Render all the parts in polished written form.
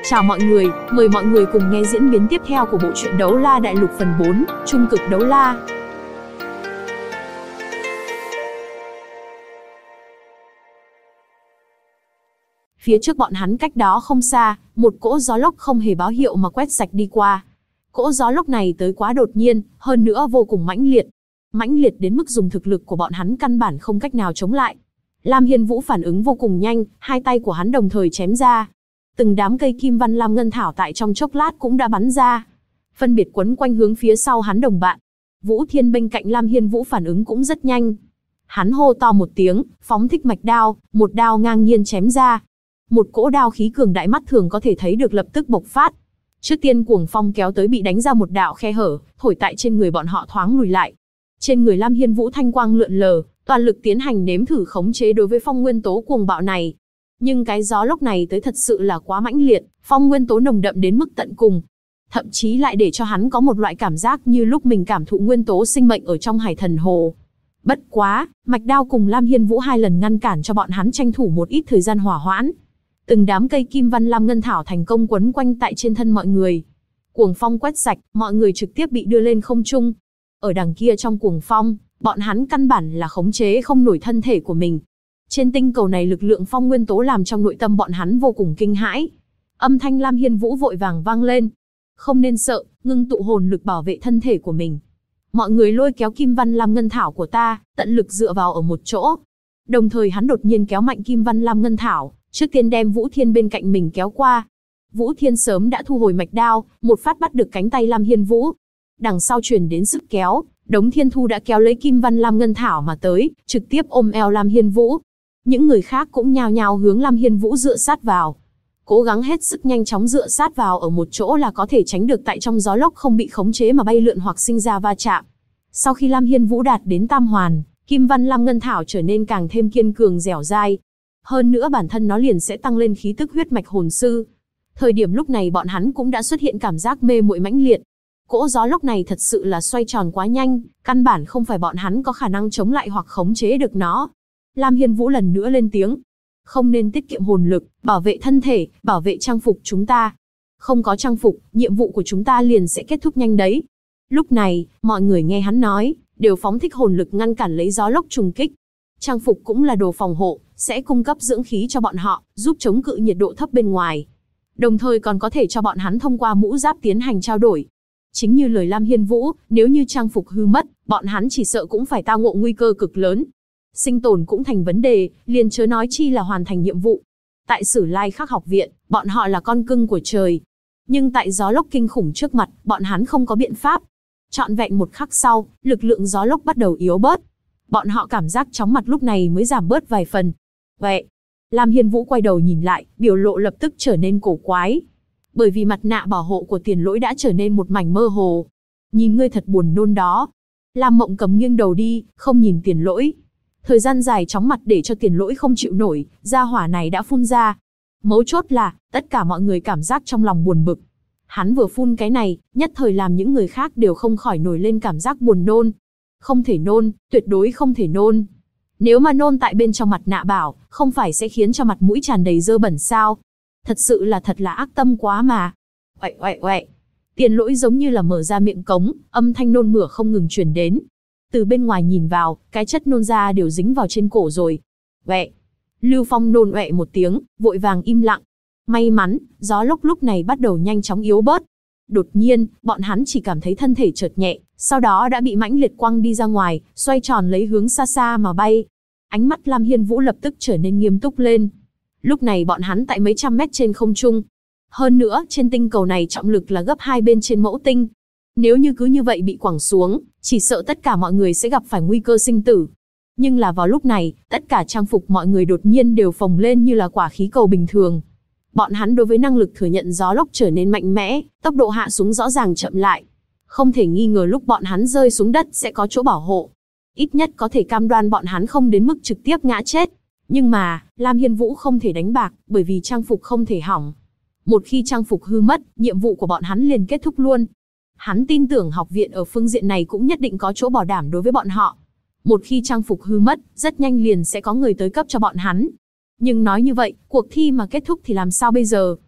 Chào mọi người, mời mọi người cùng nghe diễn biến tiếp theo của bộ truyện Đấu La Đại Lục phần 4, Trung cực đấu la. Phía trước bọn hắn cách đó không xa, một cỗ gió lốc không hề báo hiệu mà quét sạch đi qua. Cỗ gió lốc này tới quá đột nhiên, hơn nữa vô cùng mãnh liệt. Mãnh liệt đến mức dùng thực lực của bọn hắn căn bản không cách nào chống lại. Lam Hiên Vũ phản ứng vô cùng nhanh, hai tay của hắn đồng thời chém ra. Từng đám cây kim văn lam ngân thảo tại trong chốc lát cũng đã bắn ra, phân biệt quấn quanh hướng phía sau hắn đồng bạn. Vũ Thiên bên cạnh Lam Hiên Vũ phản ứng cũng rất nhanh. Hắn hô to một tiếng, phóng thích mạch đao, một đao ngang nhiên chém ra. Một cỗ đao khí cường đại mắt thường có thể thấy được lập tức bộc phát. Trước tiên cuồng phong kéo tới bị đánh ra một đạo khe hở, thổi tại trên người bọn họ thoáng lùi lại. Trên người Lam Hiên Vũ thanh quang lượn lờ, toàn lực tiến hành nếm thử khống chế đối với phong nguyên tố cuồng bạo này. Nhưng cái gió lốc này tới thật sự là quá mãnh liệt, phong nguyên tố nồng đậm đến mức tận cùng. Thậm chí lại để cho hắn có một loại cảm giác như lúc mình cảm thụ nguyên tố sinh mệnh ở trong Hải Thần Hồ. Bất quá, mạch đao cùng Lam Hiên Vũ hai lần ngăn cản cho bọn hắn tranh thủ một ít thời gian hỏa hoãn. Từng đám cây kim văn lam ngân thảo thành công quấn quanh tại trên thân mọi người. Cuồng phong quét sạch, mọi người trực tiếp bị đưa lên không trung. Ở đằng kia trong cuồng phong, bọn hắn căn bản là khống chế không nổi thân thể của mình. Trên tinh cầu này lực lượng phong nguyên tố làm trong nội tâm bọn hắn vô cùng kinh hãi. Âm thanh Lam Hiên Vũ vội vàng vang lên. Không nên sợ, ngưng tụ hồn lực bảo vệ thân thể của mình. Mọi người lôi kéo kim văn lam ngân thảo của ta, tận lực dựa vào ở một chỗ. Đồng thời hắn đột nhiên kéo mạnh kim văn lam ngân thảo, trước tiên đem Vũ Thiên bên cạnh mình kéo qua. Vũ Thiên sớm đã thu hồi mạch đao, một phát bắt được cánh tay Lam Hiên Vũ. Đằng sau truyền đến sức kéo, Đống Thiên Thu đã kéo lấy kim văn lam ngân thảo mà tới, trực tiếp ôm eo Lam Hiên Vũ. Những người khác cũng nhao nhao hướng Lam Hiên Vũ dựa sát vào. Cố gắng hết sức nhanh chóng dựa sát vào ở một chỗ là có thể tránh được tại trong gió lốc không bị khống chế mà bay lượn hoặc sinh ra va chạm. Sau khi Lam Hiên Vũ đạt đến tam hoàn, kim văn lam ngân thảo trở nên càng thêm kiên cường dẻo dai. Hơn nữa bản thân nó liền sẽ tăng lên khí tức huyết mạch hồn sư. Thời điểm lúc này bọn hắn cũng đã xuất hiện cảm giác mê muội mãnh liệt. Cỗ gió lốc này thật sự là xoay tròn quá nhanh, căn bản không phải bọn hắn có khả năng chống lại hoặc khống chế được nó. Lam Hiên Vũ lần nữa lên tiếng. Không nên tiết kiệm hồn lực, bảo vệ thân thể, bảo vệ trang phục chúng ta. Không có trang phục, nhiệm vụ của chúng ta liền sẽ kết thúc nhanh đấy. Lúc này, mọi người nghe hắn nói, đều phóng thích hồn lực ngăn cản lấy gió lốc trùng kích. Trang phục cũng là đồ phòng hộ, sẽ cung cấp dưỡng khí cho bọn họ, giúp chống cự nhiệt độ thấp bên ngoài. Đồng thời còn có thể cho bọn hắn thông qua mũ giáp tiến hành trao đổi. Chính như lời Lam Hiên Vũ, nếu như trang phục hư mất, bọn hắn chỉ sợ cũng phải tao ngộ nguy cơ cực lớn. Sinh tồn cũng thành vấn đề, liền chớ nói chi là hoàn thành nhiệm vụ. Tại Sử Lai Khắc học viện, bọn họ là con cưng của trời. Nhưng tại gió lốc kinh khủng trước mặt, bọn hắn không có biện pháp. Trọn vẹn một khắc sau, lực lượng gió lốc bắt đầu yếu bớt. Bọn họ cảm giác chóng mặt lúc này mới giảm bớt vài phần. Vậy, Lam Hiên Vũ quay đầu nhìn lại, biểu lộ lập tức trở nên cổ quái. Bởi vì mặt nạ bảo hộ của Tiền Lỗi đã trở nên một mảnh mơ hồ. Nhìn ngươi thật buồn nôn đó. Lam Mộng Cầm nghiêng đầu đi, không nhìn Tiền Lỗi. Thời gian dài chóng mặt để cho Tiền Lỗi không chịu nổi, gia hỏa này đã phun ra. Mấu chốt là, tất cả mọi người cảm giác trong lòng buồn bực. Hắn vừa phun cái này, nhất thời làm những người khác đều không khỏi nổi lên cảm giác buồn nôn. Không thể nôn, tuyệt đối không thể nôn. Nếu mà nôn tại bên trong mặt nạ bảo, không phải sẽ khiến cho mặt mũi tràn đầy dơ bẩn sao? Thật sự là thật là ác tâm quá mà. Oẹ oẹ oẹ. Tiền Lỗi giống như là mở ra miệng cống, âm thanh nôn mửa không ngừng truyền đến. Từ bên ngoài nhìn vào, cái chất nôn ra đều dính vào trên cổ rồi. Oẹ. Lưu Phong nôn oẹ một tiếng, vội vàng im lặng. May mắn, gió lốc lúc này bắt đầu nhanh chóng yếu bớt. Đột nhiên, bọn hắn chỉ cảm thấy thân thể chợt nhẹ, sau đó đã bị mãnh liệt quăng đi ra ngoài, xoay tròn lấy hướng xa xa mà bay. Ánh mắt Lam Hiên Vũ lập tức trở nên nghiêm túc lên. Lúc này bọn hắn tại mấy trăm mét trên không trung. Hơn nữa, trên tinh cầu này trọng lực là gấp 2 bên trên mẫu tinh. Nếu như cứ như vậy bị quẳng xuống, chỉ sợ tất cả mọi người sẽ gặp phải nguy cơ sinh tử. Nhưng là vào lúc này, tất cả trang phục mọi người đột nhiên đều phồng lên như là quả khí cầu bình thường. Bọn hắn đối với năng lực thừa nhận gió lốc trở nên mạnh mẽ, tốc độ hạ xuống rõ ràng chậm lại. Không thể nghi ngờ lúc bọn hắn rơi xuống đất sẽ có chỗ bảo hộ. Ít nhất có thể cam đoan bọn hắn không đến mức trực tiếp ngã chết. Nhưng mà, Lam Hiên Vũ không thể đánh bạc, bởi vì trang phục không thể hỏng. Một khi trang phục hư mất, nhiệm vụ của bọn hắn liền kết thúc luôn. Hắn tin tưởng học viện ở phương diện này cũng nhất định có chỗ bảo đảm đối với bọn họ. Một khi trang phục hư mất, rất nhanh liền sẽ có người tới cấp cho bọn hắn. Nhưng nói như vậy, cuộc thi mà kết thúc thì làm sao bây giờ?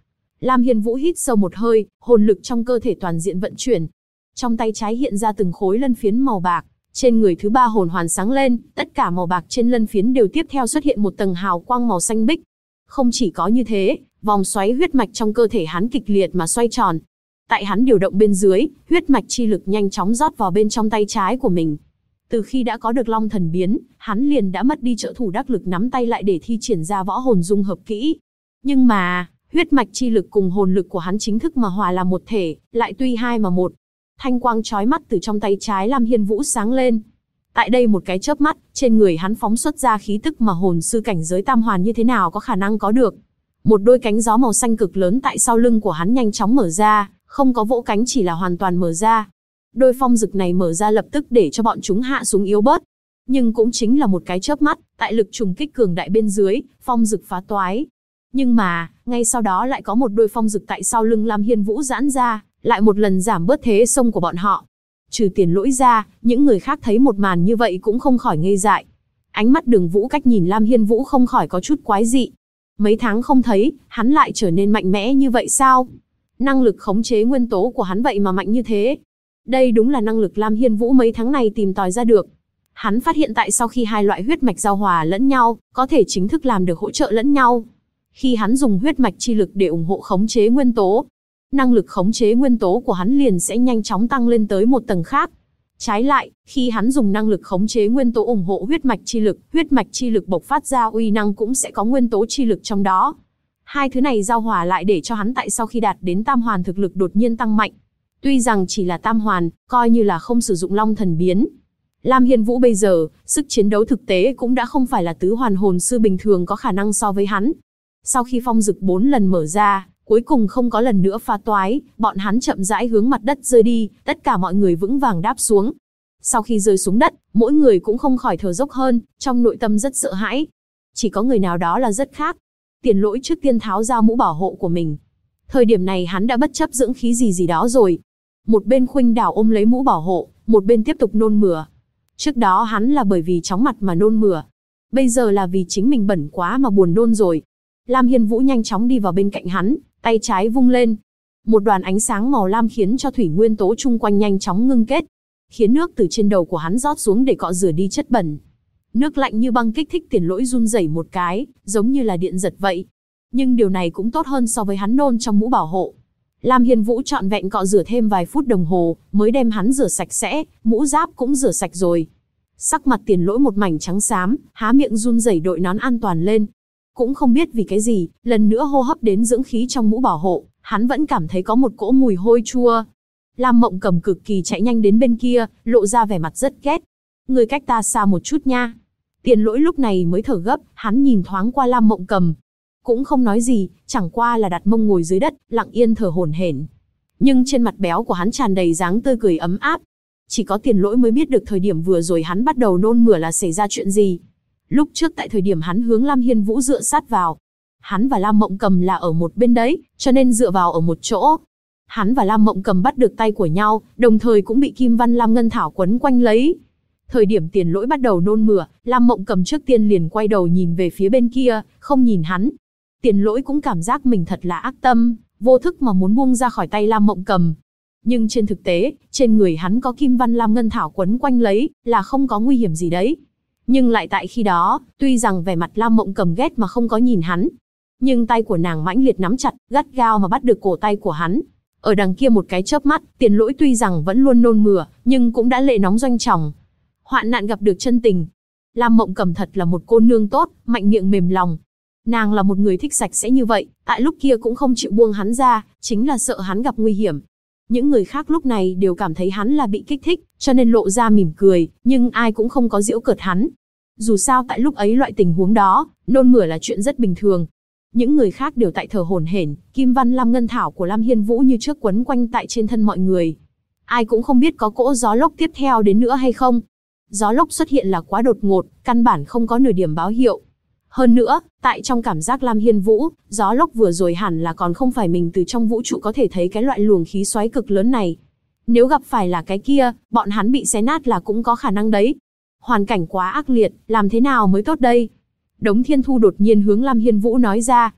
Lam Hiên Vũ hít sâu một hơi, hồn lực trong cơ thể toàn diện vận chuyển. Trong tay trái hiện ra từng khối lân phiến màu bạc, trên người thứ ba hồn hoàn sáng lên, tất cả màu bạc trên lân phiến đều tiếp theo xuất hiện một tầng hào quang màu xanh bích. Không chỉ có như thế, vòng xoáy huyết mạch trong cơ thể hắn kịch liệt mà xoay tròn. Tại hắn điều động bên dưới, huyết mạch chi lực nhanh chóng rót vào bên trong tay trái của mình. Từ khi đã có được Long Thần biến, hắn liền đã mất đi trợ thủ đắc lực nắm tay lại để thi triển ra võ hồn dung hợp kỹ. Nhưng mà, huyết mạch chi lực cùng hồn lực của hắn chính thức mà hòa làm một thể, lại tuy hai mà một. Thanh quang chói mắt từ trong tay trái Lam Hiên Vũ sáng lên. Tại đây một cái chớp mắt, trên người hắn phóng xuất ra khí tức mà hồn sư cảnh giới tam hoàn như thế nào có khả năng có được. Một đôi cánh gió màu xanh cực lớn tại sau lưng của hắn nhanh chóng mở ra, không có vỗ cánh chỉ là hoàn toàn mở ra. Đôi phong dực này mở ra lập tức để cho bọn chúng hạ xuống yếu bớt. Nhưng cũng chính là một cái chớp mắt, tại lực trùng kích cường đại bên dưới, phong dực phá toái. Nhưng mà, ngay sau đó lại có một đôi phong dực tại sau lưng Lam Hiên Vũ giãn ra, lại một lần giảm bớt thế xông của bọn họ. Trừ Tiền Lỗi ra, những người khác thấy một màn như vậy cũng không khỏi ngây dại. Ánh mắt Đường Vũ Cách nhìn Lam Hiên Vũ không khỏi có chút quái dị. Mấy tháng không thấy, hắn lại trở nên mạnh mẽ như vậy sao? Năng lực khống chế nguyên tố của hắn vậy mà mạnh như thế. Đây đúng là năng lực Lam Hiên Vũ mấy tháng này tìm tòi ra được. Hắn phát hiện tại sau khi hai loại huyết mạch giao hòa lẫn nhau, có thể chính thức làm được hỗ trợ lẫn nhau. Khi hắn dùng huyết mạch chi lực để ủng hộ khống chế nguyên tố, năng lực khống chế nguyên tố của hắn liền sẽ nhanh chóng tăng lên tới một tầng khác. Trái lại, khi hắn dùng năng lực khống chế nguyên tố ủng hộ huyết mạch chi lực bộc phát ra uy năng cũng sẽ có nguyên tố chi lực trong đó. Hai thứ này giao hòa lại để cho hắn tại sau khi đạt đến tam hoàn thực lực đột nhiên tăng mạnh. Tuy rằng chỉ là tam hoàn, coi như là không sử dụng Long Thần biến, Lam Hiên Vũ bây giờ, sức chiến đấu thực tế cũng đã không phải là tứ hoàn hồn sư bình thường có khả năng so với hắn. Sau khi phong dực 4 lần mở ra, cuối cùng không có lần nữa phá toái, bọn hắn chậm rãi hướng mặt đất rơi đi, tất cả mọi người vững vàng đáp xuống. Sau khi rơi xuống đất, mỗi người cũng không khỏi thở dốc hơn, trong nội tâm rất sợ hãi. Chỉ có người nào đó là rất khác. Tiền Lỗi trước tiên tháo ra mũ bảo hộ của mình. Thời điểm này hắn đã bất chấp dưỡng khí gì đó rồi. Một bên khuynh đảo ôm lấy mũ bảo hộ, một bên tiếp tục nôn mửa. Trước đó hắn là bởi vì chóng mặt mà nôn mửa. Bây giờ là vì chính mình bẩn quá mà buồn nôn rồi. Lam Hiên Vũ nhanh chóng đi vào bên cạnh hắn, tay trái vung lên. Một đoàn ánh sáng màu lam khiến cho thủy nguyên tố chung quanh nhanh chóng ngưng kết, khiến nước từ trên đầu của hắn rót xuống để cọ rửa đi chất bẩn. Nước lạnh như băng kích thích Tiền Lỗi run rẩy một cái, giống như là điện giật vậy. Nhưng điều này cũng tốt hơn so với hắn nôn trong mũ bảo hộ. Lam Hiên Vũ trọn vẹn cọ rửa thêm vài phút đồng hồ, mới đem hắn rửa sạch sẽ, mũ giáp cũng rửa sạch rồi. Sắc mặt Tiền Lỗi một mảnh trắng xám, há miệng run rẩy đội nón an toàn lên. Cũng không biết vì cái gì, lần nữa hô hấp đến dưỡng khí trong mũ bảo hộ, hắn vẫn cảm thấy có một cỗ mùi hôi chua. Lam Mộng Cầm cực kỳ chạy nhanh đến bên kia, lộ ra vẻ mặt rất ghét. Người cách ta xa một chút nha. Tiền Lỗi lúc này mới thở gấp, hắn nhìn thoáng qua Lam Mộng Cầm. Cũng không nói gì, chẳng qua là đặt mông ngồi dưới đất, lặng yên thở hổn hển. Nhưng trên mặt béo của hắn tràn đầy dáng tươi cười ấm áp. Chỉ có Tiền Lỗi mới biết được thời điểm vừa rồi hắn bắt đầu nôn mửa là xảy ra chuyện gì. Lúc trước tại thời điểm hắn hướng Lam Hiên Vũ dựa sát vào, hắn và Lam Mộng Cầm là ở một bên đấy, cho nên dựa vào ở một chỗ. Hắn và Lam Mộng Cầm bắt được tay của nhau, đồng thời cũng bị Kim Văn Lam Ngân Thảo quấn quanh lấy. Thời điểm Tiền Lỗi bắt đầu nôn mửa, Lam Mộng Cầm trước tiên liền quay đầu nhìn về phía bên kia, không nhìn hắn. Tiền Lỗi cũng cảm giác mình thật là ác tâm, vô thức mà muốn buông ra khỏi tay Lam Mộng Cầm. Nhưng trên thực tế, trên người hắn có Kim Văn Lam Ngân Thảo quấn quanh lấy, là không có nguy hiểm gì đấy. Nhưng lại tại khi đó, tuy rằng vẻ mặt Lam Mộng Cầm ghét mà không có nhìn hắn, nhưng tay của nàng mãnh liệt nắm chặt, gắt gao mà bắt được cổ tay của hắn. Ở đằng kia một cái chớp mắt, Tiền Lỗi tuy rằng vẫn luôn nôn mửa, nhưng cũng đã lệ nóng doanh tròng. Hoạn nạn gặp được chân tình. Lam Mộng Cầm thật là một cô nương tốt, mạnh miệng mềm lòng. Nàng là một người thích sạch sẽ như vậy, tại lúc kia cũng không chịu buông hắn ra, chính là sợ hắn gặp nguy hiểm. Những người khác lúc này đều cảm thấy hắn là bị kích thích, cho nên lộ ra mỉm cười, nhưng ai cũng không có giễu cợt hắn. Dù sao tại lúc ấy loại tình huống đó, nôn mửa là chuyện rất bình thường. Những người khác đều tại thở hổn hển, Kim Văn Lam Ngân Thảo của Lam Hiên Vũ như trước quấn quanh tại trên thân mọi người. Ai cũng không biết có cỗ gió lốc tiếp theo đến nữa hay không. Gió lốc xuất hiện là quá đột ngột, căn bản không có nửa điểm báo hiệu. Hơn nữa, tại trong cảm giác Lam Hiên Vũ, gió lốc vừa rồi hẳn là còn không phải mình từ trong vũ trụ có thể thấy cái loại luồng khí xoáy cực lớn này. Nếu gặp phải là cái kia, bọn hắn bị xé nát là cũng có khả năng đấy. Hoàn cảnh quá ác liệt, làm thế nào mới tốt đây? Đống Thiên Thu đột nhiên hướng Lam Hiên Vũ nói ra.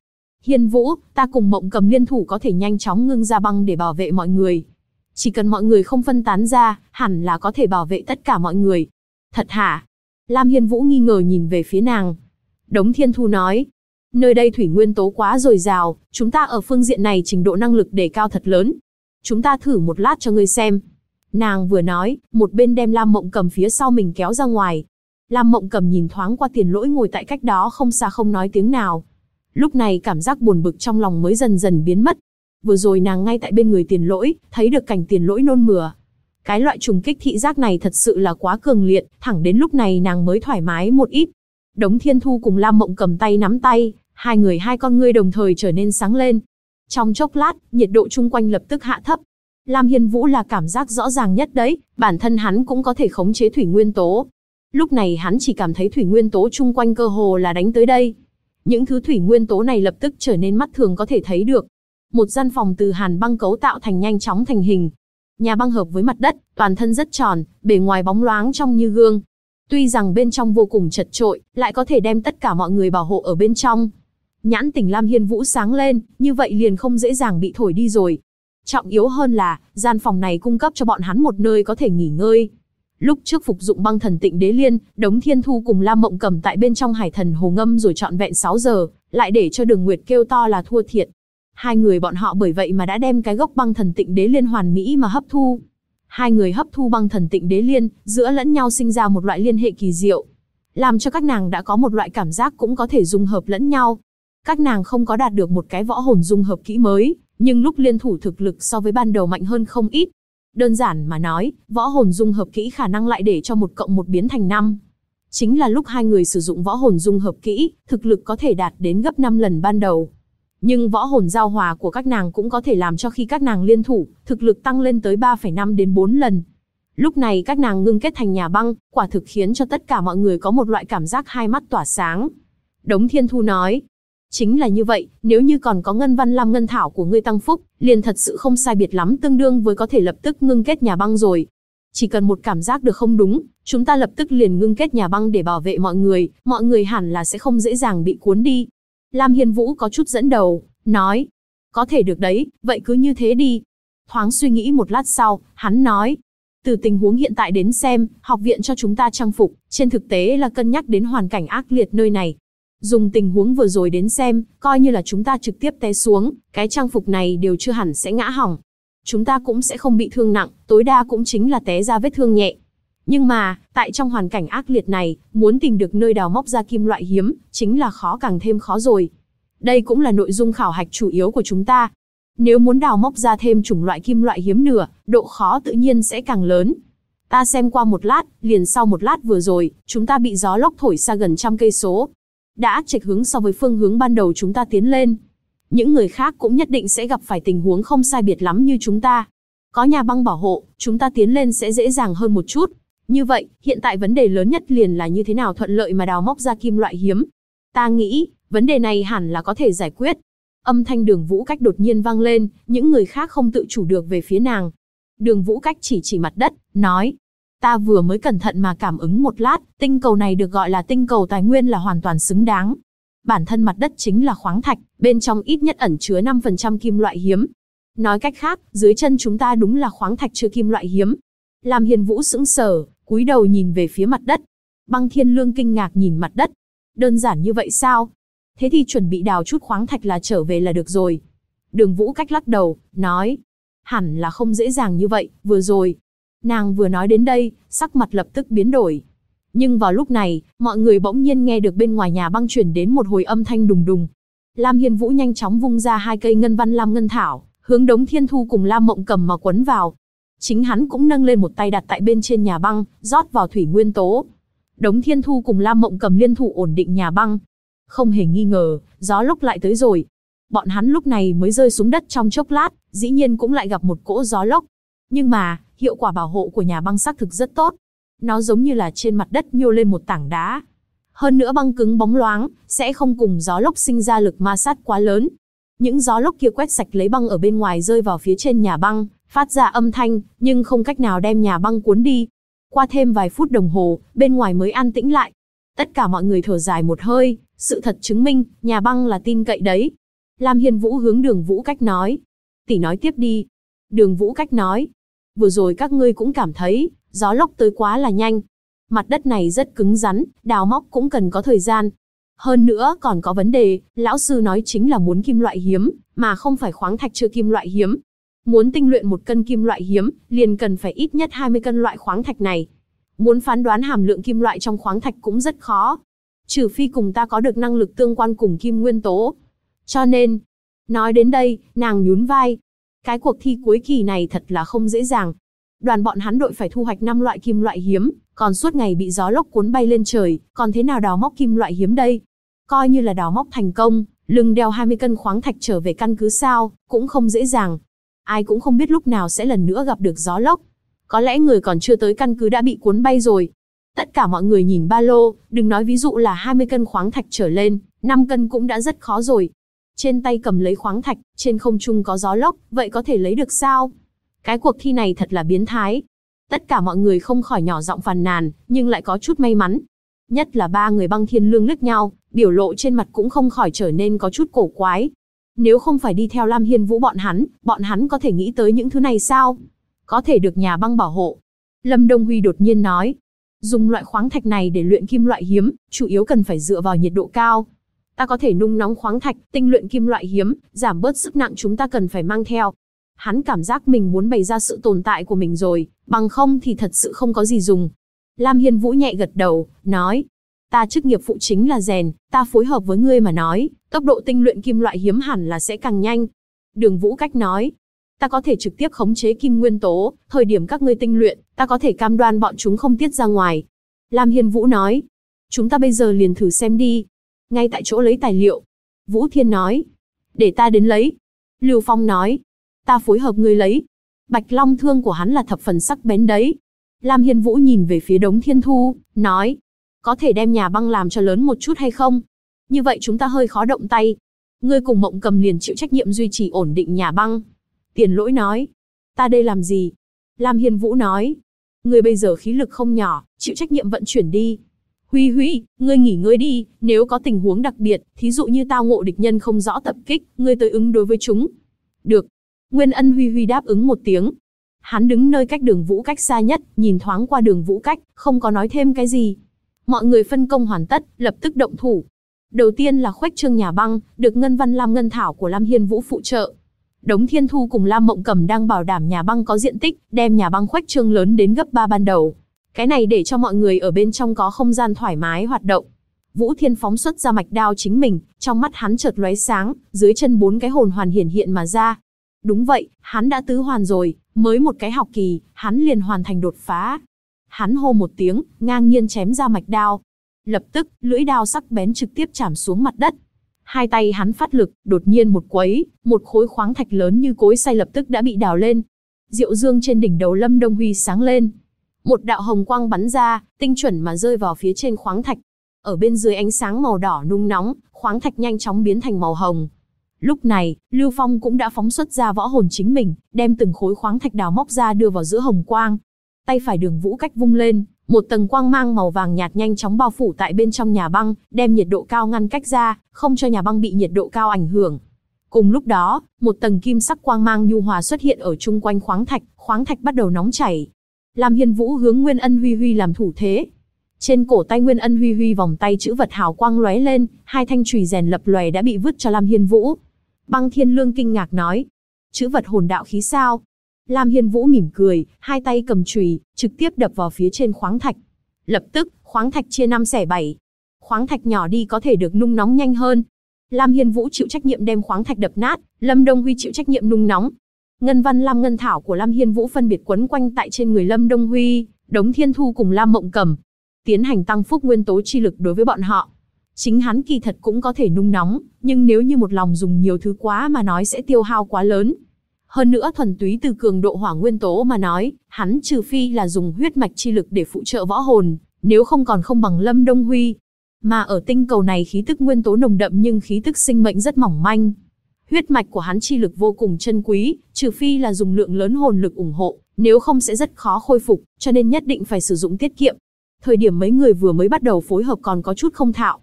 Hiên Vũ, ta cùng Mộng Cầm liên thủ có thể nhanh chóng ngưng ra băng để bảo vệ mọi người. Chỉ cần mọi người không phân tán ra, hẳn là có thể bảo vệ tất cả mọi người. Thật hả? Lam Hiên Vũ nghi ngờ nhìn về phía nàng. Đống Thiên Thu nói, nơi đây thủy nguyên tố quá dồi dào, chúng ta ở phương diện này trình độ năng lực đề cao thật lớn. Chúng ta thử một lát cho ngươi xem. Nàng vừa nói, một bên đem Lam Mộng Cầm phía sau mình kéo ra ngoài. Lam Mộng Cầm nhìn thoáng qua Tiền Lỗi ngồi tại cách đó không xa không nói tiếng nào. Lúc này cảm giác buồn bực trong lòng mới dần dần biến mất. Vừa rồi nàng ngay tại bên người Tiền Lỗi, thấy được cảnh Tiền Lỗi nôn mửa. Cái loại trùng kích thị giác này thật sự là quá cường liệt, thẳng đến lúc này nàng mới thoải mái một ít. Đống Thiên Thu cùng Lam Mộng Cầm tay nắm tay, hai người hai con ngươi đồng thời trở nên sáng lên. Trong chốc lát, nhiệt độ chung quanh lập tức hạ thấp. Lam Hiên Vũ là cảm giác rõ ràng nhất đấy, bản thân hắn cũng có thể khống chế thủy nguyên tố. Lúc này hắn chỉ cảm thấy thủy nguyên tố chung quanh cơ hồ là đánh tới đây. Những thứ thủy nguyên tố này lập tức trở nên mắt thường có thể thấy được. Một gian phòng từ hàn băng cấu tạo thành nhanh chóng thành hình. Nhà băng hợp với mặt đất, toàn thân rất tròn, bề ngoài bóng loáng trong như gương. Tuy rằng bên trong vô cùng chật chội, lại có thể đem tất cả mọi người bảo hộ ở bên trong. Nhãn tỉnh Lam Hiên Vũ sáng lên, như vậy liền không dễ dàng bị thổi đi rồi. Trọng yếu hơn là, gian phòng này cung cấp cho bọn hắn một nơi có thể nghỉ ngơi. Lúc trước phục dụng băng thần tịnh đế liên, Đống Thiên Thu cùng Lam Mộng Cầm tại bên trong hải thần hồ ngâm rồi trọn vẹn 6 giờ, lại để cho Đường Nguyệt kêu to là thua thiệt. Hai người bọn họ bởi vậy mà đã đem cái gốc băng thần tịnh đế liên hoàn mỹ mà hấp thu. Hai người hấp thu băng thần tịnh đế liên, giữa lẫn nhau sinh ra một loại liên hệ kỳ diệu, làm cho các nàng đã có một loại cảm giác cũng có thể dung hợp lẫn nhau. Các nàng không có đạt được một cái võ hồn dung hợp kỹ mới, nhưng lúc liên thủ thực lực so với ban đầu mạnh hơn không ít. Đơn giản mà nói, võ hồn dung hợp kỹ khả năng lại để cho 1 cộng 1 biến thành 5. Chính là lúc hai người sử dụng võ hồn dung hợp kỹ, thực lực có thể đạt đến gấp 5 lần ban đầu. Nhưng võ hồn giao hòa của các nàng cũng có thể làm cho khi các nàng liên thủ, thực lực tăng lên tới 3,5 đến 4 lần. Lúc này các nàng ngưng kết thành nhà băng, quả thực khiến cho tất cả mọi người có một loại cảm giác hai mắt tỏa sáng. Đống Thiên Thu nói, chính là như vậy, nếu như còn có ngân văn lam ngân thảo của ngươi tăng phúc, liền thật sự không sai biệt lắm tương đương với có thể lập tức ngưng kết nhà băng rồi. Chỉ cần một cảm giác được không đúng, chúng ta lập tức liền ngưng kết nhà băng để bảo vệ mọi người hẳn là sẽ không dễ dàng bị cuốn đi. Lam Hiên Vũ có chút dẫn đầu, nói, có thể được đấy, vậy cứ như thế đi. Thoáng suy nghĩ một lát sau, hắn nói, từ tình huống hiện tại đến xem, học viện cho chúng ta trang phục, trên thực tế là cân nhắc đến hoàn cảnh ác liệt nơi này. Dùng tình huống vừa rồi đến xem, coi như là chúng ta trực tiếp té xuống, cái trang phục này đều chưa hẳn sẽ ngã hỏng. Chúng ta cũng sẽ không bị thương nặng, tối đa cũng chính là té ra vết thương nhẹ. Nhưng mà, tại trong hoàn cảnh ác liệt này, muốn tìm được nơi đào móc ra kim loại hiếm, chính là khó càng thêm khó rồi. Đây cũng là nội dung khảo hạch chủ yếu của chúng ta. Nếu muốn đào móc ra thêm chủng loại kim loại hiếm nữa, độ khó tự nhiên sẽ càng lớn. Ta xem qua một lát, liền sau một lát vừa rồi, chúng ta bị gió lốc thổi xa gần 100 cây số. Đã chệch hướng so với phương hướng ban đầu chúng ta tiến lên. Những người khác cũng nhất định sẽ gặp phải tình huống không sai biệt lắm như chúng ta. Có nhà băng bảo hộ, chúng ta tiến lên sẽ dễ dàng hơn một chút. Như vậy, hiện tại vấn đề lớn nhất liền là như thế nào thuận lợi mà đào móc ra kim loại hiếm. Ta nghĩ, vấn đề này hẳn là có thể giải quyết. Âm thanh Đường Vũ Cách đột nhiên vang lên, những người khác không tự chủ được về phía nàng. Đường Vũ Cách chỉ mặt đất, nói, ta vừa mới cẩn thận mà cảm ứng một lát, tinh cầu này được gọi là tinh cầu tài nguyên là hoàn toàn xứng đáng. Bản thân mặt đất chính là khoáng thạch, bên trong ít nhất ẩn chứa 5% kim loại hiếm. Nói cách khác, dưới chân chúng ta đúng là khoáng thạch chứa kim loại hiếm. Lam Hiên Vũ sững sờ, cúi đầu nhìn về phía mặt đất. Băng Thiên Lương kinh ngạc nhìn mặt đất. Đơn giản như vậy sao? Thế thì chuẩn bị đào chút khoáng thạch là trở về là được rồi. Đường Vũ Cách lắc đầu, nói, hẳn là không dễ dàng như vậy, vừa rồi. Nàng vừa nói đến đây, sắc mặt lập tức biến đổi. Nhưng vào lúc này, mọi người bỗng nhiên nghe được bên ngoài nhà băng truyền đến một hồi âm thanh đùng đùng. Lam Hiên Vũ nhanh chóng vung ra 2 cây ngân văn lam ngân thảo, hướng Đống Thiên Thu cùng Lam Mộng Cầm mà quấn vào. Chính hắn cũng nâng lên một tay đặt tại bên trên nhà băng, rót vào thủy nguyên tố. Đống Thiên Thu cùng Lam Mộng Cầm liên thủ ổn định nhà băng. Không hề nghi ngờ, gió lốc lại tới rồi. Bọn hắn lúc này mới rơi xuống đất trong chốc lát, dĩ nhiên cũng lại gặp một cỗ gió lốc. Nhưng mà, hiệu quả bảo hộ của nhà băng xác thực rất tốt. Nó giống như là trên mặt đất nhô lên một tảng đá. Hơn nữa băng cứng bóng loáng, sẽ không cùng gió lốc sinh ra lực ma sát quá lớn. Những gió lốc kia quét sạch lấy băng ở bên ngoài rơi vào phía trên nhà băng, phát ra âm thanh, nhưng không cách nào đem nhà băng cuốn đi. Qua thêm vài phút đồng hồ, bên ngoài mới an tĩnh lại. Tất cả mọi người thở dài một hơi, sự thật chứng minh, nhà băng là tin cậy đấy. Lam Hiên Vũ hướng Đường Vũ Cách nói. Tỷ nói tiếp đi. Đường Vũ Cách nói. Vừa rồi các ngươi cũng cảm thấy, gió lốc tới quá là nhanh. Mặt đất này rất cứng rắn, đào móc cũng cần có thời gian. Hơn nữa còn có vấn đề, lão sư nói chính là muốn kim loại hiếm, mà không phải khoáng thạch chưa kim loại hiếm. Muốn tinh luyện 1 cân kim loại hiếm, liền cần phải ít nhất 20 cân loại khoáng thạch này. Muốn phán đoán hàm lượng kim loại trong khoáng thạch cũng rất khó. Trừ phi cùng ta có được năng lực tương quan cùng kim nguyên tố. Cho nên, nói đến đây, nàng nhún vai. Cái cuộc thi cuối kỳ này thật là không dễ dàng. Đoàn bọn hắn đội phải thu hoạch 5 loại kim loại hiếm, còn suốt ngày bị gió lốc cuốn bay lên trời, còn thế nào đào móc kim loại hiếm đây? Coi như là đào móc thành công, lưng đeo 20 cân khoáng thạch trở về căn cứ sao, cũng không dễ dàng. Ai cũng không biết lúc nào sẽ lần nữa gặp được gió lốc. Có lẽ người còn chưa tới căn cứ đã bị cuốn bay rồi. Tất cả mọi người nhìn ba lô, đừng nói ví dụ là 20 cân khoáng thạch trở lên, 5 cân cũng đã rất khó rồi. Trên tay cầm lấy khoáng thạch, trên không trung có gió lốc, vậy có thể lấy được sao? Cái cuộc thi này thật là biến thái. Tất cả mọi người không khỏi nhỏ giọng phàn nàn, nhưng lại có chút may mắn. Nhất là 3 người Băng Thiên Lương liếc nhau, biểu lộ trên mặt cũng không khỏi trở nên có chút cổ quái. Nếu không phải đi theo Lam Hiên Vũ bọn hắn có thể nghĩ tới những thứ này sao? Có thể được nhà băng bảo hộ. Lâm Đông Huy đột nhiên nói. Dùng loại khoáng thạch này để luyện kim loại hiếm, chủ yếu cần phải dựa vào nhiệt độ cao. Ta có thể nung nóng khoáng thạch, tinh luyện kim loại hiếm, giảm bớt sức nặng chúng ta cần phải mang theo. Hắn cảm giác mình muốn bày ra sự tồn tại của mình rồi, bằng không thì thật sự không có gì dùng. Lam Hiên Vũ nhẹ gật đầu, nói. Ta chức nghiệp phụ chính là rèn, ta phối hợp với ngươi mà nói, tốc độ tinh luyện kim loại hiếm hẳn là sẽ càng nhanh. Đường Vũ Cách nói. Ta có thể trực tiếp khống chế kim nguyên tố, thời điểm các ngươi tinh luyện, ta có thể cam đoan bọn chúng không tiết ra ngoài. Lam Hiên Vũ nói. Chúng ta bây giờ liền thử xem đi. Ngay tại chỗ lấy tài liệu. Vũ Thiên nói. Để ta đến lấy. Lưu Phong nói. Ta phối hợp ngươi lấy. Bạch Long thương của hắn là thập phần sắc bén đấy. Lam Hiên Vũ nhìn về phía Đống Thiên Thu, nói. Có thể đem nhà băng làm cho lớn một chút hay không? Như vậy chúng ta hơi khó động tay. Ngươi cùng Mộng Cầm liền chịu trách nhiệm duy trì ổn định nhà băng. Tiền Lỗi nói. Ta đây làm gì? Lam Hiên Vũ nói. Ngươi bây giờ khí lực không nhỏ, chịu trách nhiệm vận chuyển đi. Huy Huy, ngươi nghỉ ngơi đi, nếu có tình huống đặc biệt, thí dụ như tao ngộ địch nhân không rõ tập kích, ngươi tới ứng đối với chúng. Được. Nguyên Ân Huy Huy đáp ứng một tiếng. Hắn đứng nơi cách Đường Vũ Cách xa nhất, nhìn thoáng qua Đường Vũ Cách, không có nói thêm cái gì. Mọi người phân công hoàn tất, lập tức động thủ. Đầu tiên là khuếch trương nhà băng, được Ngân Văn Lam Ngân Thảo của Lam Hiên Vũ phụ trợ. Đống Thiên Thu cùng Lam Mộng Cầm đang bảo đảm nhà băng có diện tích, đem nhà băng khuếch trương lớn đến gấp 3 ban đầu. Cái này để cho mọi người ở bên trong có không gian thoải mái hoạt động. Vũ Thiên phóng xuất ra mạch đao chính mình, trong mắt hắn chợt lóe sáng, dưới chân 4 cái hồn hoàn hiển hiện mà ra. Đúng vậy, hắn đã tứ hoàn rồi, mới một cái học kỳ, hắn liền hoàn thành đột phá. Hắn hô một tiếng, ngang nhiên chém ra mạch đao. Lập tức, lưỡi đao sắc bén trực tiếp chạm xuống mặt đất. Hai tay hắn phát lực, đột nhiên một quấy, một khối khoáng thạch lớn như cối xay lập tức đã bị đào lên. Diệu dương trên đỉnh đầu Lâm Đông Huy sáng lên. Một đạo hồng quang bắn ra, tinh chuẩn mà rơi vào phía trên khoáng thạch. Ở bên dưới ánh sáng màu đỏ nung nóng, khoáng thạch nhanh chóng biến thành màu hồng. Lúc này, Lưu Phong cũng đã phóng xuất ra võ hồn chính mình, đem từng khối khoáng thạch đào móc ra đưa vào giữa hồng quang. Tay phải Đường Vũ Cách vung lên, một tầng quang mang màu vàng nhạt nhanh chóng bao phủ tại bên trong nhà băng, đem nhiệt độ cao ngăn cách ra, không cho nhà băng bị nhiệt độ cao ảnh hưởng. Cùng lúc đó, một tầng kim sắc quang mang nhu hòa xuất hiện ở chung quanh khoáng thạch bắt đầu nóng chảy. Lam Hiên Vũ hướng Nguyên Ân Huy Huy làm thủ thế. Trên cổ tay Nguyên Ân Huy Huy vòng tay chữ vật hào quang lóe lên, 2 thanh chùy rèn lập lòe đã bị vứt cho Lam Hiên Vũ. Băng Thiên Lương kinh ngạc nói, chữ vật hồn đạo khí sao? Lam Hiên Vũ mỉm cười, 2 tay cầm chùy, trực tiếp đập vào phía trên khoáng thạch. Lập tức, khoáng thạch chia 5 xẻ 7. Khoáng thạch nhỏ đi có thể được nung nóng nhanh hơn. Lam Hiên Vũ chịu trách nhiệm đem khoáng thạch đập nát, Lâm Đông Huy chịu trách nhiệm nung nóng. Ngân Văn Lam Ngân Thảo của Lam Hiên Vũ phân biệt quấn quanh tại trên người Lâm Đông Huy, Đống Thiên Thu cùng Lam Mộng Cầm, tiến hành tăng phúc nguyên tố chi lực đối với bọn họ. Chính hắn kỳ thật cũng có thể nung nóng, nhưng nếu như một lòng dùng nhiều thứ quá mà nói sẽ tiêu hao quá lớn. Hơn nữa thuần túy từ cường độ hỏa nguyên tố mà nói, hắn trừ phi là dùng huyết mạch chi lực để phụ trợ võ hồn, nếu không còn không bằng Lâm Đông Huy. Mà ở tinh cầu này khí tức nguyên tố nồng đậm nhưng khí tức sinh mệnh rất mỏng manh. Huyết mạch của hắn chi lực vô cùng chân quý, trừ phi là dùng lượng lớn hồn lực ủng hộ, nếu không sẽ rất khó khôi phục, cho nên nhất định phải sử dụng tiết kiệm. Thời điểm mấy người vừa mới bắt đầu phối hợp còn có chút không thạo.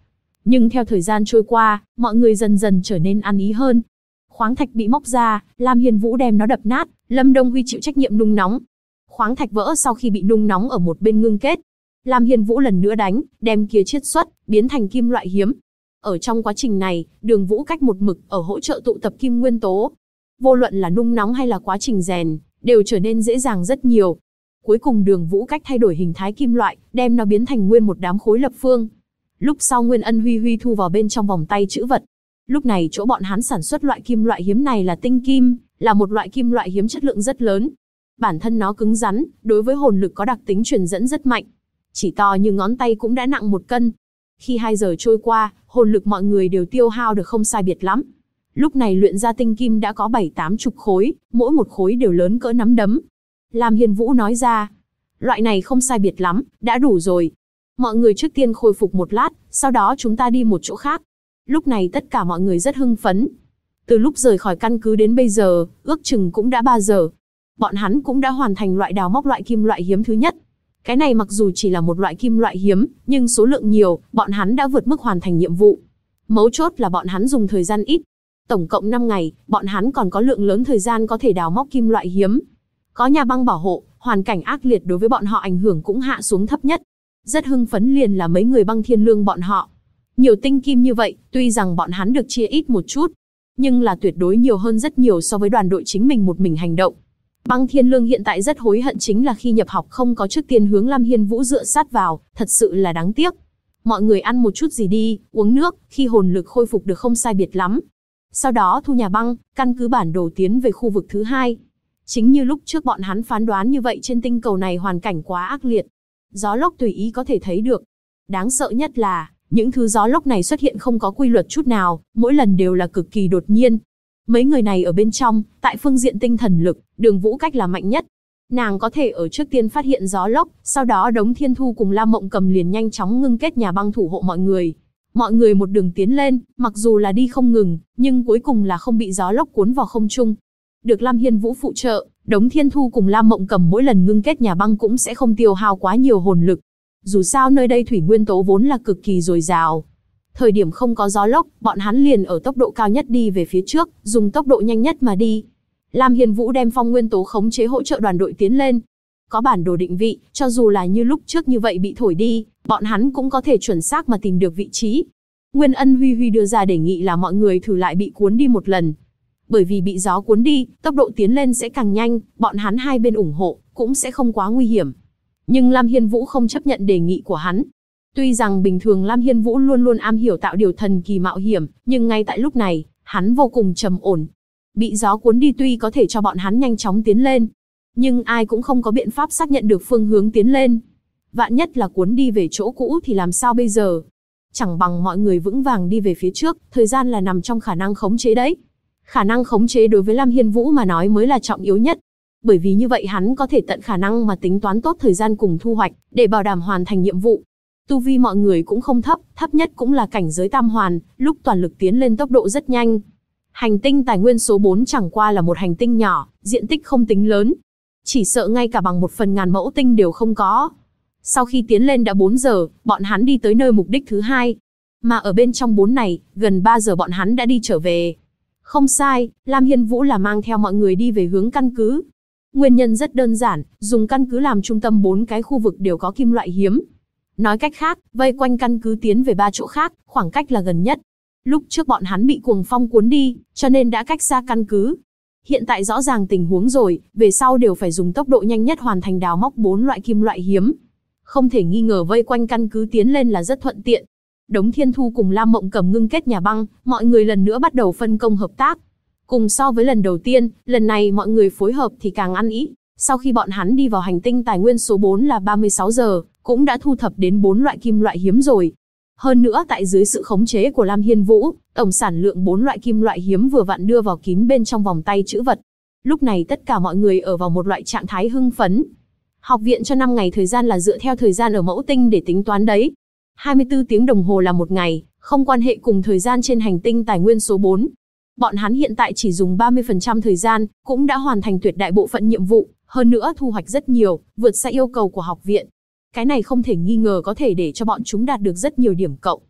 Nhưng theo thời gian trôi qua, mọi người dần dần trở nên ăn ý hơn. Khoáng thạch bị móc ra, Lam Hiên Vũ đem nó đập nát, Lâm Đông Huy chịu trách nhiệm nung nóng. Khoáng thạch vỡ sau khi bị nung nóng ở một bên ngưng kết. Lam Hiên Vũ lần nữa đánh, đem kia chiết xuất, biến thành kim loại hiếm. Ở trong quá trình này, Đường Vũ Cách một mực ở hỗ trợ tụ tập kim nguyên tố. Vô luận là nung nóng hay là quá trình rèn, đều trở nên dễ dàng rất nhiều. Cuối cùng Đường Vũ Cách thay đổi hình thái kim loại, đem nó biến thành nguyên một đám khối lập phương. Lúc sau Nguyên Ân Huy Huy thu vào bên trong vòng tay trữ vật. Lúc này chỗ bọn hắn sản xuất loại kim loại hiếm này là tinh kim, là một loại kim loại hiếm chất lượng rất lớn. Bản thân nó cứng rắn, đối với hồn lực có đặc tính truyền dẫn rất mạnh. Chỉ to như ngón tay cũng đã nặng 1 cân. Khi 2 giờ trôi qua, hồn lực mọi người đều tiêu hao được không sai biệt lắm. Lúc này luyện ra tinh kim đã có 7-80 khối, mỗi một khối đều lớn cỡ nắm đấm. Lam Hiên Vũ nói ra, loại này không sai biệt lắm, đã đủ rồi. Mọi người trước tiên khôi phục một lát, sau đó chúng ta đi một chỗ khác. Lúc này tất cả mọi người rất hưng phấn. Từ lúc rời khỏi căn cứ đến bây giờ, ước chừng cũng đã 3 giờ. Bọn hắn cũng đã hoàn thành loại đào móc loại kim loại hiếm thứ nhất. Cái này mặc dù chỉ là một loại kim loại hiếm, nhưng số lượng nhiều, bọn hắn đã vượt mức hoàn thành nhiệm vụ. Mấu chốt là bọn hắn dùng thời gian ít. Tổng cộng 5 ngày, bọn hắn còn có lượng lớn thời gian có thể đào móc kim loại hiếm. Có nhà băng bảo hộ, hoàn cảnh ác liệt đối với bọn họ ảnh hưởng cũng hạ xuống thấp nhất. Rất hưng phấn liền là mấy người Băng Thiên Lương bọn họ. Nhiều tinh kim như vậy, tuy rằng bọn hắn được chia ít một chút, nhưng là tuyệt đối nhiều hơn rất nhiều so với đoàn đội chính mình một mình hành động. Băng Thiên Lương hiện tại rất hối hận chính là khi nhập học không có trước tiên hướng Lam Hiên Vũ dựa sát vào, thật sự là đáng tiếc. Mọi người ăn một chút gì đi, uống nước, khi hồn lực khôi phục được không sai biệt lắm. Sau đó thu nhà băng, căn cứ bản đồ tiến về khu vực thứ 2. Chính như lúc trước bọn hắn phán đoán như vậy, trên tinh cầu này hoàn cảnh quá ác liệt. Gió lốc tùy ý có thể thấy được. Đáng sợ nhất là, những thứ gió lốc này xuất hiện không có quy luật chút nào, mỗi lần đều là cực kỳ đột nhiên. Mấy người này ở bên trong, tại phương diện tinh thần lực, Đường Vũ Cách là mạnh nhất. Nàng có thể ở trước tiên phát hiện gió lốc, sau đó Đống Thiên Thu cùng Lam Mộng Cầm liền nhanh chóng ngưng kết nhà băng thủ hộ mọi người. Mọi người một đường tiến lên, mặc dù là đi không ngừng, nhưng cuối cùng là không bị gió lốc cuốn vào không trung. Được Lam Hiên Vũ phụ trợ, Đống Thiên Thu cùng Lam Mộng Cầm mỗi lần ngưng kết nhà băng cũng sẽ không tiêu hao quá nhiều hồn lực. Dù sao nơi đây thủy nguyên tố vốn là cực kỳ dồi dào. Thời điểm không có gió lốc, bọn hắn liền ở tốc độ cao nhất đi về phía trước, dùng tốc độ nhanh nhất mà đi. Lam Hiên Vũ đem phong nguyên tố khống chế hỗ trợ đoàn đội tiến lên. Có bản đồ định vị, cho dù là như lúc trước như vậy bị thổi đi, bọn hắn cũng có thể chuẩn xác mà tìm được vị trí. Nguyên Ân Huy Huy đưa ra đề nghị là mọi người thử lại bị cuốn đi một lần. Bởi vì bị gió cuốn đi, tốc độ tiến lên sẽ càng nhanh, bọn hắn hai bên ủng hộ, cũng sẽ không quá nguy hiểm. Nhưng Lam Hiên Vũ không chấp nhận đề nghị của hắn. Tuy rằng bình thường Lam Hiên Vũ luôn luôn am hiểu tạo điều thần kỳ mạo hiểm, nhưng ngay tại lúc này, hắn vô cùng trầm ổn. Bị gió cuốn đi tuy có thể cho bọn hắn nhanh chóng tiến lên, nhưng ai cũng không có biện pháp xác nhận được phương hướng tiến lên. Vạn nhất là cuốn đi về chỗ cũ thì làm sao bây giờ? Chẳng bằng mọi người vững vàng đi về phía trước, thời gian là nằm trong khả năng khống chế đấy. Khả năng khống chế đối với Lam Hiên Vũ mà nói mới là trọng yếu nhất. Bởi vì như vậy hắn có thể tận khả năng mà tính toán tốt thời gian cùng thu hoạch, để bảo đảm hoàn thành nhiệm vụ. Tu vi mọi người cũng không thấp, thấp nhất cũng là cảnh giới tam hoàn, lúc toàn lực tiến lên tốc độ rất nhanh. Hành tinh tài nguyên số 4 chẳng qua là một hành tinh nhỏ, diện tích không tính lớn. Chỉ sợ ngay cả bằng 1/1000 mẫu tinh đều không có. Sau khi tiến lên đã 4 giờ, bọn hắn đi tới nơi mục đích thứ 2. Mà ở bên trong 4 này, gần 3 giờ bọn hắn đã đi trở về. Không sai, Lam Hiên Vũ là mang theo mọi người đi về hướng căn cứ. Nguyên nhân rất đơn giản, dùng căn cứ làm trung tâm 4 cái khu vực đều có kim loại hiếm. Nói cách khác, vây quanh căn cứ tiến về 3 chỗ khác, khoảng cách là gần nhất. Lúc trước bọn hắn bị cuồng phong cuốn đi, cho nên đã cách xa căn cứ. Hiện tại rõ ràng tình huống rồi, về sau đều phải dùng tốc độ nhanh nhất hoàn thành đào móc 4 loại kim loại hiếm. Không thể nghi ngờ vây quanh căn cứ tiến lên là rất thuận tiện. Đống Thiên Thu cùng Lam Mộng Cầm ngưng kết nhà băng, mọi người lần nữa bắt đầu phân công hợp tác. Cùng so với lần đầu tiên, lần này mọi người phối hợp thì càng ăn ý. Sau khi bọn hắn đi vào hành tinh tài nguyên số 4 là 36 giờ, cũng đã thu thập đến 4 loại kim loại hiếm rồi. Hơn nữa tại dưới sự khống chế của Lam Hiên Vũ, tổng sản lượng 4 loại kim loại hiếm vừa vặn đưa vào kín bên trong vòng tay trữ vật. Lúc này tất cả mọi người ở vào một loại trạng thái hưng phấn. Học viện cho 5 ngày thời gian là dựa theo thời gian ở mẫu tinh để tính toán đấy. 24 tiếng đồng hồ là một ngày, không quan hệ cùng thời gian trên hành tinh tài nguyên số 4. Bọn hắn hiện tại chỉ dùng 30% thời gian, cũng đã hoàn thành tuyệt đại bộ phận nhiệm vụ, hơn nữa thu hoạch rất nhiều, vượt xa yêu cầu của học viện. Cái này không thể nghi ngờ có thể để cho bọn chúng đạt được rất nhiều điểm cộng.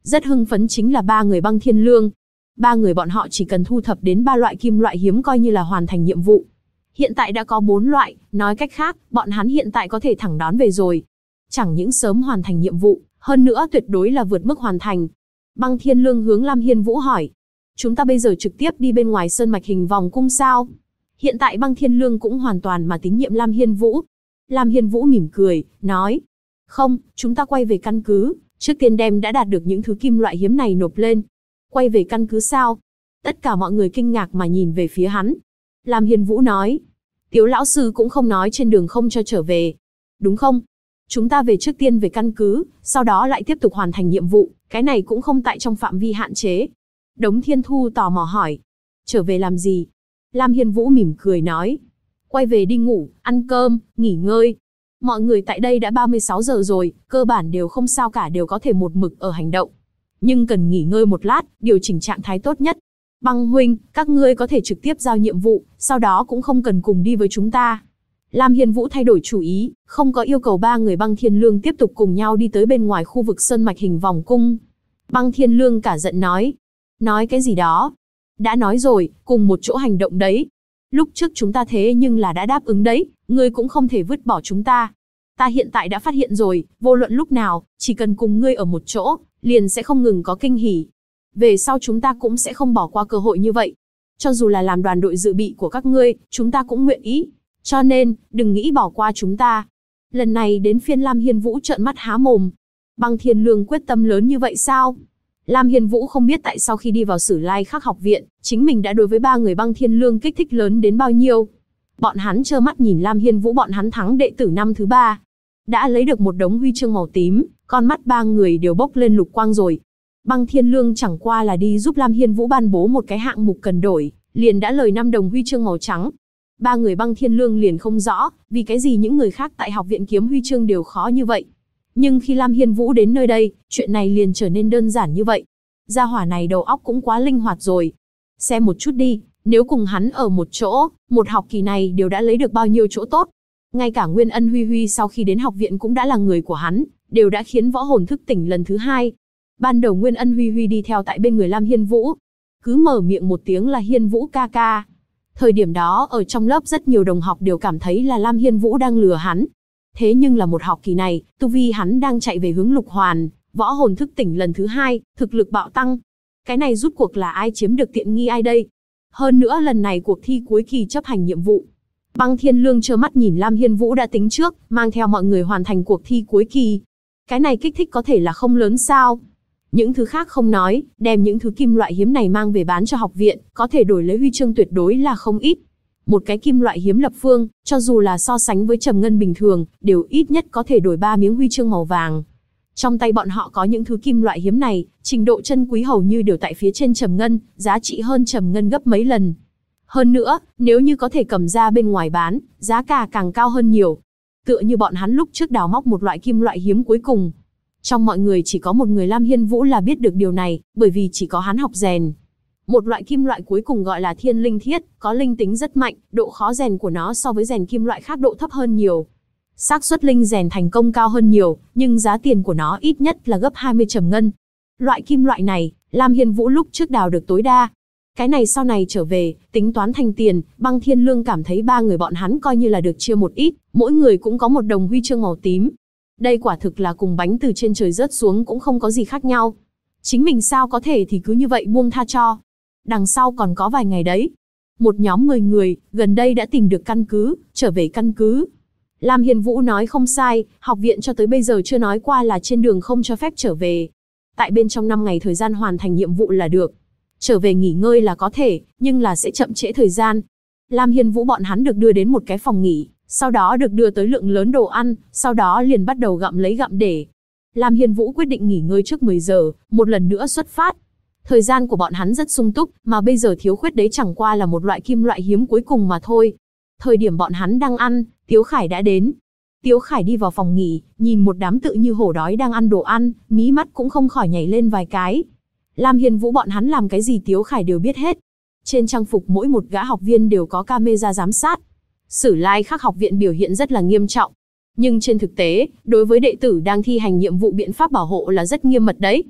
Rất hưng phấn chính là ba người Băng Thiên Lương. Ba người bọn họ chỉ cần thu thập đến 3 loại kim loại hiếm coi như là hoàn thành nhiệm vụ. Hiện tại đã có 4 loại, nói cách khác, bọn hắn hiện tại có thể thẳng đón về rồi. Chẳng những sớm hoàn thành nhiệm vụ, hơn nữa tuyệt đối là vượt mức hoàn thành. Băng Thiên Lương hướng Lam Hiên Vũ hỏi. Chúng ta bây giờ trực tiếp đi bên ngoài sơn mạch hình vòng cung sao? Hiện tại Băng Thiên Lương cũng hoàn toàn mà tín nhiệm Lam Hiên Vũ. Lam Hiên Vũ mỉm cười, nói. Không, chúng ta quay về căn cứ, trước tiên đem đã đạt được những thứ kim loại hiếm này nộp lên. Quay về căn cứ sao? Tất cả mọi người kinh ngạc mà nhìn về phía hắn. Lam Hiên Vũ nói. Tiếu lão sư cũng không nói trên đường không cho trở về. Đúng không? Chúng ta về trước tiên về căn cứ, sau đó lại tiếp tục hoàn thành nhiệm vụ, cái này cũng không tại trong phạm vi hạn chế. Đống Thiên Thu tò mò hỏi. Trở về làm gì? Lam Hiên Vũ mỉm cười nói. Quay về đi ngủ, ăn cơm, nghỉ ngơi. Mọi người tại đây đã 36 giờ rồi, cơ bản đều không sao cả, đều có thể một mực ở hành động. Nhưng cần nghỉ ngơi một lát, điều chỉnh trạng thái tốt nhất. Băng huynh, các ngươi có thể trực tiếp giao nhiệm vụ, sau đó cũng không cần cùng đi với chúng ta. Lam Hiên Vũ thay đổi chủ ý, không có yêu cầu ba người Băng Thiên Lương tiếp tục cùng nhau đi tới bên ngoài khu vực sơn mạch hình vòng cung. Băng Thiên Lương cả giận nói. Nói cái gì đó? Đã nói rồi, cùng một chỗ hành động đấy. Lúc trước chúng ta thế nhưng là đã đáp ứng đấy, ngươi cũng không thể vứt bỏ chúng ta. Ta hiện tại đã phát hiện rồi, vô luận lúc nào, chỉ cần cùng ngươi ở một chỗ, liền sẽ không ngừng có kinh hỉ. Về sau chúng ta cũng sẽ không bỏ qua cơ hội như vậy. Cho dù là làm đoàn đội dự bị của các ngươi, chúng ta cũng nguyện ý. Cho nên, đừng nghĩ bỏ qua chúng ta. Lần này đến phiên Lam Hiên Vũ trợn mắt há mồm. Băng Thiên Lương quyết tâm lớn như vậy sao? Lam Hiên Vũ không biết tại sao khi đi vào Sử Lai Khắc học viện, chính mình đã đối với ba người Băng Thiên Lương kích thích lớn đến bao nhiêu. Bọn hắn trơ mắt nhìn Lam Hiên Vũ bọn hắn thắng đệ tử năm thứ 3. Đã lấy được một đống huy chương màu tím, con mắt ba người đều bốc lên lục quang rồi. Băng Thiên Lương chẳng qua là đi giúp Lam Hiên Vũ ban bố một cái hạng mục cần đổi, liền đã lời 5 đồng huy chương màu trắng. Ba người Băng Thiên Lương liền không rõ, vì cái gì những người khác tại học viện kiếm huy chương đều khó như vậy. Nhưng khi Lam Hiên Vũ đến nơi đây, chuyện này liền trở nên đơn giản như vậy. Gia hỏa này đầu óc cũng quá linh hoạt rồi. Xem một chút đi, nếu cùng hắn ở một chỗ, một học kỳ này đều đã lấy được bao nhiêu chỗ tốt. Ngay cả Nguyên Ân Huy Huy sau khi đến học viện cũng đã là người của hắn, đều đã khiến võ hồn thức tỉnh lần thứ 2. Ban đầu Nguyên Ân Huy Huy đi theo tại bên người Lam Hiên Vũ. Cứ mở miệng một tiếng là Hiên Vũ ca ca. Thời điểm đó ở trong lớp rất nhiều đồng học đều cảm thấy là Lam Hiên Vũ đang lừa hắn. Thế nhưng là một học kỳ này, tu vi hắn đang chạy về hướng lục hoàn, võ hồn thức tỉnh lần thứ 2, thực lực bạo tăng. Cái này rút cuộc là ai chiếm được tiện nghi ai đây? Hơn nữa lần này cuộc thi cuối kỳ chấp hành nhiệm vụ. Băng Thiên Lương trơ mắt nhìn Lam Hiên Vũ đã tính trước, mang theo mọi người hoàn thành cuộc thi cuối kỳ. Cái này kích thích có thể là không lớn sao? Những thứ khác không nói, đem những thứ kim loại hiếm này mang về bán cho học viện, có thể đổi lấy huy chương tuyệt đối là không ít. Một cái kim loại hiếm lập phương, cho dù là so sánh với trầm ngân bình thường, đều ít nhất có thể đổi 3 miếng huy chương màu vàng. Trong tay bọn họ có những thứ kim loại hiếm này, trình độ chân quý hầu như đều tại phía trên trầm ngân, giá trị hơn trầm ngân gấp mấy lần. Hơn nữa, nếu như có thể cầm ra bên ngoài bán, giá cả càng cao hơn nhiều. Tựa như bọn hắn lúc trước đào móc một loại kim loại hiếm cuối cùng. Trong mọi người chỉ có một người Lam Hiên Vũ là biết được điều này, bởi vì chỉ có hắn học rèn. Một loại kim loại cuối cùng gọi là thiên linh thiết, có linh tính rất mạnh, độ khó rèn của nó so với rèn kim loại khác độ thấp hơn nhiều. Xác suất linh rèn thành công cao hơn nhiều, nhưng giá tiền của nó ít nhất là gấp 20 trầm ngân. Loại kim loại này, Lam Hiên Vũ lúc trước đào được tối đa. Cái này sau này trở về, tính toán thành tiền, Băng Thiên Lương cảm thấy ba người bọn hắn coi như là được chia một ít, mỗi người cũng có một đồng huy chương màu tím. Đây quả thực là cùng bánh từ trên trời rớt xuống cũng không có gì khác nhau. Chính mình sao có thể thì cứ như vậy buông tha cho. Đằng sau còn có vài ngày đấy. Một nhóm 10 người, gần đây đã tìm được căn cứ, trở về căn cứ. Lam Hiên Vũ nói không sai, học viện cho tới bây giờ chưa nói qua là trên đường không cho phép trở về. Tại bên trong 5 ngày thời gian hoàn thành nhiệm vụ là được. Trở về nghỉ ngơi là có thể, nhưng là sẽ chậm trễ thời gian. Lam Hiên Vũ bọn hắn được đưa đến một cái phòng nghỉ, sau đó được đưa tới lượng lớn đồ ăn, sau đó liền bắt đầu gặm lấy gặm để. Lam Hiên Vũ quyết định nghỉ ngơi trước 10 giờ, một lần nữa xuất phát. Thời gian của bọn hắn rất sung túc, mà bây giờ thiếu khuyết đấy chẳng qua là một loại kim loại hiếm cuối cùng mà thôi. Thời điểm bọn hắn đang ăn, Tiếu Khải đã đến. Tiếu Khải đi vào phòng nghỉ, nhìn một đám tự như hổ đói đang ăn đồ ăn, mí mắt cũng không khỏi nhảy lên vài cái. Lam Hiên Vũ bọn hắn làm cái gì Tiếu Khải đều biết hết. Trên trang phục mỗi một gã học viên đều có camera giám sát. Sử Lai Khắc học viện biểu hiện rất là nghiêm trọng. Nhưng trên thực tế, đối với đệ tử đang thi hành nhiệm vụ biện pháp bảo hộ là rất nghiêm mật đấy.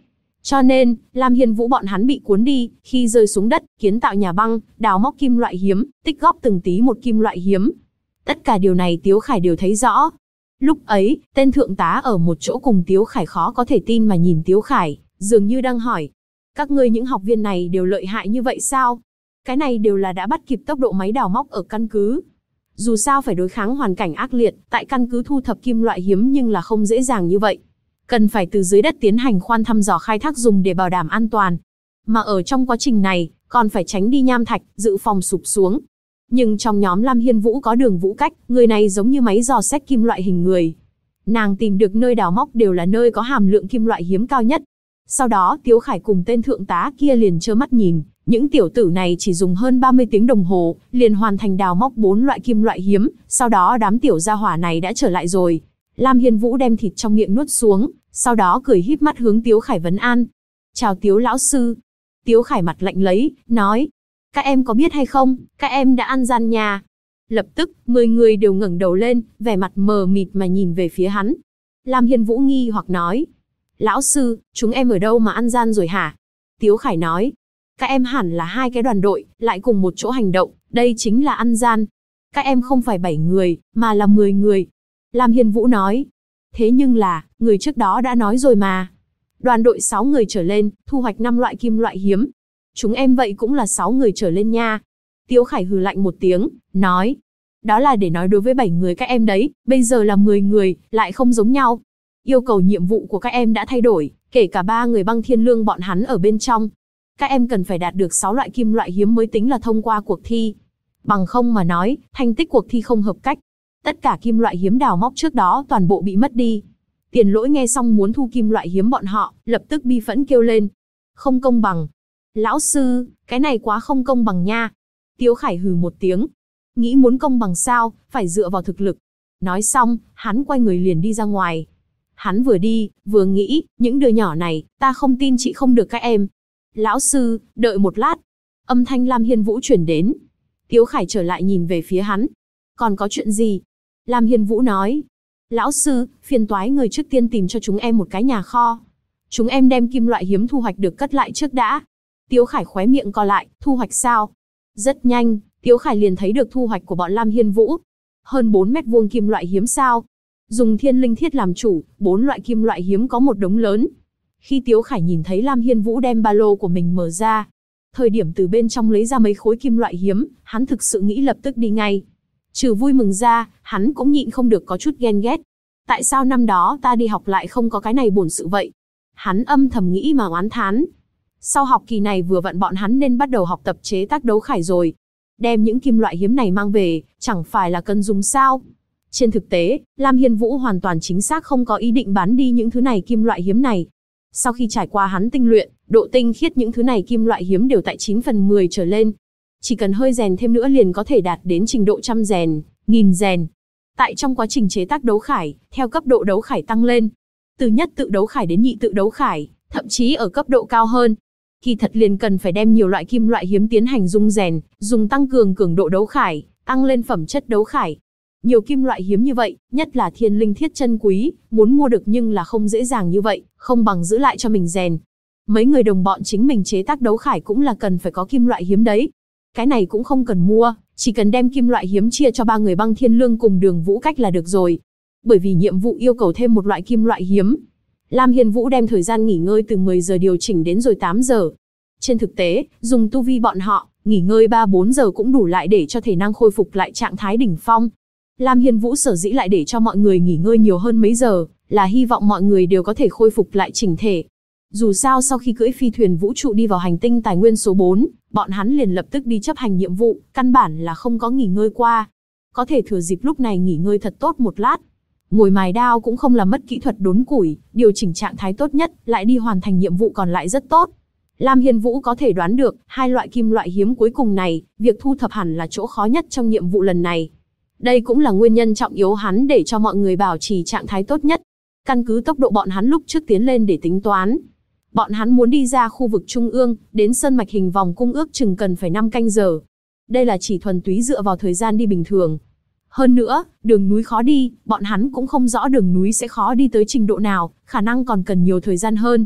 Cho nên, Lam Hiên Vũ bọn hắn bị cuốn đi, khi rơi xuống đất, kiến tạo nhà băng, đào móc kim loại hiếm, tích góp từng tí một kim loại hiếm. Tất cả điều này Tiếu Khải đều thấy rõ. Lúc ấy, tên thượng tá ở một chỗ cùng Tiếu Khải khó có thể tin mà nhìn Tiếu Khải, dường như đang hỏi. Các ngươi những học viên này đều lợi hại như vậy sao? Cái này đều là đã bắt kịp tốc độ máy đào móc ở căn cứ. Dù sao phải đối kháng hoàn cảnh ác liệt, tại căn cứ thu thập kim loại hiếm nhưng là không dễ dàng như vậy. Cần phải từ dưới đất tiến hành khoan thăm dò khai thác dùng để bảo đảm an toàn. Mà ở trong quá trình này, còn phải tránh đi nham thạch, dự phòng sụp xuống. Nhưng trong nhóm Lam Hiên Vũ có Đường Vũ Cách, người này giống như máy dò xét kim loại hình người. Nàng tìm được nơi đào móc đều là nơi có hàm lượng kim loại hiếm cao nhất. Sau đó Tiếu Khải cùng tên thượng tá kia liền trơ mắt nhìn, những tiểu tử này chỉ dùng hơn 30 tiếng đồng hồ, liền hoàn thành đào móc 4 loại kim loại hiếm, sau đó đám tiểu gia hỏa này đã trở lại rồi. Lam Hiên Vũ đem thịt trong miệng nuốt xuống, sau đó cười híp mắt hướng Tiếu Khải vấn an. Chào Tiếu lão sư. Tiếu Khải mặt lạnh lấy, nói. Các em có biết hay không, các em đã ăn gian nhà. Lập tức, 10 người đều ngẩng đầu lên, vẻ mặt mờ mịt mà nhìn về phía hắn. Lam Hiên Vũ nghi hoặc nói. Lão sư, chúng em ở đâu mà ăn gian rồi hả? Tiếu Khải nói. Các em hẳn là 2 cái đoàn đội, lại cùng một chỗ hành động, đây chính là ăn gian. Các em không phải 7 người, mà là 10 người. Lam Hiên Vũ nói. Thế nhưng là, người trước đó đã nói rồi mà. Đoàn đội 6 người trở lên, thu hoạch 5 loại kim loại hiếm. Chúng em vậy cũng là 6 người trở lên nha. Tiếu Khải hừ lạnh một tiếng, nói. Đó là để nói đối với 7 người các em đấy, bây giờ là 10 người, lại không giống nhau. Yêu cầu nhiệm vụ của các em đã thay đổi, kể cả 3 người băng thiên lương bọn hắn ở bên trong. Các em cần phải đạt được 6 loại kim loại hiếm mới tính là thông qua cuộc thi. Bằng không mà nói, thành tích cuộc thi không hợp cách. Tất cả kim loại hiếm đào móc trước đó toàn bộ bị mất đi. Tiền Lỗi nghe xong muốn thu kim loại hiếm bọn họ, lập tức bi phẫn kêu lên. Không công bằng. Lão sư, cái này quá không công bằng nha. Tiếu Khải hừ một tiếng. Nghĩ muốn công bằng sao, phải dựa vào thực lực. Nói xong, hắn quay người liền đi ra ngoài. Hắn vừa đi, vừa nghĩ, những đứa nhỏ này, ta không tin chị không được các em. Lão sư, đợi một lát. Âm thanh Lam Hiên Vũ chuyển đến. Tiếu Khải trở lại nhìn về phía hắn. Còn có chuyện gì? Lam Hiên Vũ nói. Lão sư, phiền toái người trước tiên tìm cho chúng em một cái nhà kho. Chúng em đem kim loại hiếm thu hoạch được cất lại trước đã. Tiếu Khải khóe miệng co lại, thu hoạch sao? Rất nhanh, Tiếu Khải liền thấy được thu hoạch của bọn Lam Hiên Vũ. Hơn 4 mét vuông kim loại hiếm sao? Dùng thiên linh thiết làm chủ, 4 loại kim loại hiếm có một đống lớn. Khi Tiếu Khải nhìn thấy Lam Hiên Vũ đem ba lô của mình mở ra, thời điểm từ bên trong lấy ra mấy khối kim loại hiếm, hắn thực sự nghĩ lập tức đi ngay. Trừ vui mừng ra, hắn cũng nhịn không được có chút ghen ghét. Tại sao năm đó ta đi học lại không có cái này bổn sự vậy? Hắn âm thầm nghĩ mà oán thán. Sau học kỳ này vừa vặn bọn hắn nên bắt đầu học tập chế tác đấu khải rồi. Đem những kim loại hiếm này mang về, chẳng phải là cần dùng sao? Trên thực tế, Lam Hiên Vũ hoàn toàn chính xác không có ý định bán đi những thứ này kim loại hiếm này. Sau khi trải qua hắn tinh luyện, độ tinh khiết những thứ này kim loại hiếm đều tại 9/10 trở lên. Chỉ cần hơi rèn thêm nữa liền có thể đạt đến trình độ trăm rèn, nghìn rèn. Tại trong quá trình chế tác đấu khải, theo cấp độ đấu khải tăng lên, từ nhất tự đấu khải đến nhị tự đấu khải, thậm chí ở cấp độ cao hơn. Kỳ thật liền cần phải đem nhiều loại kim loại hiếm tiến hành dung rèn, dùng tăng cường cường độ đấu khải, tăng lên phẩm chất đấu khải. Nhiều kim loại hiếm như vậy, nhất là thiên linh thiết chân quý, muốn mua được nhưng là không dễ dàng như vậy, không bằng giữ lại cho mình rèn. Mấy người đồng bọn chính mình chế tác đấu khải cũng là cần phải có kim loại hiếm đấy. Cái này cũng không cần mua, chỉ cần đem kim loại hiếm chia cho 3 người băng thiên lương cùng Đường Vũ Cách là được rồi. Bởi vì nhiệm vụ yêu cầu thêm một loại kim loại hiếm, Lam Hiên Vũ đem thời gian nghỉ ngơi từ 10 giờ điều chỉnh đến rồi 8 giờ. Trên thực tế, dùng tu vi bọn họ, nghỉ ngơi 3-4 giờ cũng đủ lại để cho thể năng khôi phục lại trạng thái đỉnh phong. Lam Hiên Vũ sở dĩ lại để cho mọi người nghỉ ngơi nhiều hơn mấy giờ, là hy vọng mọi người đều có thể khôi phục lại chỉnh thể. Dù sao sau khi cưỡi phi thuyền vũ trụ đi vào hành tinh tài nguyên số 4, bọn hắn liền lập tức đi chấp hành nhiệm vụ, căn bản là không có nghỉ ngơi qua. Có thể thừa dịp lúc này nghỉ ngơi thật tốt một lát. Ngồi mài đao cũng không làm mất kỹ thuật đốn củi, điều chỉnh trạng thái tốt nhất, lại đi hoàn thành nhiệm vụ còn lại rất tốt. Lam Hiên Vũ có thể đoán được, 2 loại kim loại hiếm cuối cùng này, việc thu thập hẳn là chỗ khó nhất trong nhiệm vụ lần này. Đây cũng là nguyên nhân trọng yếu hắn để cho mọi người bảo trì trạng thái tốt nhất. Căn cứ tốc độ bọn hắn lúc trước tiến lên để tính toán. Bọn hắn muốn đi ra khu vực trung ương, đến sơn mạch hình vòng cung ước chừng cần phải 5 canh giờ. Đây là chỉ thuần túy dựa vào thời gian đi bình thường. Hơn nữa, đường núi khó đi, bọn hắn cũng không rõ đường núi sẽ khó đi tới trình độ nào, khả năng còn cần nhiều thời gian hơn.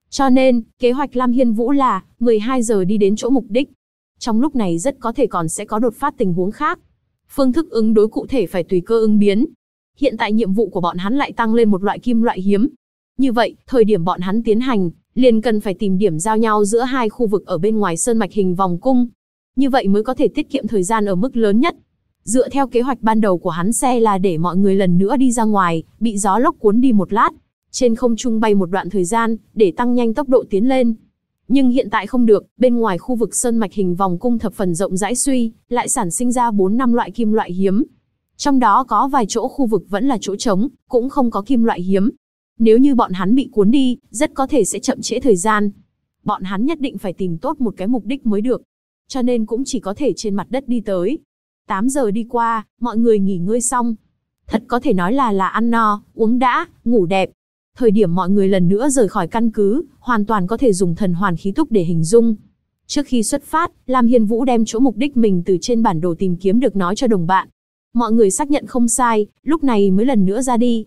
Cho nên, kế hoạch Lam Hiên Vũ là 12 giờ đi đến chỗ mục đích. Trong lúc này rất có thể còn sẽ có đột phát tình huống khác. Phương thức ứng đối cụ thể phải tùy cơ ứng biến. Hiện tại nhiệm vụ của bọn hắn lại tăng lên một loại kim loại hiếm. Như vậy, thời điểm bọn hắn tiến hành, liền cần phải tìm điểm giao nhau giữa hai khu vực ở bên ngoài sơn mạch hình vòng cung. Như vậy mới có thể tiết kiệm thời gian ở mức lớn nhất. Dựa theo kế hoạch ban đầu của hắn xe là để mọi người lần nữa đi ra ngoài, bị gió lốc cuốn đi một lát. Trên không trung bay một đoạn thời gian, để tăng nhanh tốc độ tiến lên. Nhưng hiện tại không được, bên ngoài khu vực sơn mạch hình vòng cung thập phần rộng rãi suy, lại sản sinh ra 4-5 loại kim loại hiếm. Trong đó có vài chỗ khu vực vẫn là chỗ trống, cũng không có kim loại hiếm. Nếu như bọn hắn bị cuốn đi, rất có thể sẽ chậm trễ thời gian. Bọn hắn nhất định phải tìm tốt một cái mục đích mới được. Cho nên cũng chỉ có thể trên mặt đất đi tới. 8 giờ đi qua, mọi người nghỉ ngơi xong. Thật có thể nói là ăn no, uống đã, ngủ đẹp. Thời điểm mọi người lần nữa rời khỏi căn cứ, hoàn toàn có thể dùng thần hoàn khí túc để hình dung. Trước khi xuất phát, Lam Hiên Vũ đem chỗ mục đích mình từ trên bản đồ tìm kiếm được nói cho đồng bạn. Mọi người xác nhận không sai, lúc này mới lần nữa ra đi.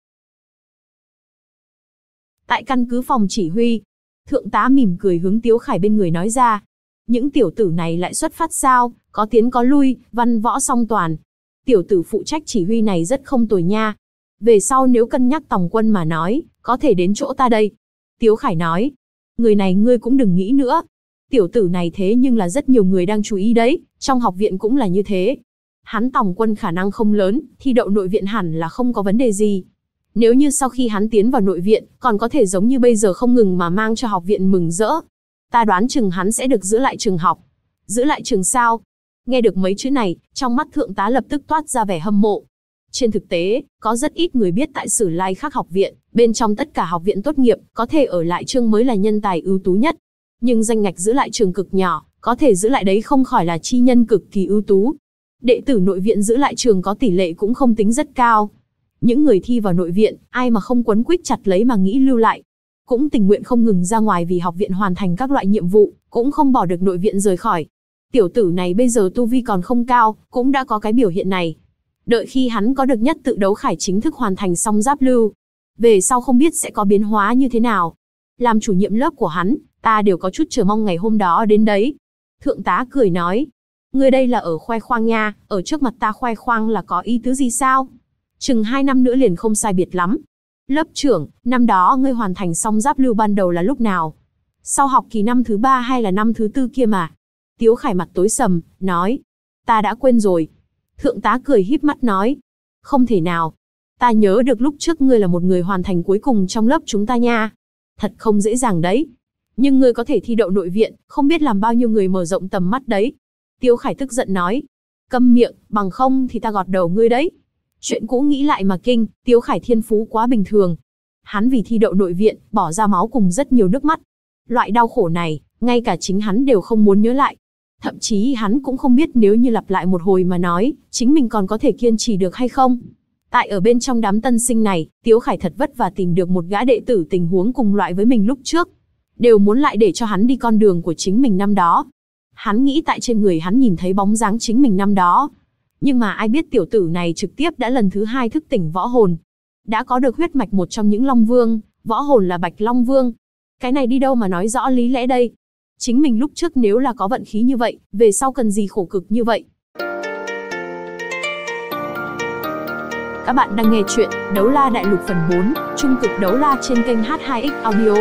Tại căn cứ phòng chỉ huy, thượng tá mỉm cười hướng Tiếu Khải bên người nói ra. Những tiểu tử này lại xuất phát sao, có tiến có lui, văn võ song toàn. Tiểu tử phụ trách chỉ huy này rất không tồi nha. Về sau nếu cân nhắc tòng quân mà nói, có thể đến chỗ ta đây. Tiếu Khải nói, người này ngươi cũng đừng nghĩ nữa. Tiểu tử này thế nhưng là rất nhiều người đang chú ý đấy, trong học viện cũng là như thế. Hắn tòng quân khả năng không lớn, thi đậu nội viện hẳn là không có vấn đề gì. Nếu như sau khi hắn tiến vào nội viện, còn có thể giống như bây giờ không ngừng mà mang cho học viện mừng rỡ. Ta đoán chừng hắn sẽ được giữ lại trường học. Giữ lại trường sao? Nghe được mấy chữ này, trong mắt thượng tá lập tức toát ra vẻ hâm mộ. Trên thực tế, có rất ít người biết tại Sử Lai Khắc học viện, bên trong tất cả học viện tốt nghiệp, có thể ở lại trường mới là nhân tài ưu tú nhất. Nhưng danh ngạch giữ lại trường cực nhỏ, có thể giữ lại đấy không khỏi là chi nhân cực kỳ ưu tú. Đệ tử nội viện giữ lại trường có tỷ lệ cũng không tính rất cao. Những người thi vào nội viện, ai mà không quấn quýt chặt lấy mà nghĩ lưu lại. Cũng tình nguyện không ngừng ra ngoài vì học viện hoàn thành các loại nhiệm vụ, cũng không bỏ được nội viện rời khỏi. Tiểu tử này bây giờ tu vi còn không cao, cũng đã có cái biểu hiện này. Đợi khi hắn có được nhất tự đấu khải chính thức hoàn thành xong giáp lưu. Về sau không biết sẽ có biến hóa như thế nào. Làm chủ nhiệm lớp của hắn, ta đều có chút chờ mong ngày hôm đó đến đấy. Thượng tá cười nói, ngươi đây là ở khoe khoang nha, ở trước mặt ta khoe khoang là có ý tứ gì sao? Chừng 2 năm nữa liền không sai biệt lắm. Lớp trưởng, năm đó ngươi hoàn thành xong giáp lưu ban đầu là lúc nào? Sau học kỳ năm thứ 3 hay là năm thứ 4 kia mà? Tiếu Khải mặt tối sầm, nói, ta đã quên rồi. Thượng tá cười híp mắt nói, không thể nào. Ta nhớ được lúc trước ngươi là một người hoàn thành cuối cùng trong lớp chúng ta nha. Thật không dễ dàng đấy. Nhưng ngươi có thể thi đậu nội viện, không biết làm bao nhiêu người mở rộng tầm mắt đấy. Tiếu Khải tức giận nói, câm miệng, bằng không thì ta gọt đầu ngươi đấy. Chuyện cũ nghĩ lại mà kinh, Tiếu Khải thiên phú quá bình thường. Hắn vì thi đậu nội viện, bỏ ra máu cùng rất nhiều nước mắt. Loại đau khổ này, ngay cả chính hắn đều không muốn nhớ lại. Thậm chí hắn cũng không biết nếu như lặp lại một hồi mà nói, chính mình còn có thể kiên trì được hay không. Tại ở bên trong đám tân sinh này, Tiếu Khải thật vất vả tìm được một gã đệ tử tình huống cùng loại với mình lúc trước. Đều muốn lại để cho hắn đi con đường của chính mình năm đó. Hắn nghĩ tại trên người hắn nhìn thấy bóng dáng chính mình năm đó. Nhưng mà ai biết tiểu tử này trực tiếp đã lần thứ 2 thức tỉnh võ hồn. Đã có được huyết mạch một trong những Long Vương, võ hồn là Bạch Long Vương. Cái này đi đâu mà nói rõ lý lẽ đây. Chính mình lúc trước nếu là có vận khí như vậy, về sau cần gì khổ cực như vậy. Các bạn đang nghe chuyện Đấu La Đại Lục phần 4, Trung cực đấu la trên kênh H2X Audio.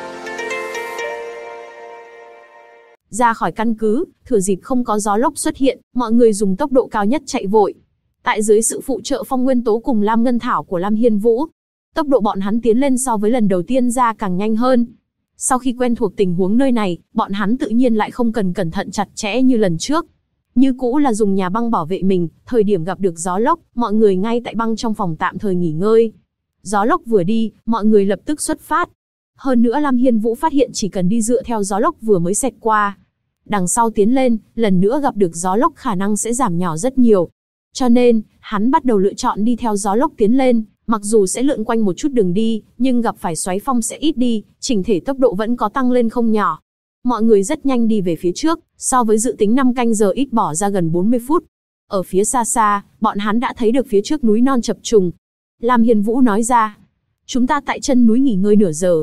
Ra khỏi căn cứ, thừa dịp không có gió lốc xuất hiện, mọi người dùng tốc độ cao nhất chạy vội. Tại dưới sự phụ trợ Phong Nguyên Tố cùng Lam Ngân Thảo của Lam Hiên Vũ, tốc độ bọn hắn tiến lên so với lần đầu tiên ra càng nhanh hơn. Sau khi quen thuộc tình huống nơi này, bọn hắn tự nhiên lại không cần cẩn thận chặt chẽ như lần trước. Như cũ là dùng nhà băng bảo vệ mình, thời điểm gặp được gió lốc, mọi người ngay tại băng trong phòng tạm thời nghỉ ngơi. Gió lốc vừa đi, mọi người lập tức xuất phát. Hơn nữa Lam Hiên Vũ phát hiện chỉ cần đi dựa theo gió lốc vừa mới xẹt qua. Đằng sau tiến lên, lần nữa gặp được gió lốc khả năng sẽ giảm nhỏ rất nhiều. Cho nên, hắn bắt đầu lựa chọn đi theo gió lốc tiến lên, mặc dù sẽ lượn quanh một chút đường đi, nhưng gặp phải xoáy phong sẽ ít đi, chỉnh thể tốc độ vẫn có tăng lên không nhỏ. Mọi người rất nhanh đi về phía trước, so với dự tính 5 canh giờ ít bỏ ra gần 40 phút. Ở phía xa xa, bọn hắn đã thấy được phía trước núi non chập trùng. Lam Hiên Vũ nói ra, chúng ta tại chân núi nghỉ ngơi nửa giờ.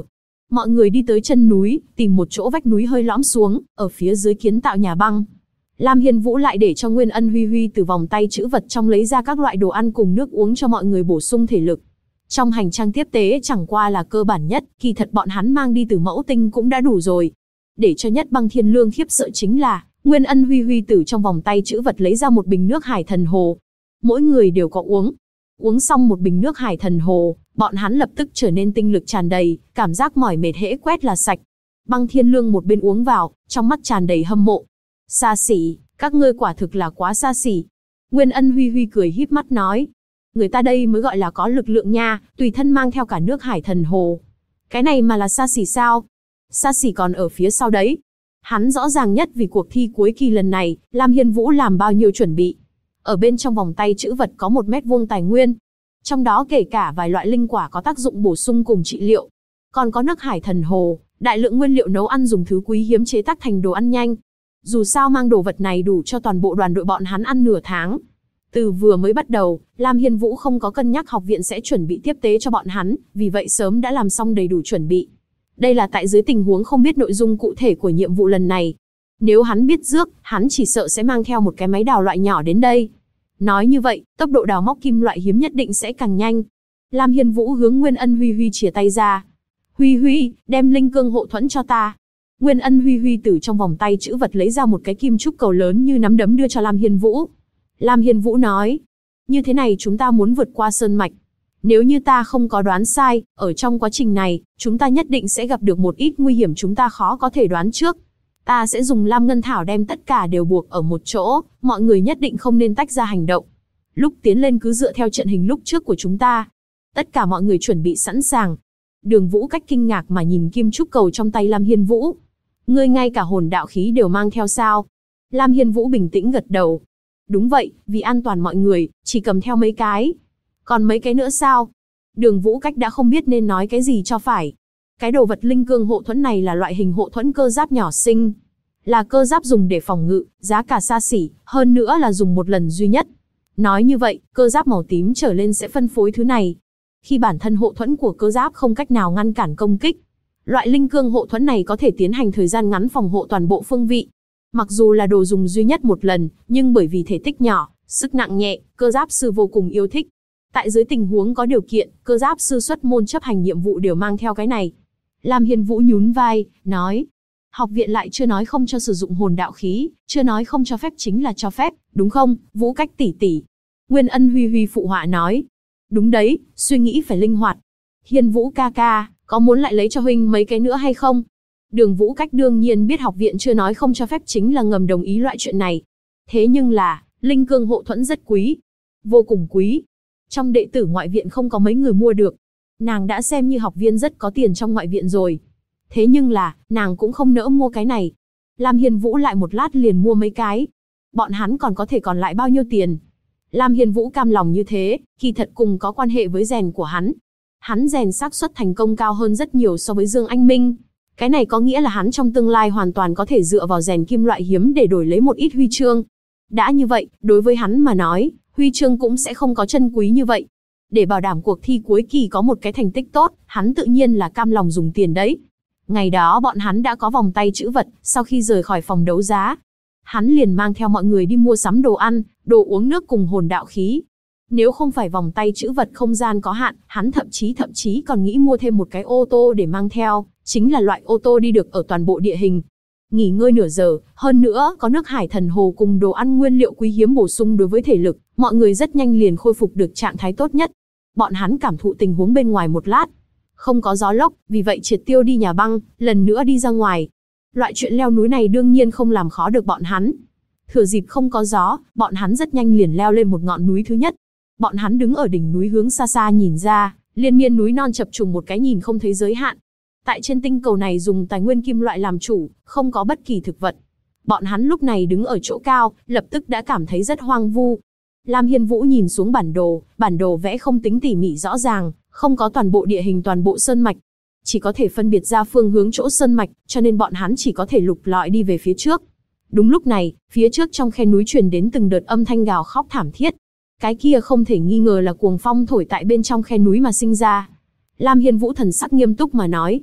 Mọi người đi tới chân núi, tìm một chỗ vách núi hơi lõm xuống, ở phía dưới kiến tạo nhà băng. Lam Hiên Vũ lại để cho Nguyên Ân Huy Huy từ vòng tay trữ vật trong lấy ra các loại đồ ăn cùng nước uống cho mọi người bổ sung thể lực. Trong hành trang tiếp tế chẳng qua là cơ bản nhất, kỳ thật bọn hắn mang đi từ mẫu tinh cũng đã đủ rồi. Để cho Nhất Băng Thiên Lương khiếp sợ chính là, Nguyên Ân Huy Huy từ trong vòng tay trữ vật lấy ra một bình nước Hải Thần Hồ. Mỗi người đều có uống. Uống xong một bình nước Hải Thần Hồ, bọn hắn lập tức trở nên tinh lực tràn đầy, cảm giác mỏi mệt hễ quét là sạch. Băng Thiên Lương một bên uống vào, trong mắt tràn đầy hâm mộ. Xa xỉ, các ngươi quả thực là quá xa xỉ. Nguyên Ân Huy Huy cười híp mắt nói. Người ta đây mới gọi là có lực lượng nha, tùy thân mang theo cả nước Hải Thần Hồ. Cái này mà là xa xỉ sao? Xa xỉ còn ở phía sau đấy. Hắn rõ ràng nhất vì cuộc thi cuối kỳ lần này, Lam Hiên Vũ làm bao nhiêu chuẩn bị. Ở bên trong vòng tay trữ vật có 1 mét vuông tài nguyên. Trong đó kể cả vài loại linh quả có tác dụng bổ sung cùng trị liệu. Còn có nước Hải Thần Hồ, đại lượng nguyên liệu nấu ăn dùng thứ quý hiếm chế tác thành đồ ăn nhanh. Dù sao mang đồ vật này đủ cho toàn bộ đoàn đội bọn hắn ăn nửa tháng. Từ vừa mới bắt đầu, Lam Hiên Vũ không có cân nhắc học viện sẽ chuẩn bị tiếp tế cho bọn hắn, vì vậy sớm đã làm xong đầy đủ chuẩn bị. Đây là tại dưới tình huống không biết nội dung cụ thể của nhiệm vụ lần này. Nếu hắn biết trước, hắn chỉ sợ sẽ mang theo một cái máy đào loại nhỏ đến đây. Nói như vậy, tốc độ đào móc kim loại hiếm nhất định sẽ càng nhanh. Lam Hiên Vũ hướng Nguyên Ân Huy Huy chìa tay ra. Huy Huy, đem linh cương hộ thuẫn cho ta. Nguyên Ân Huy Huy từ trong vòng tay trữ vật lấy ra một cái kim trúc cầu lớn như nắm đấm đưa cho Lam Hiên Vũ. Lam Hiên Vũ nói, như thế này chúng ta muốn vượt qua sơn mạch. Nếu như ta không có đoán sai, ở trong quá trình này, chúng ta nhất định sẽ gặp được một ít nguy hiểm chúng ta khó có thể đoán trước. Ta sẽ dùng Lam Ngân Thảo đem tất cả đều buộc ở một chỗ, mọi người nhất định không nên tách ra hành động. Lúc tiến lên cứ dựa theo trận hình lúc trước của chúng ta. Tất cả mọi người chuẩn bị sẵn sàng. Đường Vũ Cách kinh ngạc mà nhìn kim trúc cầu trong tay Lam Hiên Vũ. Ngươi ngay cả hồn đạo khí đều mang theo sao? Lam Hiên Vũ bình tĩnh gật đầu. Đúng vậy, vì an toàn mọi người, chỉ cầm theo mấy cái. Còn mấy cái nữa sao? Đường Vũ Cách đã không biết nên nói cái gì cho phải. Cái đồ vật linh cương hộ thuẫn này là loại hình hộ thuẫn cơ giáp nhỏ xinh. Là cơ giáp dùng để phòng ngự, giá cả xa xỉ, hơn nữa là dùng một lần duy nhất. Nói như vậy, cơ giáp màu tím trở lên sẽ phân phối thứ này. Khi bản thân hộ thuẫn của cơ giáp không cách nào ngăn cản công kích, loại linh cương hộ thuẫn này có thể tiến hành thời gian ngắn phòng hộ toàn bộ phương vị. Mặc dù là đồ dùng duy nhất một lần, nhưng bởi vì thể tích nhỏ, sức nặng nhẹ, cơ giáp sư vô cùng yêu thích. Tại dưới tình huống có điều kiện, cơ giáp sư xuất môn chấp hành nhiệm vụ đều mang theo cái này. Lam Hiên Vũ nhún vai, nói. Học viện lại chưa nói không cho sử dụng hồn đạo khí, chưa nói không cho phép chính là cho phép, đúng không, Vũ Cách tỷ tỷ? Nguyên Ân Huy Huy phụ họa nói. Đúng đấy, suy nghĩ phải linh hoạt. Hiên Vũ ca ca, có muốn lại lấy cho huynh mấy cái nữa hay không? Đường Vũ Cách đương nhiên biết học viện chưa nói không cho phép chính là ngầm đồng ý loại chuyện này. Thế nhưng là, linh cương hộ thuẫn rất quý. Vô cùng quý. Trong đệ tử ngoại viện không có mấy người mua được. Nàng đã xem như học viên rất có tiền trong ngoại viện rồi. Thế nhưng là, nàng cũng không nỡ mua cái này. Lam Hiên Vũ lại một lát liền mua mấy cái. Bọn hắn còn có thể còn lại bao nhiêu tiền? Lam Hiên Vũ cam lòng như thế, kỳ thật cùng có quan hệ với rèn của hắn. Hắn rèn xác suất thành công cao hơn rất nhiều so với Dương Anh Minh. Cái này có nghĩa là hắn trong tương lai hoàn toàn có thể dựa vào rèn kim loại hiếm để đổi lấy một ít huy chương. Đã như vậy, đối với hắn mà nói, huy chương cũng sẽ không có chân quý như vậy. Để bảo đảm cuộc thi cuối kỳ có một cái thành tích tốt, hắn tự nhiên là cam lòng dùng tiền đấy. Ngày đó bọn hắn đã có vòng tay trữ vật, sau khi rời khỏi phòng đấu giá. Hắn liền mang theo mọi người đi mua sắm đồ ăn, đồ uống nước cùng hồn đạo khí. Nếu không phải vòng tay trữ vật không gian có hạn, hắn thậm chí còn nghĩ mua thêm một cái ô tô để mang theo, chính là loại ô tô đi được ở toàn bộ địa hình. Nghỉ ngơi nửa giờ, hơn nữa có nước Hải Thần Hồ cùng đồ ăn nguyên liệu quý hiếm bổ sung đối với thể lực, mọi người rất nhanh liền khôi phục được trạng thái tốt nhất. Bọn hắn cảm thụ tình huống bên ngoài một lát. Không có gió lốc, vì vậy triệt tiêu đi nhà băng, lần nữa đi ra ngoài. Loại chuyện leo núi này đương nhiên không làm khó được bọn hắn. Thừa dịp không có gió, bọn hắn rất nhanh liền leo lên một ngọn núi thứ nhất. Bọn hắn đứng ở đỉnh núi hướng xa xa nhìn ra, liên miên núi non chập trùng một cái nhìn không thấy giới hạn. Tại trên tinh cầu này dùng tài nguyên kim loại làm chủ, không có bất kỳ thực vật. Bọn hắn lúc này đứng ở chỗ cao, lập tức đã cảm thấy rất hoang vu. Lam Hiên Vũ nhìn xuống bản đồ vẽ không tính tỉ mỉ rõ ràng, không có toàn bộ địa hình toàn bộ sơn mạch. Chỉ có thể phân biệt ra phương hướng chỗ sơn mạch, cho nên bọn hắn chỉ có thể lục lọi đi về phía trước. Đúng lúc này, phía trước trong khe núi truyền đến từng đợt âm thanh gào khóc thảm thiết. Cái kia không thể nghi ngờ là cuồng phong thổi tại bên trong khe núi mà sinh ra. Lam Hiên Vũ thần sắc nghiêm túc mà nói.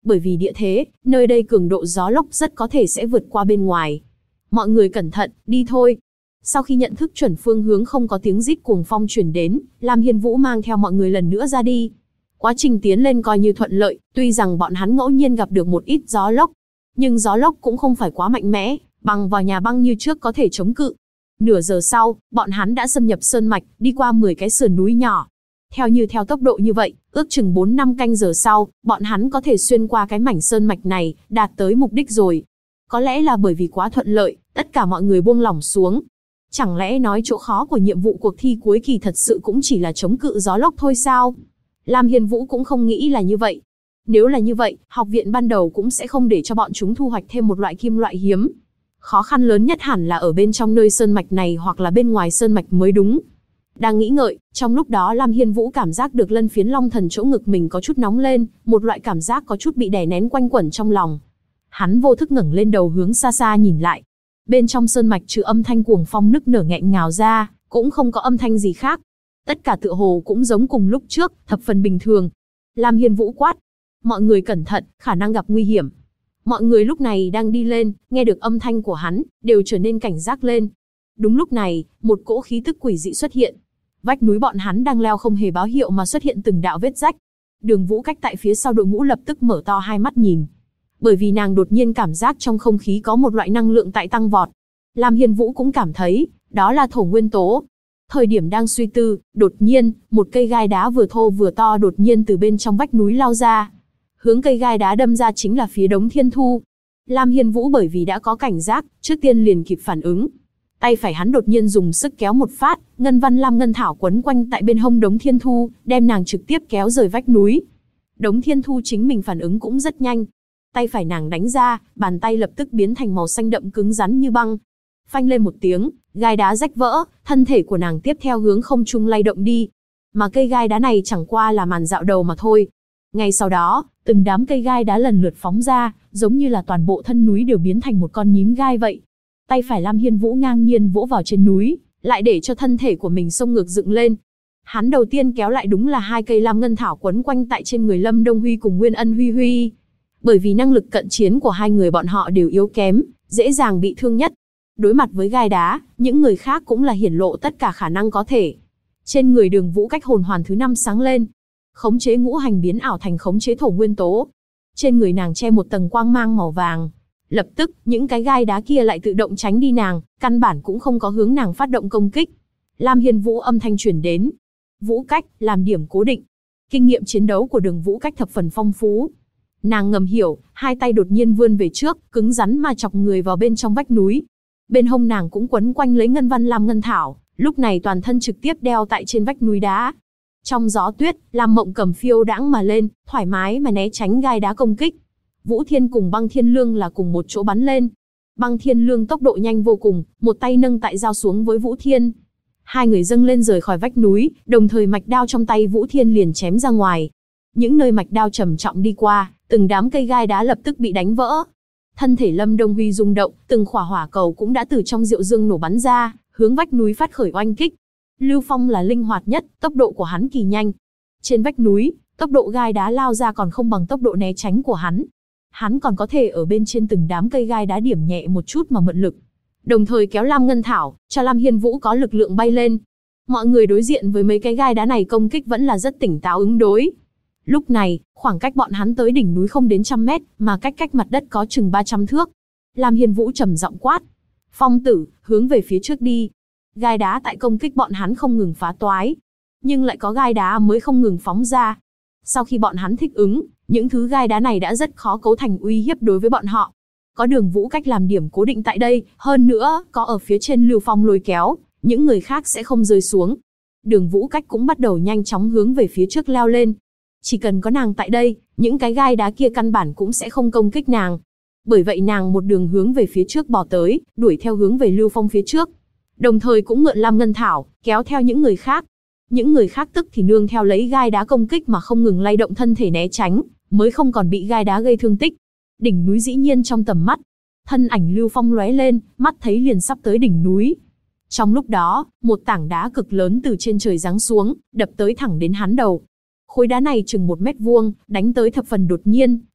Bởi vì địa thế, nơi đây cường độ gió lốc rất có thể sẽ vượt qua bên ngoài. Mọi người cẩn thận, đi thôi. Sau khi nhận thức chuẩn phương hướng không có tiếng rít cuồng phong truyền đến, Lam Hiên Vũ mang theo mọi người lần nữa ra đi. Quá trình tiến lên coi như thuận lợi, tuy rằng bọn hắn ngẫu nhiên gặp được một ít gió lốc, nhưng gió lốc cũng không phải quá mạnh mẽ, bằng vào nhà băng như trước có thể chống cự. Nửa giờ sau, bọn hắn đã xâm nhập sơn mạch, đi qua 10 cái sườn núi nhỏ. Theo tốc độ như vậy, ước chừng 4-5 canh giờ sau, bọn hắn có thể xuyên qua cái mảnh sơn mạch này, đạt tới mục đích rồi. Có lẽ là bởi vì quá thuận lợi, tất cả mọi người buông lỏng xuống. Chẳng lẽ nói chỗ khó của nhiệm vụ cuộc thi cuối kỳ thật sự cũng chỉ là chống cự gió lốc thôi sao? Lam Hiên Vũ cũng không nghĩ là như vậy. Nếu là như vậy, học viện ban đầu cũng sẽ không để cho bọn chúng thu hoạch thêm một loại kim loại hiếm. Khó khăn lớn nhất hẳn là ở bên trong nơi sơn mạch này hoặc là bên ngoài sơn mạch mới đúng. Đang nghĩ ngợi, trong lúc đó Lam Hiên Vũ cảm giác được lân phiến long thần chỗ ngực mình có chút nóng lên, một loại cảm giác có chút bị đè nén quanh quẩn trong lòng. Hắn vô thức ngẩng lên đầu hướng xa xa nhìn lại. Bên trong sơn mạch trừ âm thanh cuồng phong nức nở nghẹn ngào ra, cũng không có âm thanh gì khác. Tất cả tựa hồ cũng giống cùng lúc trước, thập phần bình thường. Lam Hiên Vũ quát: mọi người cẩn thận, khả năng gặp nguy hiểm. Mọi người lúc này đang đi lên, nghe được âm thanh của hắn, đều trở nên cảnh giác lên. Đúng lúc này, một cỗ khí tức quỷ dị xuất hiện. Vách núi bọn hắn đang leo không hề báo hiệu mà xuất hiện từng đạo vết rách. Đường Vũ Cách tại phía sau đội ngũ lập tức mở to hai mắt nhìn. Bởi vì nàng đột nhiên cảm giác trong không khí có một loại năng lượng tại tăng vọt. Lam Hiên Vũ cũng cảm thấy, đó là thổ nguyên tố. Thời điểm đang suy tư, đột nhiên, một cây gai đá vừa thô vừa to đột nhiên từ bên trong vách núi lao ra. Hướng cây gai đá đâm ra chính là phía Đống Thiên Thu. Lam Hiên Vũ bởi vì đã có cảnh giác, trước tiên liền kịp phản ứng. Tay phải hắn đột nhiên dùng sức kéo một phát, ngân văn lam ngân thảo quấn quanh tại bên hông Đống Thiên Thu, đem nàng trực tiếp kéo rời vách núi. Đống Thiên Thu chính mình phản ứng cũng rất nhanh. Tay phải nàng đánh ra, bàn tay lập tức biến thành màu xanh đậm cứng rắn như băng. Phanh lên một tiếng, gai đá rách vỡ, thân thể của nàng tiếp theo hướng không trung lay động đi. Mà cây gai đá này chẳng qua là màn dạo đầu mà thôi. Ngay sau đó, từng đám cây gai đá lần lượt phóng ra, giống như là toàn bộ thân núi đều biến thành một con nhím gai vậy. Tay phải Lam Hiên Vũ ngang nhiên vỗ vào trên núi, lại để cho thân thể của mình xông ngược dựng lên. Hắn đầu tiên kéo lại đúng là hai cây lam ngân thảo quấn quanh tại trên người Lâm Đông Huy cùng Nguyên Ân Huy Huy. Bởi vì năng lực cận chiến của hai người bọn họ đều yếu kém, dễ dàng bị thương nhất. Đối mặt với gai đá, những người khác cũng là hiển lộ tất cả khả năng có thể. Trên người Đường Vũ Cách hồn hoàn thứ 5 sáng lên. Khống chế ngũ hành biến ảo thành khống chế thổ nguyên tố. Trên người nàng che một tầng quang mang màu vàng. Lập tức, những cái gai đá kia lại tự động tránh đi nàng, căn bản cũng không có hướng nàng phát động công kích. Lam Hiên Vũ âm thanh truyền đến. Vũ Cách, làm điểm cố định. Kinh nghiệm chiến đấu của Đường Vũ Cách thập phần phong phú. Nàng ngầm hiểu, hai tay đột nhiên vươn về trước, cứng rắn mà chọc người vào bên trong vách núi. Bên hông nàng cũng quấn quanh lấy ngân văn lam ngân thảo, lúc này toàn thân trực tiếp đeo tại trên vách núi đá. Trong gió tuyết, Lam Mộng Cầm phiêu đãng mà lên, thoải mái mà né tránh gai đá công kích. Vũ Thiên cùng Băng Thiên Lương là cùng một chỗ bắn lên. Băng Thiên Lương tốc độ nhanh vô cùng, một tay nâng tại dao xuống với Vũ Thiên. Hai người dâng lên rời khỏi vách núi, đồng thời mạch đao trong tay Vũ Thiên liền chém ra ngoài. Những nơi mạch đao trầm trọng đi qua, từng đám cây gai đá lập tức bị đánh vỡ. Thân thể Lâm Đông Huy rung động, từng khỏa hỏa cầu cũng đã từ trong diệu dương nổ bắn ra, hướng vách núi phát khởi oanh kích. Lưu Phong là linh hoạt nhất, tốc độ của hắn kỳ nhanh. Trên vách núi, tốc độ gai đá lao ra còn không bằng tốc độ né tránh của hắn. Hắn còn có thể ở bên trên từng đám cây gai đá điểm nhẹ một chút mà mượn lực. Đồng thời kéo Lam Ngân Thảo, cho Lam Hiên Vũ có lực lượng bay lên. Mọi người đối diện với mấy cái gai đá này công kích vẫn là rất tỉnh táo ứng đối. Lúc này, khoảng cách bọn hắn tới đỉnh núi không đến 100 mét, mà cách mặt đất có chừng 300 thước. Lam Hiên Vũ trầm giọng quát. Phong tử, hướng về phía trước đi. Gai đá tại công kích bọn hắn không ngừng phá toái. Nhưng lại có gai đá mới không ngừng phóng ra. Sau khi bọn hắn thích ứng, những thứ gai đá này đã rất khó cấu thành uy hiếp đối với bọn họ. Có Đường Vũ Cách làm điểm cố định tại đây, hơn nữa, có ở phía trên Lưu Phong lôi kéo, những người khác sẽ không rơi xuống. Đường Vũ Cách cũng bắt đầu nhanh chóng hướng về phía trước leo lên. Chỉ cần có nàng tại đây, những cái gai đá kia căn bản cũng sẽ không công kích nàng. Bởi vậy nàng một đường hướng về phía trước bò tới, đuổi theo hướng về Lưu Phong phía trước. Đồng thời cũng mượn Lam Ngân Thảo, kéo theo những người khác. Những người khác tức thì nương theo lấy gai đá công kích mà không ngừng lay động thân thể né tránh, mới không còn bị gai đá gây thương tích. Đỉnh núi dĩ nhiên trong tầm mắt. Thân ảnh Lưu Phong lóe lên, mắt thấy liền sắp tới đỉnh núi. Trong lúc đó, một tảng đá cực lớn từ trên trời giáng xuống, đập tới thẳng đến hắn đầu. Khối đá này chừng 1 mét vuông, đánh tới thập phần đột nhiên,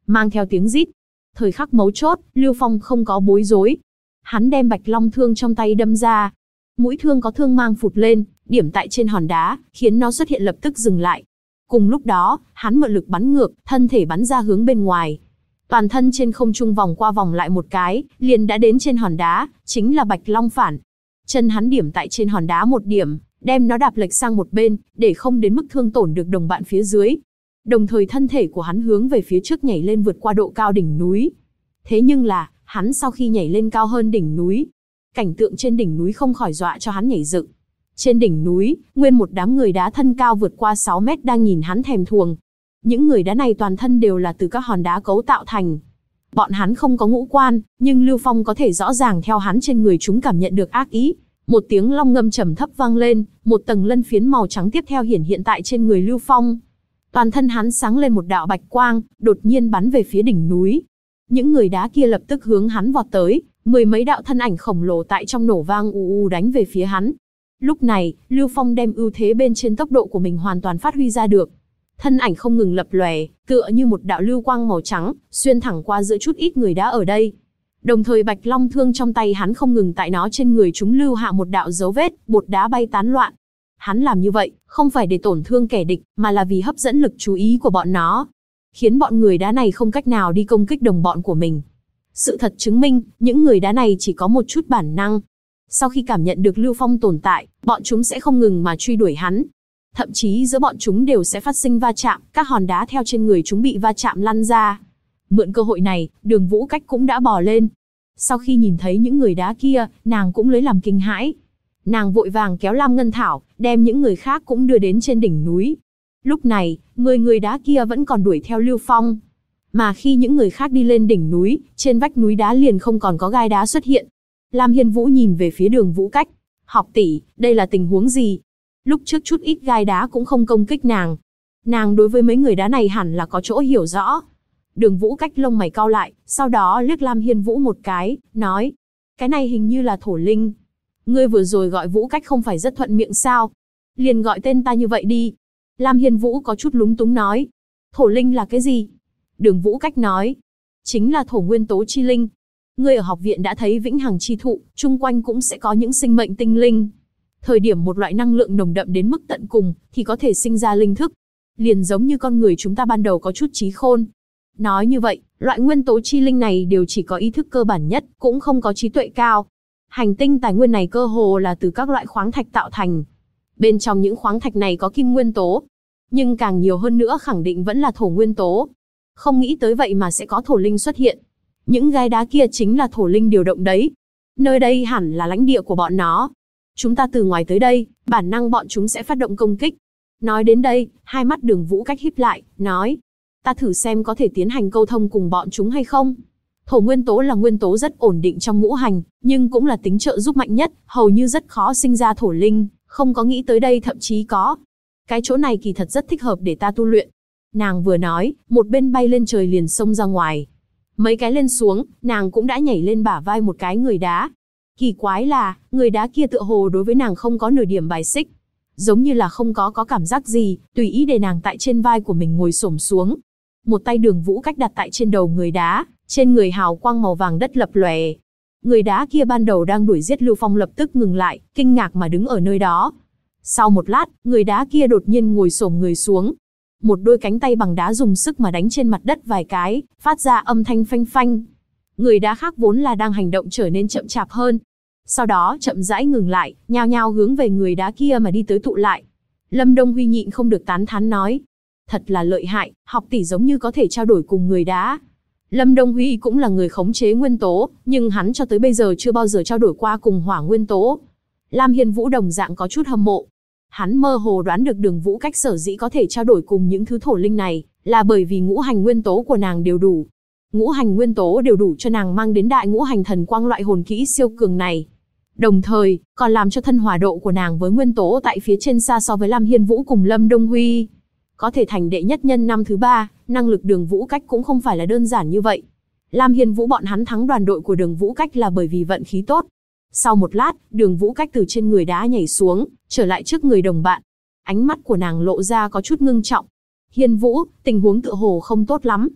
mang theo tiếng rít. Thời khắc mấu chốt, Lưu Phong không có bối rối. Hắn đem Bạch Long thương trong tay đâm ra. Mũi thương có thương mang phụt lên, điểm tại trên hòn đá, khiến nó xuất hiện lập tức dừng lại. Cùng lúc đó, hắn mượn lực bắn ngược, thân thể bắn ra hướng bên ngoài. Toàn thân trên không trung vòng qua vòng lại một cái, liền đã đến trên hòn đá, chính là Bạch Long phản. Chân hắn điểm tại trên hòn đá một điểm, đem nó đạp lệch sang một bên, để không đến mức thương tổn được đồng bạn phía dưới. Đồng thời thân thể của hắn hướng về phía trước nhảy lên vượt qua độ cao đỉnh núi. Thế nhưng là, hắn sau khi nhảy lên cao hơn đỉnh núi, cảnh tượng trên đỉnh núi không khỏi dọa cho hắn nhảy dựng. Trên đỉnh núi, nguyên một đám người đá thân cao vượt qua 6 mét đang nhìn hắn thèm thuồng. Những người đá này toàn thân đều là từ các hòn đá cấu tạo thành. Bọn hắn không có ngũ quan, nhưng Lưu Phong có thể rõ ràng theo hắn trên người chúng cảm nhận được ác ý. Một tiếng long ngâm trầm thấp vang lên, một tầng lân phiến màu trắng tiếp theo hiện tại trên người Lưu Phong. Toàn thân hắn sáng lên một đạo bạch quang, đột nhiên bắn về phía đỉnh núi. Những người đá kia lập tức hướng hắn vọt tới, mười mấy đạo thân ảnh khổng lồ tại trong nổ vang u đánh về phía hắn. Lúc này, Lưu Phong đem ưu thế bên trên tốc độ của mình hoàn toàn phát huy ra được. Thân ảnh không ngừng lập lòe, tựa như một đạo lưu quang màu trắng, xuyên thẳng qua giữa chút ít người đá ở đây. Đồng thời Bạch Long thương trong tay hắn không ngừng tại nó trên người chúng lưu hạ một đạo dấu vết, bột đá bay tán loạn. Hắn làm như vậy, không phải để tổn thương kẻ địch, mà là vì hấp dẫn lực chú ý của bọn nó, khiến bọn người đá này không cách nào đi công kích đồng bọn của mình. Sự thật chứng minh, những người đá này chỉ có một chút bản năng. Sau khi cảm nhận được Lưu Phong tồn tại, bọn chúng sẽ không ngừng mà truy đuổi hắn. Thậm chí giữa bọn chúng đều sẽ phát sinh va chạm, các hòn đá theo trên người chúng bị va chạm lăn ra. Mượn cơ hội này, Đường Vũ Cách cũng đã bò lên. Sau khi nhìn thấy những người đá kia, nàng cũng lấy làm kinh hãi. Nàng vội vàng kéo Lam Ngân Thảo, đem những người khác cũng đưa đến trên đỉnh núi. Lúc này, người đá kia vẫn còn đuổi theo Lưu Phong. Mà khi những người khác đi lên đỉnh núi, trên vách núi đá liền không còn có gai đá xuất hiện. Lam Hiên Vũ nhìn về phía Đường Vũ Cách. Học tỷ, đây là tình huống gì? Lúc trước chút ít gai đá cũng không công kích nàng. Nàng đối với mấy người đá này hẳn là có chỗ hiểu rõ. Đường Vũ Cách lông mày cau lại, sau đó liếc Lam Hiên Vũ một cái, nói. Cái này hình như là thổ linh. Ngươi vừa rồi gọi Vũ Cách không phải rất thuận miệng sao? Liền gọi tên ta như vậy đi. Lam Hiên Vũ có chút lúng túng nói. Thổ linh là cái gì? Đường Vũ Cách nói. Chính là thổ nguyên tố chi linh. Ngươi ở học viện đã thấy vĩnh hằng chi thụ, chung quanh cũng sẽ có những sinh mệnh tinh linh. Thời điểm một loại năng lượng nồng đậm đến mức tận cùng, thì có thể sinh ra linh thức. Liền giống như con người chúng ta ban đầu có chút trí khôn. Nói như vậy, loại nguyên tố chi linh này đều chỉ có ý thức cơ bản nhất, cũng không có trí tuệ cao. Hành tinh tài nguyên này cơ hồ là từ các loại khoáng thạch tạo thành. Bên trong những khoáng thạch này có kim nguyên tố. Nhưng càng nhiều hơn nữa khẳng định vẫn là thổ nguyên tố. Không nghĩ tới vậy mà sẽ có thổ linh xuất hiện. Những gai đá kia chính là thổ linh điều động đấy. Nơi đây hẳn là lãnh địa của bọn nó. Chúng ta từ ngoài tới đây, bản năng bọn chúng sẽ phát động công kích. Nói đến đây, hai mắt Đường Vũ Cách híp lại, nói. Ta thử xem có thể tiến hành câu thông cùng bọn chúng hay không. Thổ nguyên tố là nguyên tố rất ổn định trong ngũ hành, nhưng cũng là tính trợ giúp mạnh nhất, hầu như rất khó sinh ra thổ linh, không có nghĩ tới đây thậm chí có. Cái chỗ này kỳ thật rất thích hợp để ta tu luyện. Nàng vừa nói, một bên bay lên trời liền xông ra ngoài. Mấy cái lên xuống, nàng cũng đã nhảy lên bả vai một cái người đá. Kỳ quái là, người đá kia tựa hồ đối với nàng không có nửa điểm bài xích. Giống như là không có cảm giác gì, tùy ý để nàng tại trên vai của mình ngồi xổm xuống. Một tay Đường Vũ Cách đặt tại trên đầu người đá, trên người hào quang màu vàng đất lập lòe. Người đá kia ban đầu đang đuổi giết Lưu Phong lập tức ngừng lại, kinh ngạc mà đứng ở nơi đó. Sau một lát, người đá kia đột nhiên ngồi xổm người xuống. Một đôi cánh tay bằng đá dùng sức mà đánh trên mặt đất vài cái, phát ra âm thanh phanh phanh. Người đá khác vốn là đang hành động trở nên chậm chạp hơn. Sau đó chậm rãi ngừng lại, nhao nhao hướng về người đá kia mà đi tới tụ lại. Lâm Đông Huy nhịn không được tán thán nói. Thật là lợi hại, học tỷ giống như có thể trao đổi cùng người đá. Lâm Đông Huy cũng là người khống chế nguyên tố, nhưng hắn cho tới bây giờ chưa bao giờ trao đổi qua cùng hỏa nguyên tố. Lam Hiên Vũ đồng dạng có chút hâm mộ. Hắn mơ hồ đoán được Đường Vũ Cách sở dĩ có thể trao đổi cùng những thứ thổ linh này, là bởi vì ngũ hành nguyên tố của nàng đều đủ. Ngũ hành nguyên tố đều đủ cho nàng mang đến đại ngũ hành thần quang loại hồn kỹ siêu cường này. Đồng thời, còn làm cho thân hòa độ của nàng với nguyên tố tại phía trên xa so với Lam Hiên Vũ cùng Lâm Đông Huy. Có thể thành đệ nhất nhân năm thứ 3, năng lực Đường Vũ Cách cũng không phải là đơn giản như vậy. Lam Hiên Vũ bọn hắn thắng đoàn đội của Đường Vũ Cách là bởi vì vận khí tốt. Sau một lát, Đường Vũ Cách từ trên người đá nhảy xuống, trở lại trước người đồng bạn. Ánh mắt của nàng lộ ra có chút ngưng trọng. Hiên Vũ, tình huống tựa hồ không tốt lắm.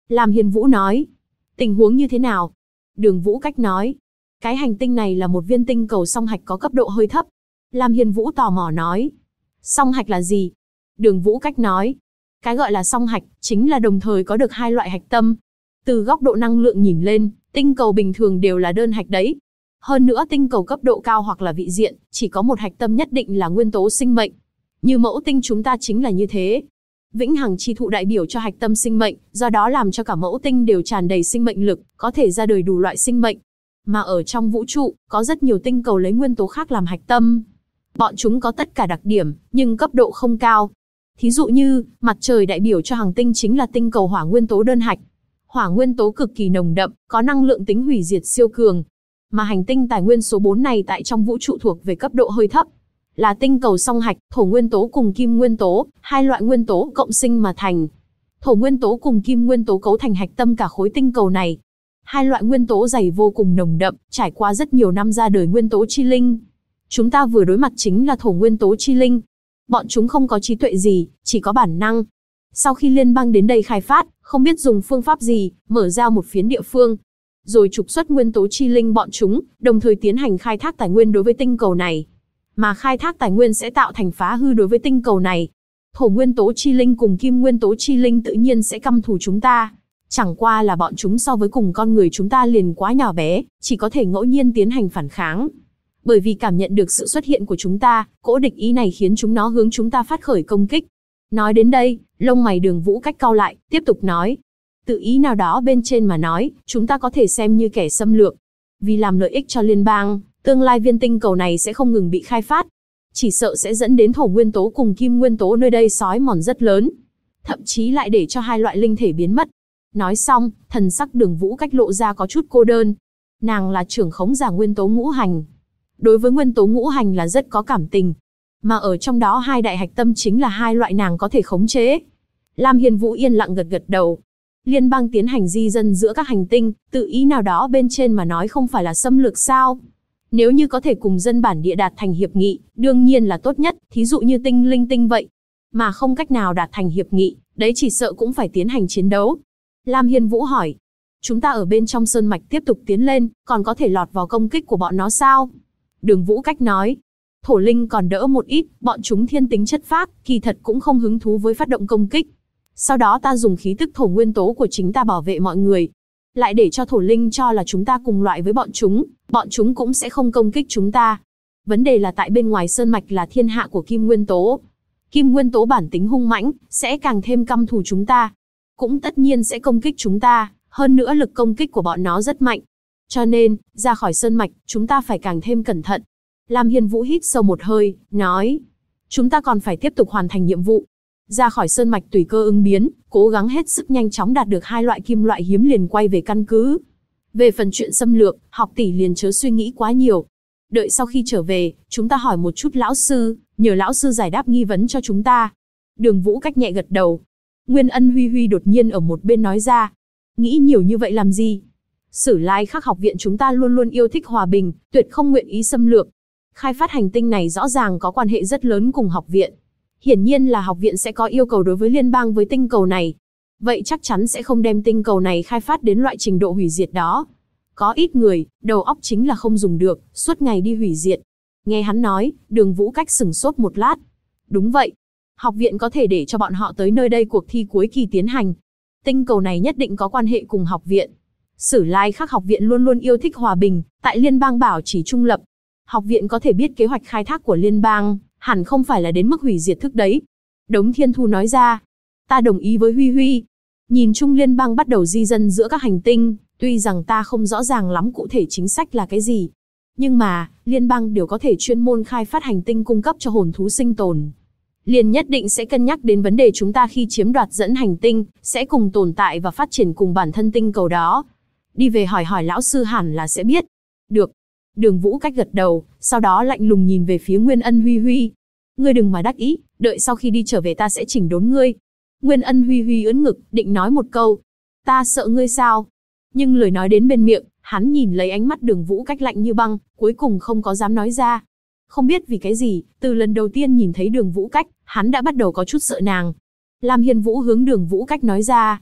Lam Hiên Vũ nói. Tình huống như thế nào? Đường Vũ Cách nói. Cái hành tinh này là một viên tinh cầu song hạch có cấp độ hơi thấp. Lam Hiên Vũ tò mò nói. Song hạch là gì? Đường Vũ Cách nói. Cái gọi là song hạch, chính là đồng thời có được hai loại hạch tâm. Từ góc độ năng lượng nhìn lên, tinh cầu bình thường đều là đơn hạch đấy. Hơn nữa tinh cầu cấp độ cao hoặc là vị diện, chỉ có một hạch tâm nhất định là nguyên tố sinh mệnh. Như mẫu tinh chúng ta chính là như thế. Vĩnh hằng chi thụ đại biểu cho hạch tâm sinh mệnh, do đó làm cho cả mẫu tinh đều tràn đầy sinh mệnh lực, có thể ra đời đủ loại sinh mệnh. Mà ở trong vũ trụ, có rất nhiều tinh cầu lấy nguyên tố khác làm hạch tâm. Bọn chúng có tất cả đặc điểm, nhưng cấp độ không cao. Thí dụ như, mặt trời đại biểu cho hành tinh chính là tinh cầu hỏa nguyên tố đơn hạch. Hỏa nguyên tố cực kỳ nồng đậm, có năng lượng tính hủy diệt siêu cường. Mà hành tinh tài nguyên số 4 này tại trong vũ trụ thuộc về cấp độ hơi thấp. Là tinh cầu song hạch, thổ nguyên tố cùng kim nguyên tố, hai loại nguyên tố cộng sinh mà thành. Thổ nguyên tố cùng kim nguyên tố cấu thành hạch tâm cả khối tinh cầu này. Hai loại nguyên tố dày vô cùng nồng đậm, trải qua rất nhiều năm ra đời nguyên tố chi linh. Chúng ta vừa đối mặt chính là thổ nguyên tố chi linh. Bọn chúng không có trí tuệ gì, chỉ có bản năng. Sau khi liên bang đến đây khai phát, không biết dùng phương pháp gì, mở ra một phiến địa phương. Rồi trục xuất nguyên tố chi linh bọn chúng, đồng thời tiến hành khai thác tài nguyên đối với tinh cầu này. Mà khai thác tài nguyên sẽ tạo thành phá hư đối với tinh cầu này. Thổ nguyên tố chi linh cùng kim nguyên tố chi linh tự nhiên sẽ căm thù chúng ta. Chẳng qua là bọn chúng so với cùng con người chúng ta liền quá nhỏ bé, chỉ có thể ngẫu nhiên tiến hành phản kháng. Bởi vì cảm nhận được sự xuất hiện của chúng ta, cỗ địch ý này khiến chúng nó hướng chúng ta phát khởi công kích. Nói đến đây, lông mày Đường Vũ Cách cau lại, tiếp tục nói. Tự ý nào đó bên trên mà nói, chúng ta có thể xem như kẻ xâm lược. Vì làm lợi ích cho liên bang, tương lai viên tinh cầu này sẽ không ngừng bị khai phát. Chỉ sợ sẽ dẫn đến thổ nguyên tố cùng kim nguyên tố nơi đây xói mòn rất lớn. Thậm chí lại để cho hai loại linh thể biến mất. Nói xong, thần sắc Đường Vũ Cách lộ ra có chút cô đơn. Nàng là trưởng khống giả nguyên tố ngũ hành. Đối với nguyên tố ngũ hành là rất có cảm tình. Mà ở trong đó hai đại hạch tâm chính là hai loại nàng có thể khống chế. Lam Hiên Vũ yên lặng gật gật đầu. Liên bang tiến hành di dân giữa các hành tinh, tự ý nào đó bên trên mà nói không phải là xâm lược sao? Nếu như có thể cùng dân bản địa đạt thành hiệp nghị, đương nhiên là tốt nhất, thí dụ như tinh linh tinh vậy. Mà không cách nào đạt thành hiệp nghị, đấy chỉ sợ cũng phải tiến hành chiến đấu. Lam Hiên Vũ hỏi, chúng ta ở bên trong sơn mạch tiếp tục tiến lên, còn có thể lọt vào công kích của bọn nó sao? Đường Vũ Cách nói, thổ linh còn đỡ một ít, bọn chúng thiên tính chất phác, kỳ thật cũng không hứng thú với phát động công kích. Sau đó ta dùng khí tức thổ nguyên tố của chính ta bảo vệ mọi người. Lại để cho thổ linh cho là chúng ta cùng loại với bọn chúng cũng sẽ không công kích chúng ta. Vấn đề là tại bên ngoài sơn mạch là thiên hạ của kim nguyên tố. Kim nguyên tố bản tính hung mãnh, sẽ càng thêm căm thù chúng ta. Cũng tất nhiên sẽ công kích chúng ta, hơn nữa lực công kích của bọn nó rất mạnh. Cho nên, ra khỏi sơn mạch, chúng ta phải càng thêm cẩn thận. Lam Hiên Vũ hít sâu một hơi, nói. Chúng ta còn phải tiếp tục hoàn thành nhiệm vụ. Ra khỏi sơn mạch tùy cơ ứng biến, cố gắng hết sức nhanh chóng đạt được hai loại kim loại hiếm liền quay về căn cứ. Về phần chuyện xâm lược, học tỷ liền chớ suy nghĩ quá nhiều. Đợi sau khi trở về, chúng ta hỏi một chút lão sư, nhờ lão sư giải đáp nghi vấn cho chúng ta. Đường Vũ Cách nhẹ gật đầu. Nguyên Ân Huy Huy đột nhiên ở một bên nói ra. Nghĩ nhiều như vậy làm gì? Sử Lai Khắc học viện chúng ta luôn luôn yêu thích hòa bình, tuyệt không nguyện ý xâm lược. Khai phát hành tinh này rõ ràng có quan hệ rất lớn cùng học viện. Hiển nhiên là học viện sẽ có yêu cầu đối với liên bang với tinh cầu này. Vậy chắc chắn sẽ không đem tinh cầu này khai phát đến loại trình độ hủy diệt đó. Có ít người, đầu óc chính là không dùng được, suốt ngày đi hủy diệt. Nghe hắn nói, Đường Vũ Cách sửng sốt một lát. Đúng vậy. Học viện có thể để cho bọn họ tới nơi đây cuộc thi cuối kỳ tiến hành. Tinh cầu này nhất định có quan hệ cùng học viện. Sử Lai Khắc học viện luôn luôn yêu thích hòa bình, tại liên bang bảo trì trung lập. Học viện có thể biết kế hoạch khai thác của liên bang, hẳn không phải là đến mức hủy diệt thức đấy. Đống Thiên Thu nói ra. Ta đồng ý với Huy Huy. Nhìn chung liên bang bắt đầu di dân giữa các hành tinh, tuy rằng ta không rõ ràng lắm cụ thể chính sách là cái gì. Nhưng mà, liên bang đều có thể chuyên môn khai phát hành tinh cung cấp cho hồn thú sinh tồn. Liền nhất định sẽ cân nhắc đến vấn đề chúng ta khi chiếm đoạt dẫn hành tinh, sẽ cùng tồn tại và phát triển cùng bản thân tinh cầu đó. Đi về hỏi lão sư hẳn là sẽ biết. Được. Đường Vũ Cách gật đầu, sau đó lạnh lùng nhìn về phía Nguyên Ân Huy Huy. Ngươi đừng mà đắc ý, đợi sau khi đi trở về ta sẽ chỉnh đốn ngươi. Nguyên Ân Huy Huy ưỡn ngực, định nói một câu. Ta sợ ngươi sao? Nhưng lời nói đến bên miệng, hắn nhìn lấy ánh mắt Đường Vũ Cách lạnh như băng, cuối cùng không có dám nói ra. Không biết vì cái gì, từ lần đầu tiên nhìn thấy Đường Vũ Cách, hắn đã bắt đầu có chút sợ nàng. Lam Hiên Vũ hướng Đường Vũ Cách nói ra.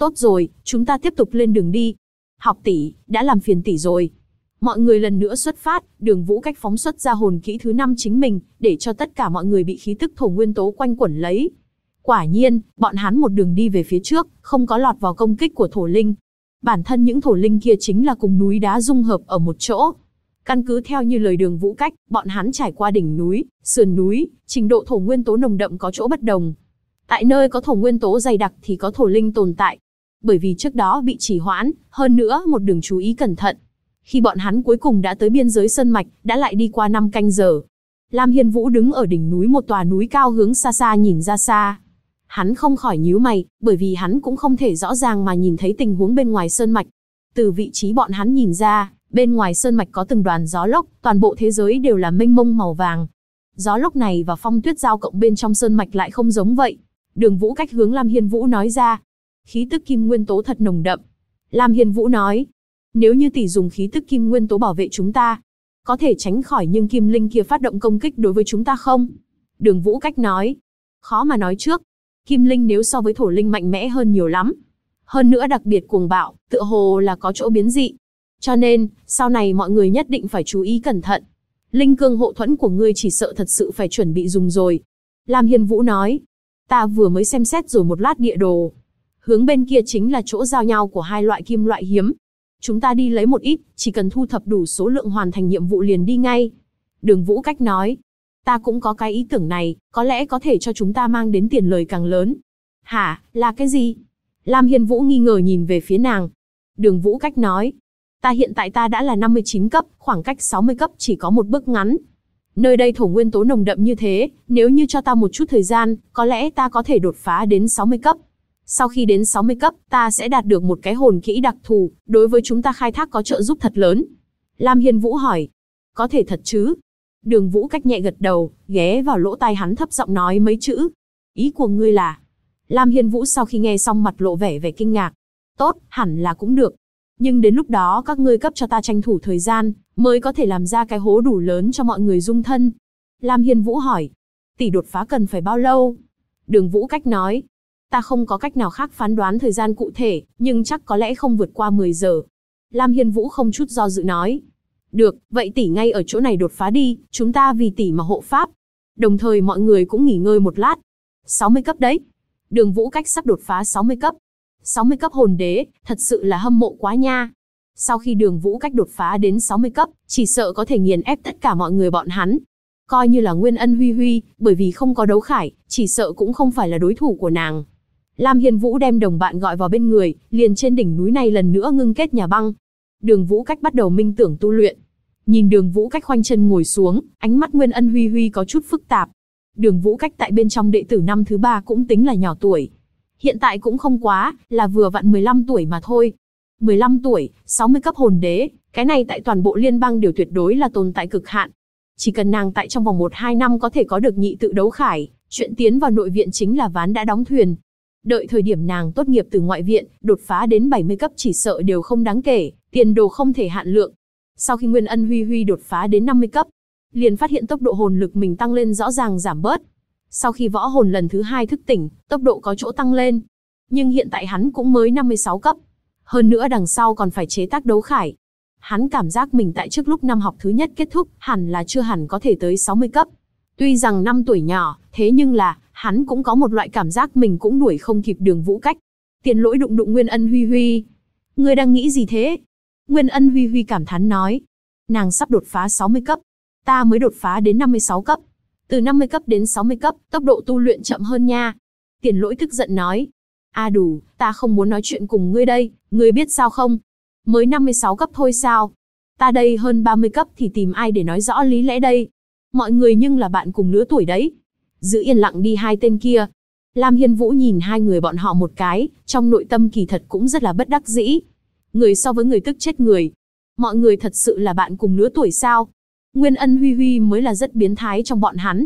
Tốt rồi, chúng ta tiếp tục lên đường đi. Học tỷ, đã làm phiền tỷ rồi. Mọi người lần nữa xuất phát, Đường Vũ Cách phóng xuất ra hồn kỹ thứ 5 chính mình, để cho tất cả mọi người bị khí tức thổ nguyên tố quanh quẩn lấy. Quả nhiên, bọn hắn một đường đi về phía trước, không có lọt vào công kích của thổ linh. Bản thân những thổ linh kia chính là cùng núi đá dung hợp ở một chỗ. Căn cứ theo như lời Đường Vũ Cách, bọn hắn trải qua đỉnh núi, sườn núi, trình độ thổ nguyên tố nồng đậm có chỗ bất đồng. Tại nơi có thổ nguyên tố dày đặc thì có thổ linh tồn tại. Bởi vì trước đó bị trì hoãn, hơn nữa một đường chú ý cẩn thận. Khi bọn hắn cuối cùng đã tới biên giới sơn mạch, đã lại đi qua 5 canh giờ. Lam Hiên Vũ đứng ở đỉnh núi một tòa núi cao hướng xa xa nhìn ra xa. Hắn không khỏi nhíu mày, bởi vì hắn cũng không thể rõ ràng mà nhìn thấy tình huống bên ngoài sơn mạch. Từ vị trí bọn hắn nhìn ra, bên ngoài sơn mạch có từng đoàn gió lốc, toàn bộ thế giới đều là mênh mông màu vàng. Gió lốc này và phong tuyết giao cộng bên trong sơn mạch lại không giống vậy. Đường Vũ Cách hướng Lam Hiên Vũ nói ra. Khí tức kim nguyên tố thật nồng đậm. Lam Hiên Vũ nói. Nếu như tỷ dùng khí tức kim nguyên tố bảo vệ chúng ta, có thể tránh khỏi nhưng kim linh kia phát động công kích đối với chúng ta không? Đường Vũ Cách nói. Khó mà nói trước. Kim linh nếu so với thổ linh mạnh mẽ hơn nhiều lắm. Hơn nữa đặc biệt cuồng bạo, tựa hồ là có chỗ biến dị. Cho nên, sau này mọi người nhất định phải chú ý cẩn thận. Linh cương hộ thuẫn của ngươi chỉ sợ thật sự phải chuẩn bị dùng rồi. Lam Hiên Vũ nói. Ta vừa mới xem xét rồi một lát địa đồ. Hướng bên kia chính là chỗ giao nhau của hai loại kim loại hiếm. Chúng ta đi lấy một ít, chỉ cần thu thập đủ số lượng hoàn thành nhiệm vụ liền đi ngay. Đường Vũ Cách nói. Ta cũng có cái ý tưởng này, có lẽ có thể cho chúng ta mang đến tiền lời càng lớn. Hả, là cái gì? Lam Hiên Vũ nghi ngờ nhìn về phía nàng. Đường Vũ Cách nói. Hiện tại ta đã là 59 cấp, khoảng cách 60 cấp chỉ có một bước ngắn. Nơi đây thổ nguyên tố nồng đậm như thế, nếu như cho ta một chút thời gian, có lẽ ta có thể đột phá đến 60 cấp. Sau khi đến 60 cấp, ta sẽ đạt được một cái hồn kỹ đặc thù, đối với chúng ta khai thác có trợ giúp thật lớn. Lam Hiên Vũ hỏi. Có thể thật chứ? Đường Vũ Cách nhẹ gật đầu, ghé vào lỗ tai hắn thấp giọng nói mấy chữ. Ý của ngươi là? Lam Hiên Vũ sau khi nghe xong mặt lộ vẻ kinh ngạc. Tốt, hẳn là cũng được. Nhưng đến lúc đó các ngươi cấp cho ta tranh thủ thời gian, mới có thể làm ra cái hố đủ lớn cho mọi người dung thân. Lam Hiên Vũ hỏi. Tỷ đột phá cần phải bao lâu? Đường Vũ Cách nói. Ta không có cách nào khác phán đoán thời gian cụ thể, nhưng chắc có lẽ không vượt qua 10 giờ. Lam Hiên Vũ không chút do dự nói. Được, vậy tỷ ngay ở chỗ này đột phá đi, chúng ta vì tỷ mà hộ pháp. Đồng thời mọi người cũng nghỉ ngơi một lát. 60 cấp đấy. Đường Vũ Cách sắp đột phá 60 cấp. 60 cấp hồn đế, thật sự là hâm mộ quá nha. Sau khi Đường Vũ Cách đột phá đến 60 cấp, chỉ sợ có thể nghiền ép tất cả mọi người bọn hắn. Coi như là Nguyên Ân Huy Huy, bởi vì không có đấu khải, chỉ sợ cũng không phải là đối thủ của nàng. Lam Hiên Vũ đem đồng bạn gọi vào bên người, liền trên đỉnh núi này lần nữa ngưng kết nhà băng. Đường Vũ Cách bắt đầu minh tưởng tu luyện. Nhìn Đường Vũ Cách khoanh chân ngồi xuống, ánh mắt Nguyên Ân Huy Huy có chút phức tạp. Đường Vũ Cách tại bên trong đệ tử năm thứ 3 cũng tính là nhỏ tuổi. Hiện tại cũng không quá, là vừa vặn 15 tuổi mà thôi. 15 tuổi, 60 cấp hồn đế, cái này tại toàn bộ liên bang đều tuyệt đối là tồn tại cực hạn. Chỉ cần nàng tại trong vòng 1-2 năm có thể có được nhị tự đấu khải, chuyện tiến vào nội viện chính là ván đã đóng thuyền. Đợi thời điểm nàng tốt nghiệp từ ngoại viện, đột phá đến 70 cấp chỉ sợ đều không đáng kể, tiền đồ không thể hạn lượng. Sau khi Nguyên Ân Huy Huy đột phá đến 50 cấp, liền phát hiện tốc độ hồn lực mình tăng lên rõ ràng giảm bớt. Sau khi võ hồn lần thứ 2 thức tỉnh, tốc độ có chỗ tăng lên. Nhưng hiện tại hắn cũng mới 56 cấp. Hơn nữa đằng sau còn phải chế tác đấu khải. Hắn cảm giác mình tại trước lúc năm học thứ nhất kết thúc, hẳn là chưa hẳn có thể tới 60 cấp. Tuy rằng năm tuổi nhỏ, thế nhưng là, hắn cũng có một loại cảm giác mình cũng đuổi không kịp Đường Vũ Cách. Tiền Lỗi đụng Nguyên Ân Huy Huy. Ngươi đang nghĩ gì thế? Nguyên Ân Huy Huy cảm thán nói. Nàng sắp đột phá 60 cấp. Ta mới đột phá đến 56 cấp. Từ 50 cấp đến 60 cấp, tốc độ tu luyện chậm hơn nha. Tiền Lỗi tức giận nói. Đủ, ta không muốn nói chuyện cùng ngươi đây, ngươi biết sao không? Mới 56 cấp thôi sao? Ta đây hơn 30 cấp thì tìm ai để nói rõ lý lẽ đây? Mọi người nhưng là bạn cùng lứa tuổi đấy. Giữ yên lặng đi hai tên kia. Lam Hiên Vũ nhìn hai người bọn họ một cái, trong nội tâm kỳ thật cũng rất là bất đắc dĩ. Người so với người tức chết người. Mọi người thật sự là bạn cùng lứa tuổi sao? Nguyên Ân Huy Huy mới là rất biến thái trong bọn hắn.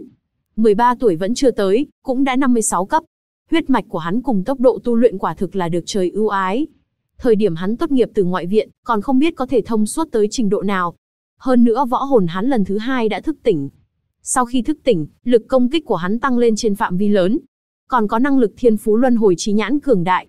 13 tuổi vẫn chưa tới, cũng đã 56 cấp. Huyết mạch của hắn cùng tốc độ tu luyện quả thực là được trời ưu ái. Thời điểm hắn tốt nghiệp từ ngoại viện, còn không biết có thể thông suốt tới trình độ nào. Hơn nữa võ hồn hắn lần thứ 2 đã thức tỉnh. Sau khi thức tỉnh, lực công kích của hắn tăng lên trên phạm vi lớn. Còn có năng lực thiên phú luân hồi trí nhãn cường đại.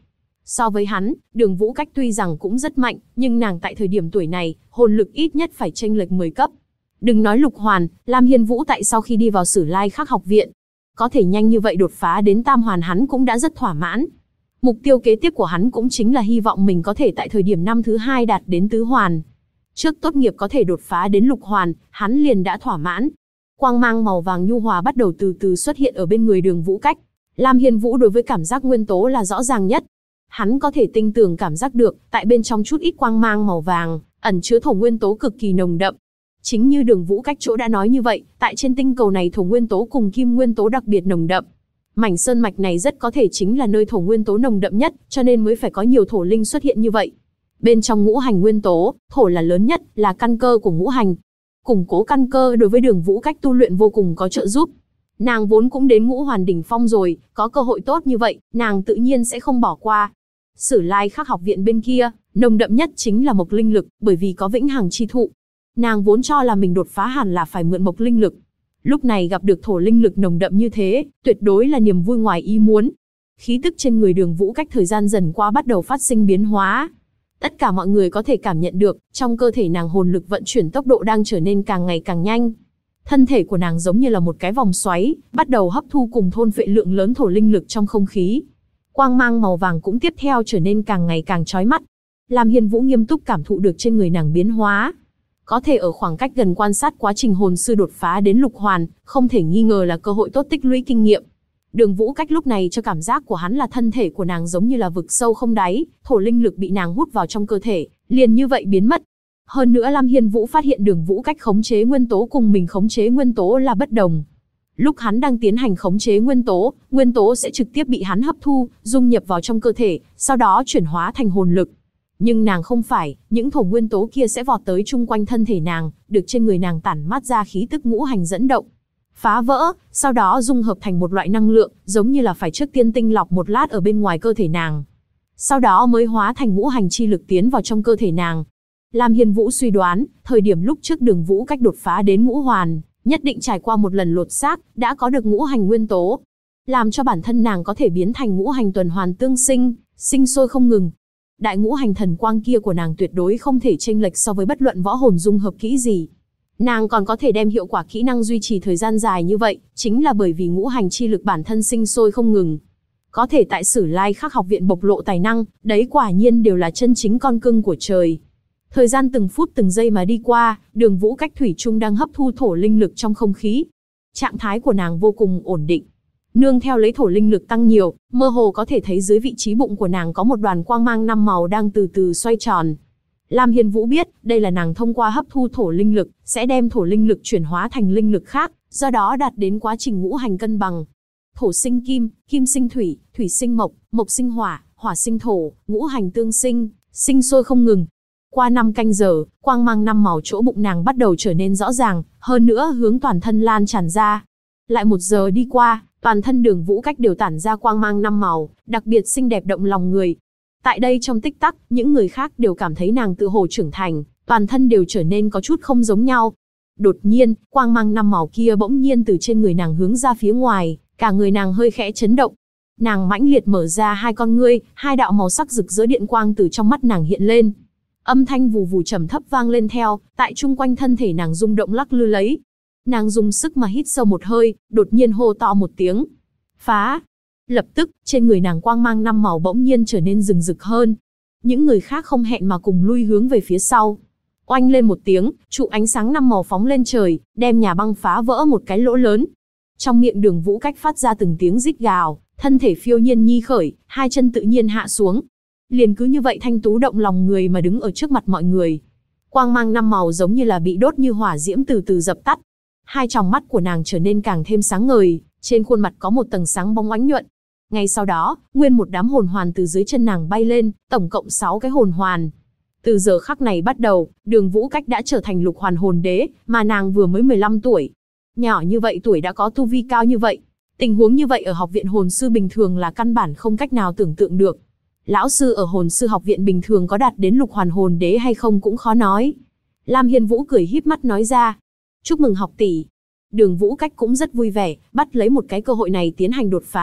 So với hắn, Đường Vũ Cách tuy rằng cũng rất mạnh, nhưng nàng tại thời điểm tuổi này, hồn lực ít nhất phải chênh lệch 10 cấp. Đừng nói lục hoàn, Lam Hiên Vũ tại sau khi đi vào Sử Lai Khắc học viện, có thể nhanh như vậy đột phá đến tam hoàn hắn cũng đã rất thỏa mãn. Mục tiêu kế tiếp của hắn cũng chính là hy vọng mình có thể tại thời điểm năm thứ 2 đạt đến tứ hoàn. Trước tốt nghiệp có thể đột phá đến lục hoàn, hắn liền đã thỏa mãn. Quang mang màu vàng nhu hòa bắt đầu từ từ xuất hiện ở bên người Đường Vũ Cách. Lam Hiên Vũ đối với cảm giác nguyên tố là rõ ràng nhất. Hắn có thể tinh tường cảm giác được, tại bên trong chút ít quang mang màu vàng, ẩn chứa thổ nguyên tố cực kỳ nồng đậm. Chính như Đường Vũ Cách chỗ đã nói như vậy, tại trên tinh cầu này thổ nguyên tố cùng kim nguyên tố đặc biệt nồng đậm. Mảnh sơn mạch này rất có thể chính là nơi thổ nguyên tố nồng đậm nhất, cho nên mới phải có nhiều thổ linh xuất hiện như vậy. Bên trong ngũ hành nguyên tố, thổ là lớn nhất, là căn cơ của ngũ hành. Củng cố căn cơ đối với Đường Vũ Cách tu luyện vô cùng có trợ giúp. Nàng vốn cũng đến ngũ hoàn đỉnh phong rồi, có cơ hội tốt như vậy, nàng tự nhiên sẽ không bỏ qua. Sử Lai Khắc học viện bên kia, nồng đậm nhất chính là mộc linh lực, bởi vì có vĩnh hằng chi thụ. Nàng vốn cho là mình đột phá hẳn là phải mượn mộc linh lực. Lúc này gặp được thổ linh lực nồng đậm như thế, tuyệt đối là niềm vui ngoài ý muốn. Khí tức trên người Đường Vũ Cách thời gian dần qua bắt đầu phát sinh biến hóa. Tất cả mọi người có thể cảm nhận được, trong cơ thể nàng hồn lực vận chuyển tốc độ đang trở nên càng ngày càng nhanh. Thân thể của nàng giống như là một cái vòng xoáy, bắt đầu hấp thu cùng thôn phệ lượng lớn thổ linh lực trong không khí. Quang mang màu vàng cũng tiếp theo trở nên càng ngày càng chói mắt. Lam Hiên Vũ nghiêm túc cảm thụ được trên người nàng biến hóa. Có thể ở khoảng cách gần quan sát quá trình hồn sư đột phá đến lục hoàn, không thể nghi ngờ là cơ hội tốt tích lũy kinh nghiệm. Đường Vũ Cách lúc này cho cảm giác của hắn là thân thể của nàng giống như là vực sâu không đáy, thổ linh lực bị nàng hút vào trong cơ thể, liền như vậy biến mất. Hơn nữa Lam Hiên Vũ phát hiện Đường Vũ Cách khống chế nguyên tố cùng mình khống chế nguyên tố là bất đồng. Lúc hắn đang tiến hành khống chế nguyên tố sẽ trực tiếp bị hắn hấp thu, dung nhập vào trong cơ thể, sau đó chuyển hóa thành hồn lực. Nhưng nàng không phải, những thổ nguyên tố kia sẽ vọt tới chung quanh thân thể nàng, được trên người nàng tản mát ra khí tức ngũ hành dẫn động. Phá vỡ, sau đó dung hợp thành một loại năng lượng, giống như là phải trước tiên tinh lọc một lát ở bên ngoài cơ thể nàng. Sau đó mới hóa thành ngũ hành chi lực tiến vào trong cơ thể nàng. Lam Hiên Vũ suy đoán, thời điểm lúc trước Đường Vũ Cách đột phá đến ngũ hoàn, nhất định trải qua một lần lột xác, đã có được ngũ hành nguyên tố, làm cho bản thân nàng có thể biến thành ngũ hành tuần hoàn tương sinh, sinh sôi không ngừng. Đại ngũ hành thần quang kia của nàng tuyệt đối không thể chênh lệch so với bất luận võ hồn dung hợp kỹ gì. Nàng còn có thể đem hiệu quả kỹ năng duy trì thời gian dài như vậy, chính là bởi vì ngũ hành chi lực bản thân sinh sôi không ngừng. Có thể tại Sử Lai Khắc học viện bộc lộ tài năng, đấy quả nhiên đều là chân chính con cưng của trời. Thời gian từng phút từng giây mà đi qua, Đường Vũ Cách thủy chung đang hấp thu thổ linh lực trong không khí. Trạng thái của nàng vô cùng ổn định. Nương theo lấy thổ linh lực tăng nhiều, mơ hồ có thể thấy dưới vị trí bụng của nàng có một đoàn quang mang 5 màu đang từ từ xoay tròn. Lam Hiên Vũ biết, đây là nàng thông qua hấp thu thổ linh lực, sẽ đem thổ linh lực chuyển hóa thành linh lực khác, do đó đạt đến quá trình ngũ hành cân bằng. Thổ sinh kim, kim sinh thủy, thủy sinh mộc, mộc sinh hỏa, hỏa sinh thổ, ngũ hành tương sinh, sinh sôi không ngừng. Qua 5 canh giờ, quang mang 5 màu chỗ bụng nàng bắt đầu trở nên rõ ràng, hơn nữa hướng toàn thân lan tràn ra. Lại 1 giờ đi qua, toàn thân Đường Vũ Cách đều tản ra quang mang 5 màu, đặc biệt xinh đẹp động lòng người. Tại đây trong tích tắc, những người khác đều cảm thấy nàng tự hồ trưởng thành, toàn thân đều trở nên có chút không giống nhau. Đột nhiên, quang mang 5 màu kia bỗng nhiên từ trên người nàng hướng ra phía ngoài, cả người nàng hơi khẽ chấn động. Nàng mãnh liệt mở ra 2 con ngươi, 2 đạo màu sắc rực rỡ điện quang từ trong mắt nàng hiện lên. Âm thanh vù vù trầm thấp vang lên theo, tại chung quanh thân thể nàng rung động lắc lư lấy. Nàng dùng sức mà hít sâu một hơi, đột nhiên hô to một tiếng. Phá! Lập tức, trên người nàng quang mang 5 màu bỗng nhiên trở nên rừng rực hơn. Những người khác không hẹn mà cùng lui hướng về phía sau. Oanh lên một tiếng, trụ ánh sáng 5 màu phóng lên trời, đem nhà băng phá vỡ một cái lỗ lớn. Trong miệng Đường Vũ Cách phát ra từng tiếng rít gào, thân thể phiêu nhiên nhi khởi, 2 chân tự nhiên hạ xuống. Liền cứ như vậy thanh tú động lòng người mà đứng ở trước mặt mọi người. Quang mang 5 màu giống như là bị đốt như hỏa diễm từ từ dập tắt. 2 tròng mắt của nàng trở nên càng thêm sáng ngời, trên khuôn mặt có một tầng sáng bóng ánh nhuận. Ngay sau đó, nguyên một đám hồn hoàn từ dưới chân nàng bay lên, tổng cộng 6 cái hồn hoàn. Từ giờ khắc này bắt đầu, Đường Vũ Cách đã trở thành lục hoàn hồn đế, mà nàng vừa mới 15 tuổi. Nhỏ như vậy tuổi đã có tu vi cao như vậy. Tình huống như vậy ở học viện hồn sư bình thường là căn bản không cách nào tưởng tượng được. Lão sư ở hồn sư học viện bình thường có đạt đến lục hoàn hồn đế hay không cũng khó nói. Lam Hiên Vũ cười híp mắt nói ra. Chúc mừng học tỷ. Đường Vũ Cách cũng rất vui vẻ, bắt lấy một cái cơ hội này tiến hành đột phá,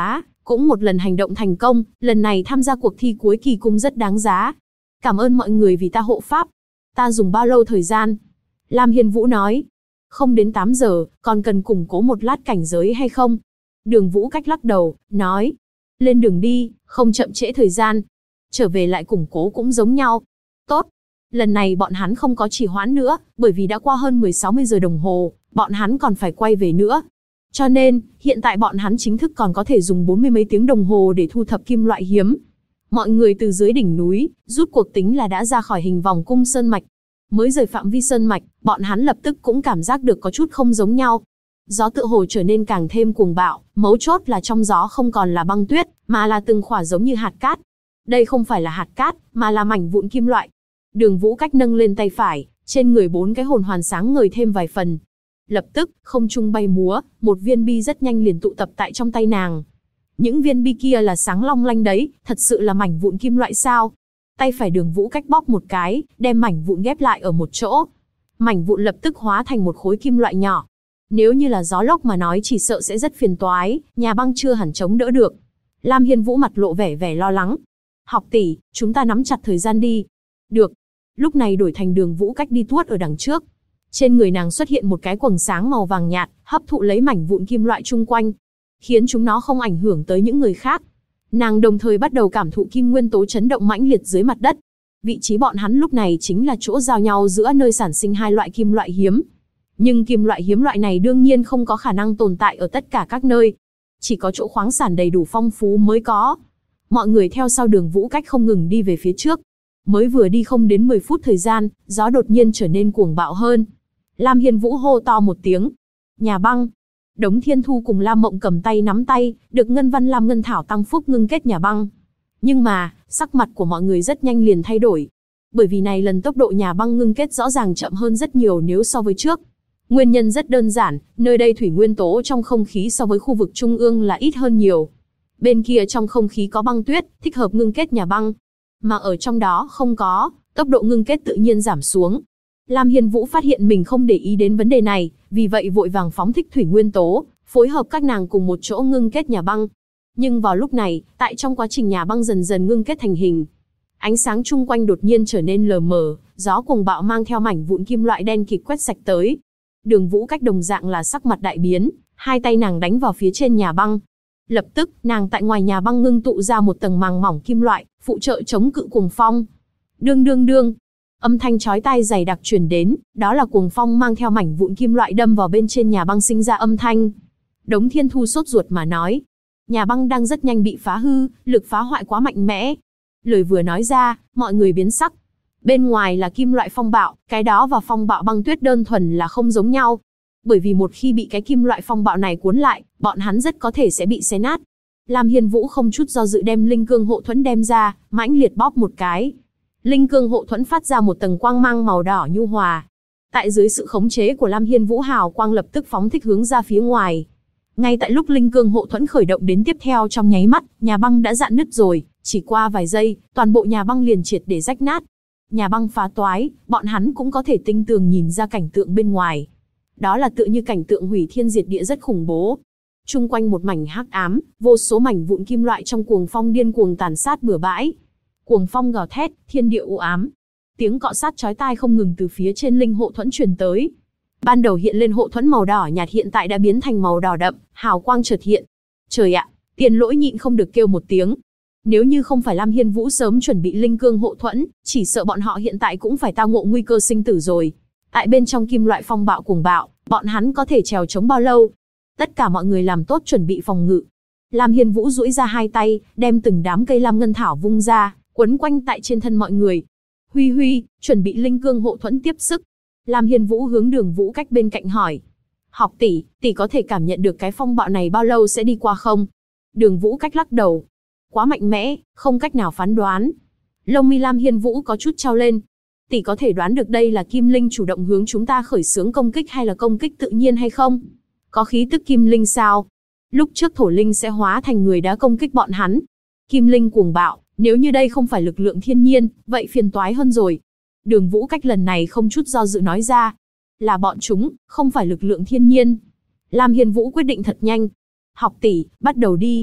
Cũng một lần hành động thành công, lần này tham gia cuộc thi cuối kỳ cung rất đáng giá. Cảm ơn mọi người vì ta hộ pháp. Ta dùng bao lâu thời gian? Lam Hiên Vũ nói. Không đến 8 giờ, còn cần củng cố một lát cảnh giới hay không? Đường Vũ Cách lắc đầu, nói. Lên đường đi, không chậm trễ thời gian. Trở về lại củng cố cũng giống nhau. Tốt. Lần này bọn hắn không có trì hoãn nữa, bởi vì đã qua hơn 16 giờ đồng hồ, bọn hắn còn phải quay về nữa. Cho nên, hiện tại bọn hắn chính thức còn có thể dùng 40 mấy tiếng đồng hồ để thu thập kim loại hiếm. Mọi người từ dưới đỉnh núi, rút cuộc tính là đã ra khỏi hình vòng cung sơn mạch. Mới rời phạm vi sơn mạch, bọn hắn lập tức cũng cảm giác được có chút không giống nhau. Gió tựa hồ trở nên càng thêm cuồng bạo, mấu chốt là trong gió không còn là băng tuyết, mà là từng khỏa giống như hạt cát. Đây không phải là hạt cát, mà là mảnh vụn kim loại. Đường Vũ Cách nâng lên tay phải, trên người 4 cái hồn hoàn sáng ngời thêm vài phần. Lập tức, không trung bay múa, một viên bi rất nhanh liền tụ tập tại trong tay nàng. Những viên bi kia là sáng long lanh đấy, thật sự là mảnh vụn kim loại sao? Tay phải Đường Vũ Cách bóp một cái, đem mảnh vụn ghép lại ở một chỗ. Mảnh vụn lập tức hóa thành một khối kim loại nhỏ. Nếu như là gió lốc mà nói chỉ sợ sẽ rất phiền toái, nhà băng chưa hẳn chống đỡ được. Lam Hiên Vũ mặt lộ vẻ lo lắng. Học tỷ, chúng ta nắm chặt thời gian đi. Được. Lúc này đổi thành Đường Vũ Cách đi tuốt ở đằng trước. Trên người nàng xuất hiện một cái quầng sáng màu vàng nhạt, hấp thụ lấy mảnh vụn kim loại chung quanh, khiến chúng nó không ảnh hưởng tới những người khác. Nàng đồng thời bắt đầu cảm thụ kim nguyên tố chấn động mãnh liệt dưới mặt đất. Vị trí bọn hắn lúc này chính là chỗ giao nhau giữa nơi sản sinh hai loại kim loại hiếm. Nhưng kim loại hiếm loại này đương nhiên không có khả năng tồn tại ở tất cả các nơi. Chỉ có chỗ khoáng sản đầy đủ phong phú mới có. Mọi người theo sau Đường Vũ Cách không ngừng đi về phía trước. Mới vừa đi không đến 10 phút thời gian, gió đột nhiên trở nên cuồng bạo hơn. Lam Hiên Vũ hô to một tiếng. Nhà băng. Đống Thiên Thu cùng Lam Mộng cầm tay nắm tay, được Ngân Văn Lam Ngân Thảo tăng phúc ngưng kết nhà băng. Nhưng mà, sắc mặt của mọi người rất nhanh liền thay đổi. Bởi vì này lần tốc độ nhà băng ngưng kết rõ ràng chậm hơn rất nhiều nếu so với trước. Nguyên nhân rất đơn giản, nơi đây thủy nguyên tố trong không khí so với khu vực trung ương là ít hơn nhiều. Bên kia trong không khí có băng tuyết, thích hợp ngưng kết nhà băng. Mà ở trong đó không có, tốc độ ngưng kết tự nhiên giảm xuống. Lam Hiên Vũ phát hiện mình không để ý đến vấn đề này, vì vậy vội vàng phóng thích thủy nguyên tố, phối hợp các nàng cùng một chỗ ngưng kết nhà băng. Nhưng vào lúc này, tại trong quá trình nhà băng dần dần ngưng kết thành hình, ánh sáng chung quanh đột nhiên trở nên lờ mờ, gió cuồng bạo mang theo mảnh vụn kim loại đen kịt quét sạch tới. Đường Vũ Cách đồng dạng là sắc mặt đại biến, hai tay nàng đánh vào phía trên nhà băng. Lập tức, nàng tại ngoài nhà băng ngưng tụ ra một tầng màng mỏng kim loại, phụ trợ chống cự cuồng phong. Đương đương đương, âm thanh chói tai dày đặc truyền đến, đó là cuồng phong mang theo mảnh vụn kim loại đâm vào bên trên nhà băng sinh ra âm thanh. Đống Thiên Thu sốt ruột mà nói, nhà băng đang rất nhanh bị phá hư, lực phá hoại quá mạnh mẽ. Lời vừa nói ra, mọi người biến sắc. Bên ngoài là kim loại phong bạo, cái đó và phong bạo băng tuyết đơn thuần là không giống nhau. Bởi vì một khi bị cái kim loại phong bạo này cuốn lại, bọn hắn rất có thể sẽ bị xé nát. Lam Hiên Vũ không chút do dự đem linh cương hộ thuẫn đem ra, mãnh liệt bóp một cái. Linh cương hộ thuẫn phát ra một tầng quang mang màu đỏ nhu hòa. Tại dưới sự khống chế của Lam Hiên Vũ, hào quang lập tức phóng thích hướng ra phía ngoài. Ngay tại lúc linh cương hộ thuẫn khởi động đến tiếp theo trong nháy mắt, nhà băng đã rạn nứt rồi, chỉ qua vài giây, toàn bộ nhà băng liền triệt để rách nát. Nhà băng phá toái, bọn hắn cũng có thể tinh tường nhìn ra cảnh tượng bên ngoài. Đó là tựa như cảnh tượng hủy thiên diệt địa rất khủng bố. Chung quanh một mảnh hắc ám, vô số mảnh vụn kim loại trong cuồng phong điên cuồng tàn sát bừa bãi. Cuồng phong gào thét, thiên địa u ám. Tiếng cọ sát chói tai không ngừng từ phía trên linh hộ thuẫn truyền tới. Ban đầu hiện lên hộ thuẫn màu đỏ nhạt hiện tại đã biến thành màu đỏ đậm, hào quang chợt hiện. Trời ạ, Tiền Lỗi nhịn không được kêu một tiếng. Nếu như không phải Lam Hiên Vũ sớm chuẩn bị linh cương hộ thuẫn, chỉ sợ bọn họ hiện tại cũng phải tao ngộ nguy cơ sinh tử rồi. Tại bên trong kim loại phong bạo cuồng bạo, bọn hắn có thể trèo chống bao lâu? Tất cả mọi người làm tốt chuẩn bị phòng ngự. Lam Hiên Vũ duỗi ra hai tay, đem từng đám cây lam ngân thảo vung ra, quấn quanh tại trên thân mọi người. Huy Huy, chuẩn bị linh cương hộ thuẫn tiếp sức. Lam Hiên Vũ hướng Đường Vũ Cách bên cạnh hỏi. Học tỷ, tỷ có thể cảm nhận được cái phong bạo này bao lâu sẽ đi qua không? Đường Vũ Cách lắc đầu. Quá mạnh mẽ, không cách nào phán đoán. Lông mi Lam Hiên Vũ có chút trao lên. Tỷ có thể đoán được đây là kim linh chủ động hướng chúng ta khởi xướng công kích hay là công kích tự nhiên hay không? Có khí tức kim linh sao? Lúc trước thổ linh sẽ hóa thành người đã công kích bọn hắn. Kim linh cuồng bạo, nếu như đây không phải lực lượng thiên nhiên, vậy phiền toái hơn rồi. Đường Vũ Cách lần này không chút do dự nói ra. Là bọn chúng, không phải lực lượng thiên nhiên. Lam Hiên Vũ quyết định thật nhanh. Học tỷ, bắt đầu đi.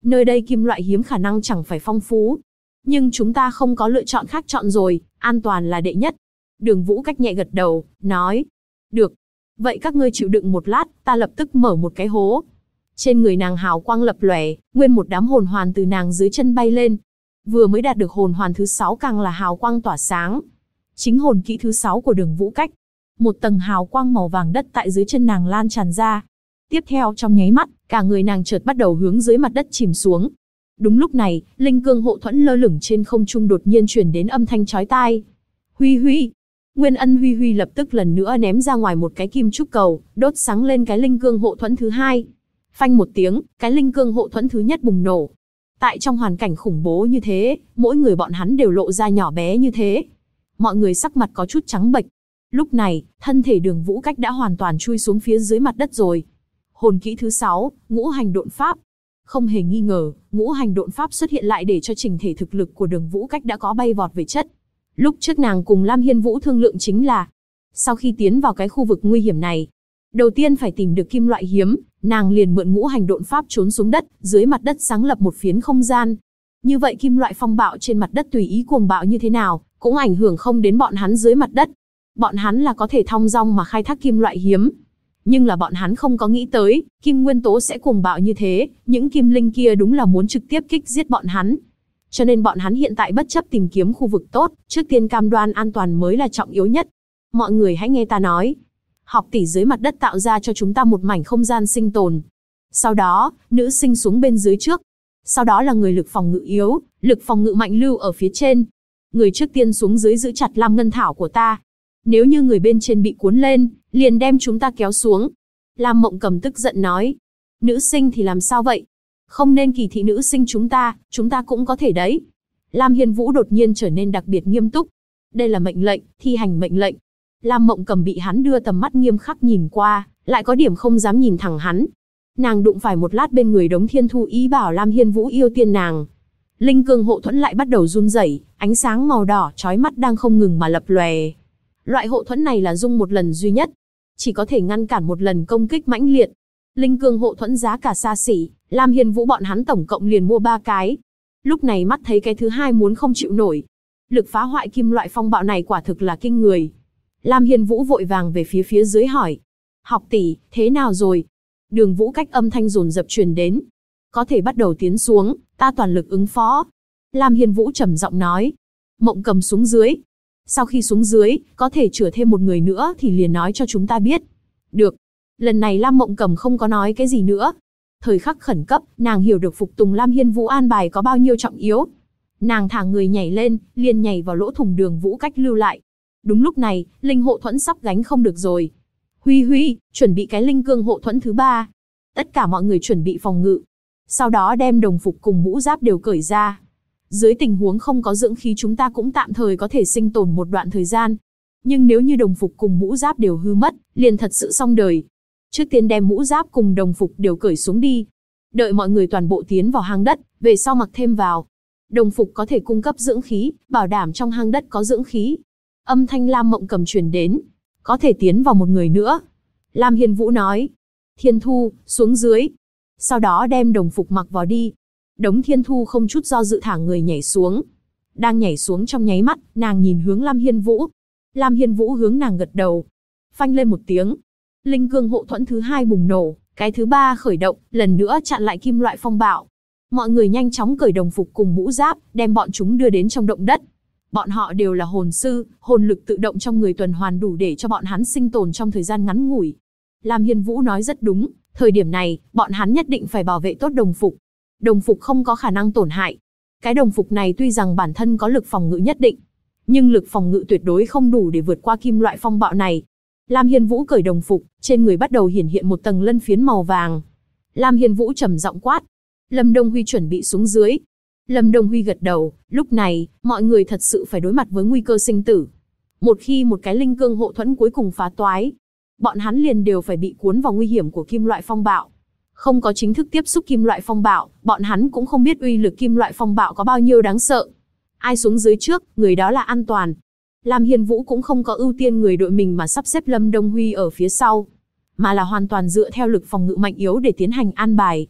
Nơi đây kim loại hiếm khả năng chẳng phải phong phú. Nhưng chúng ta không có lựa chọn khác chọn rồi, an toàn là đệ nhất. Đường Vũ Cách nhẹ gật đầu, nói. Được. Vậy các ngươi chịu đựng một lát, ta lập tức mở một cái hố. Trên người nàng hào quang lập lòe, nguyên một đám hồn hoàn từ nàng dưới chân bay lên. Vừa mới đạt được hồn hoàn thứ 6 càng là hào quang tỏa sáng. Chính hồn kỹ thứ 6 của Đường Vũ Cách. Một tầng hào quang màu vàng đất tại dưới chân nàng lan tràn ra. Tiếp theo trong nháy mắt, cả người nàng chợt bắt đầu hướng dưới mặt đất chìm xuống. Đúng lúc này, linh cương hộ thuẫn lơ lửng trên không trung đột nhiên truyền đến âm thanh chói tai. Huy huy. Nguyên Ân Huy Huy lập tức lần nữa ném ra ngoài một cái kim trúc cầu, đốt sáng lên cái linh cương hộ thuẫn thứ 2. Phanh một tiếng, cái linh cương hộ thuẫn thứ nhất bùng nổ. Tại trong hoàn cảnh khủng bố như thế, mỗi người bọn hắn đều lộ ra nhỏ bé như thế. Mọi người sắc mặt có chút trắng bệch. Lúc này, thân thể Đường Vũ Cách đã hoàn toàn chui xuống phía dưới mặt đất rồi. Hồn kỹ thứ 6, ngũ hành độn pháp. Không hề nghi ngờ, ngũ hành độn pháp xuất hiện lại để cho chỉnh thể thực lực của Đường Vũ Cách đã có bay vọt về chất. Lúc trước nàng cùng Lam Hiên Vũ thương lượng chính là, sau khi tiến vào cái khu vực nguy hiểm này, đầu tiên phải tìm được kim loại hiếm, nàng liền mượn ngũ hành độn pháp trốn xuống đất, dưới mặt đất sáng lập một phiến không gian. Như vậy kim loại phong bạo trên mặt đất tùy ý cuồng bạo như thế nào, cũng ảnh hưởng không đến bọn hắn dưới mặt đất. Bọn hắn là có thể thong dong mà khai thác kim loại hiếm. Nhưng là bọn hắn không có nghĩ tới, kim nguyên tố sẽ cuồng bạo như thế, những kim linh kia đúng là muốn trực tiếp kích giết bọn hắn. Cho nên bọn hắn hiện tại bất chấp tìm kiếm khu vực tốt, trước tiên cam đoan an toàn mới là trọng yếu nhất. Mọi người hãy nghe ta nói. Học tỷ dưới mặt đất tạo ra cho chúng ta một mảnh không gian sinh tồn. Sau đó, nữ sinh xuống bên dưới trước. Sau đó là người lực phòng ngự yếu, lực phòng ngự mạnh lưu ở phía trên. Người trước tiên xuống dưới giữ chặt Lam Ngân Thảo của ta. Nếu như người bên trên bị cuốn lên, liền đem chúng ta kéo xuống. Lam Mộng Cầm tức giận nói. Nữ sinh thì làm sao vậy? Không nên kỳ thị nữ sinh chúng ta cũng có thể đấy. Lam Hiên Vũ đột nhiên trở nên đặc biệt nghiêm túc. Đây là mệnh lệnh, thi hành mệnh lệnh. Lam Mộng Cầm bị hắn đưa tầm mắt nghiêm khắc nhìn qua, lại có điểm không dám nhìn thẳng hắn. Nàng đụng phải một lát bên người Đống Thiên Thu ý bảo Lam Hiên Vũ yêu tiên nàng. Linh cương hộ thuẫn lại bắt đầu run rẩy, ánh sáng màu đỏ chói mắt đang không ngừng mà lập lòe. Loại hộ thuẫn này là dùng một lần duy nhất, chỉ có thể ngăn cản một lần công kích mãnh liệt. Linh cương hộ thuẫn giá cả xa xỉ, Lam Hiên Vũ bọn hắn tổng cộng liền mua 3 cái. Lúc này mắt thấy cái thứ 2 muốn không chịu nổi. Lực phá hoại kim loại phong bạo này quả thực là kinh người. Lam Hiên Vũ vội vàng về phía dưới hỏi. Học tỷ, thế nào rồi? Đường Vũ Cách âm thanh dồn dập truyền đến. Có thể bắt đầu tiến xuống, ta toàn lực ứng phó. Lam Hiên Vũ trầm giọng nói. Mộng Cầm xuống dưới. Sau khi xuống dưới, có thể chữa thêm một người nữa thì liền nói cho chúng ta biết. Được. Lần này Lam Mộng Cầm không có nói cái gì nữa. Thời khắc khẩn cấp, nàng hiểu được phục tùng Lam Hiên Vũ an bài có bao nhiêu trọng yếu. Nàng thả người nhảy lên, liền nhảy vào lỗ thủng Đường Vũ Cách lưu lại. Đúng lúc này, linh hộ thuẫn sắp gánh không được rồi. Huy Huy, chuẩn bị cái linh cương hộ thuẫn thứ 3. Tất cả mọi người chuẩn bị phòng ngự. Sau đó đem đồng phục cùng mũ giáp đều cởi ra. Dưới tình huống không có dưỡng khí chúng ta cũng tạm thời có thể sinh tồn một đoạn thời gian. Nhưng nếu như đồng phục cùng mũ giáp đều hư mất, liền thật sự xong đời. Trước tiên đem mũ giáp cùng đồng phục đều cởi xuống đi. Đợi mọi người toàn bộ tiến vào hang đất, về sau mặc thêm vào. Đồng phục có thể cung cấp dưỡng khí, bảo đảm trong hang đất có dưỡng khí. Âm thanh Lam Mộng Cầm truyền đến. Có thể tiến vào một người nữa. Lam Hiên Vũ nói. Thiên Thu, xuống dưới. Sau đó đem đồng phục mặc vào đi. Đống Thiên Thu không chút do dự thả người nhảy xuống. Đang nhảy xuống trong nháy mắt, nàng nhìn hướng Lam Hiên Vũ. Lam Hiên Vũ hướng nàng gật đầu. Phanh lên một tiếng. Linh cương hộ thuẫn thứ 2 bùng nổ, cái thứ 3 khởi động, lần nữa chặn lại kim loại phong bạo. Mọi người nhanh chóng cởi đồng phục cùng mũ giáp, đem bọn chúng đưa đến trong động đất. Bọn họ đều là hồn sư, hồn lực tự động trong người tuần hoàn đủ để cho bọn hắn sinh tồn trong thời gian ngắn ngủi. Lam Hiên Vũ nói rất đúng, thời điểm này, bọn hắn nhất định phải bảo vệ tốt đồng phục. Đồng phục không có khả năng tổn hại. Cái đồng phục này tuy rằng bản thân có lực phòng ngự nhất định, nhưng lực phòng ngự tuyệt đối không đủ để vượt qua kim loại phong bạo này. Lam Hiên Vũ cởi đồng phục, trên người bắt đầu hiển hiện một tầng lân phiến màu vàng. Lam Hiên Vũ trầm giọng quát. Lâm Đông Huy chuẩn bị xuống dưới. Lâm Đông Huy gật đầu, lúc này, mọi người thật sự phải đối mặt với nguy cơ sinh tử. Một khi một cái linh cương hộ thuẫn cuối cùng phá toái, bọn hắn liền đều phải bị cuốn vào nguy hiểm của kim loại phong bạo. Không có chính thức tiếp xúc kim loại phong bạo, bọn hắn cũng không biết uy lực kim loại phong bạo có bao nhiêu đáng sợ. Ai xuống dưới trước, người đó là an toàn. Lam Hiên Vũ cũng không có ưu tiên người đội mình mà sắp xếp Lâm Đông Huy ở phía sau, mà là hoàn toàn dựa theo lực phòng ngự mạnh yếu để tiến hành an bài.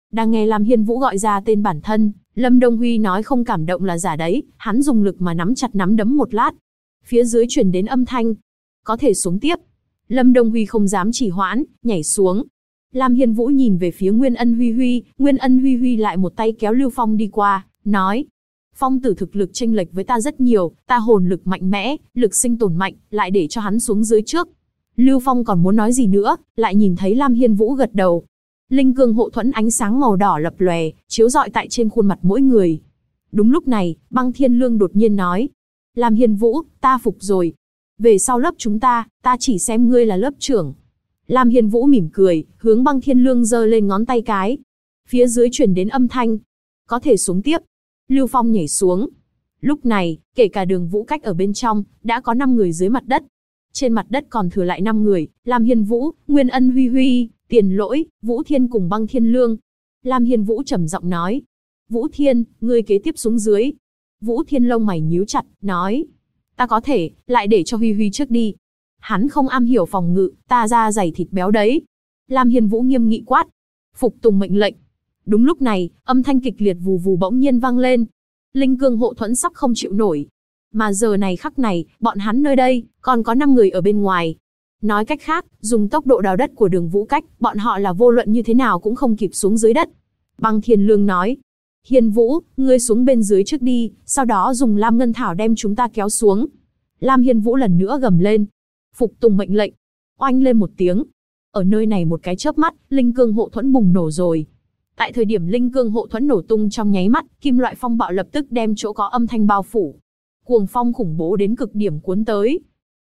Đang nghe Lam Hiên Vũ gọi ra tên bản thân, Lâm Đông Huy nói không cảm động là giả đấy, hắn dùng lực mà nắm chặt nắm đấm một lát. Phía dưới truyền đến âm thanh, có thể xuống tiếp. Lâm Đông Huy không dám trì hoãn, nhảy xuống. Lam Hiên Vũ nhìn về phía Nguyên Ân Huy Huy, Nguyên Ân Huy Huy lại một tay kéo Lưu Phong đi qua, nói: Phong tử thực lực chênh lệch với ta rất nhiều, ta hồn lực mạnh mẽ, lực sinh tồn mạnh, lại để cho hắn xuống dưới trước. Lưu Phong còn muốn nói gì nữa, lại nhìn thấy Lam Hiên Vũ gật đầu. Linh cương hộ thuẫn ánh sáng màu đỏ lập lòe, chiếu rọi tại trên khuôn mặt mỗi người. Đúng lúc này, Băng Thiên Lương đột nhiên nói: Lam Hiên Vũ, ta phục rồi. Về sau lớp chúng ta chỉ xem ngươi là lớp trưởng. Lam Hiên Vũ mỉm cười, hướng Băng Thiên Lương giơ lên ngón tay cái. Phía dưới truyền đến âm thanh, có thể xuống tiếp. Lưu Phong nhảy xuống. Lúc này, kể cả Đường Vũ Cách ở bên trong, đã có 5 người dưới mặt đất. Trên mặt đất còn thừa lại 5 người, Lam Hiên Vũ, Nguyên Ân Huy Huy, Tiền Lỗi, Vũ Thiên cùng Băng Thiên Lương. Lam Hiên Vũ trầm giọng nói: Vũ Thiên, ngươi kế tiếp xuống dưới. Vũ Thiên lông mày nhíu chặt, nói: Ta có thể, lại để cho Huy Huy trước đi. Hắn không am hiểu phòng ngự, ta da dày thịt béo đấy. Lam Hiên Vũ nghiêm nghị quát: Phục tùng mệnh lệnh. Đúng lúc này, âm thanh kịch liệt vù vù bỗng nhiên vang lên. Linh cương hộ thuẫn sắp không chịu nổi. Mà giờ này khắc này, bọn hắn nơi đây, còn có 5 người ở bên ngoài. Nói cách khác, dùng tốc độ đào đất của Đường Vũ Cách, bọn họ là vô luận như thế nào cũng không kịp xuống dưới đất. Băng Thiên Lương nói: Hiên Vũ, ngươi xuống bên dưới trước đi, sau đó dùng Lam Ngân Thảo đem chúng ta kéo xuống. Lam Hiên Vũ lần nữa gầm lên: Phục tùng mệnh lệnh. Oanh lên một tiếng. Ở nơi này một cái chớp mắt, linh cương hộ thuẫn bùng nổ rồi. Tại thời điểm linh cương hộ thuẫn nổ tung trong nháy mắt, kim loại phong bạo lập tức đem chỗ có âm thanh bao phủ. Cuồng phong khủng bố đến cực điểm cuốn tới.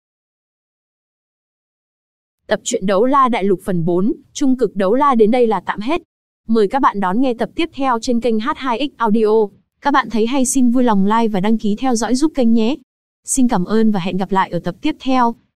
Tập truyện Đấu La Đại Lục phần 4, Trung cực Đấu La đến đây là tạm hết. Mời các bạn đón nghe tập tiếp theo trên kênh H2X Audio. Các bạn thấy hay xin vui lòng like và đăng ký theo dõi giúp kênh nhé. Xin cảm ơn và hẹn gặp lại ở tập tiếp theo.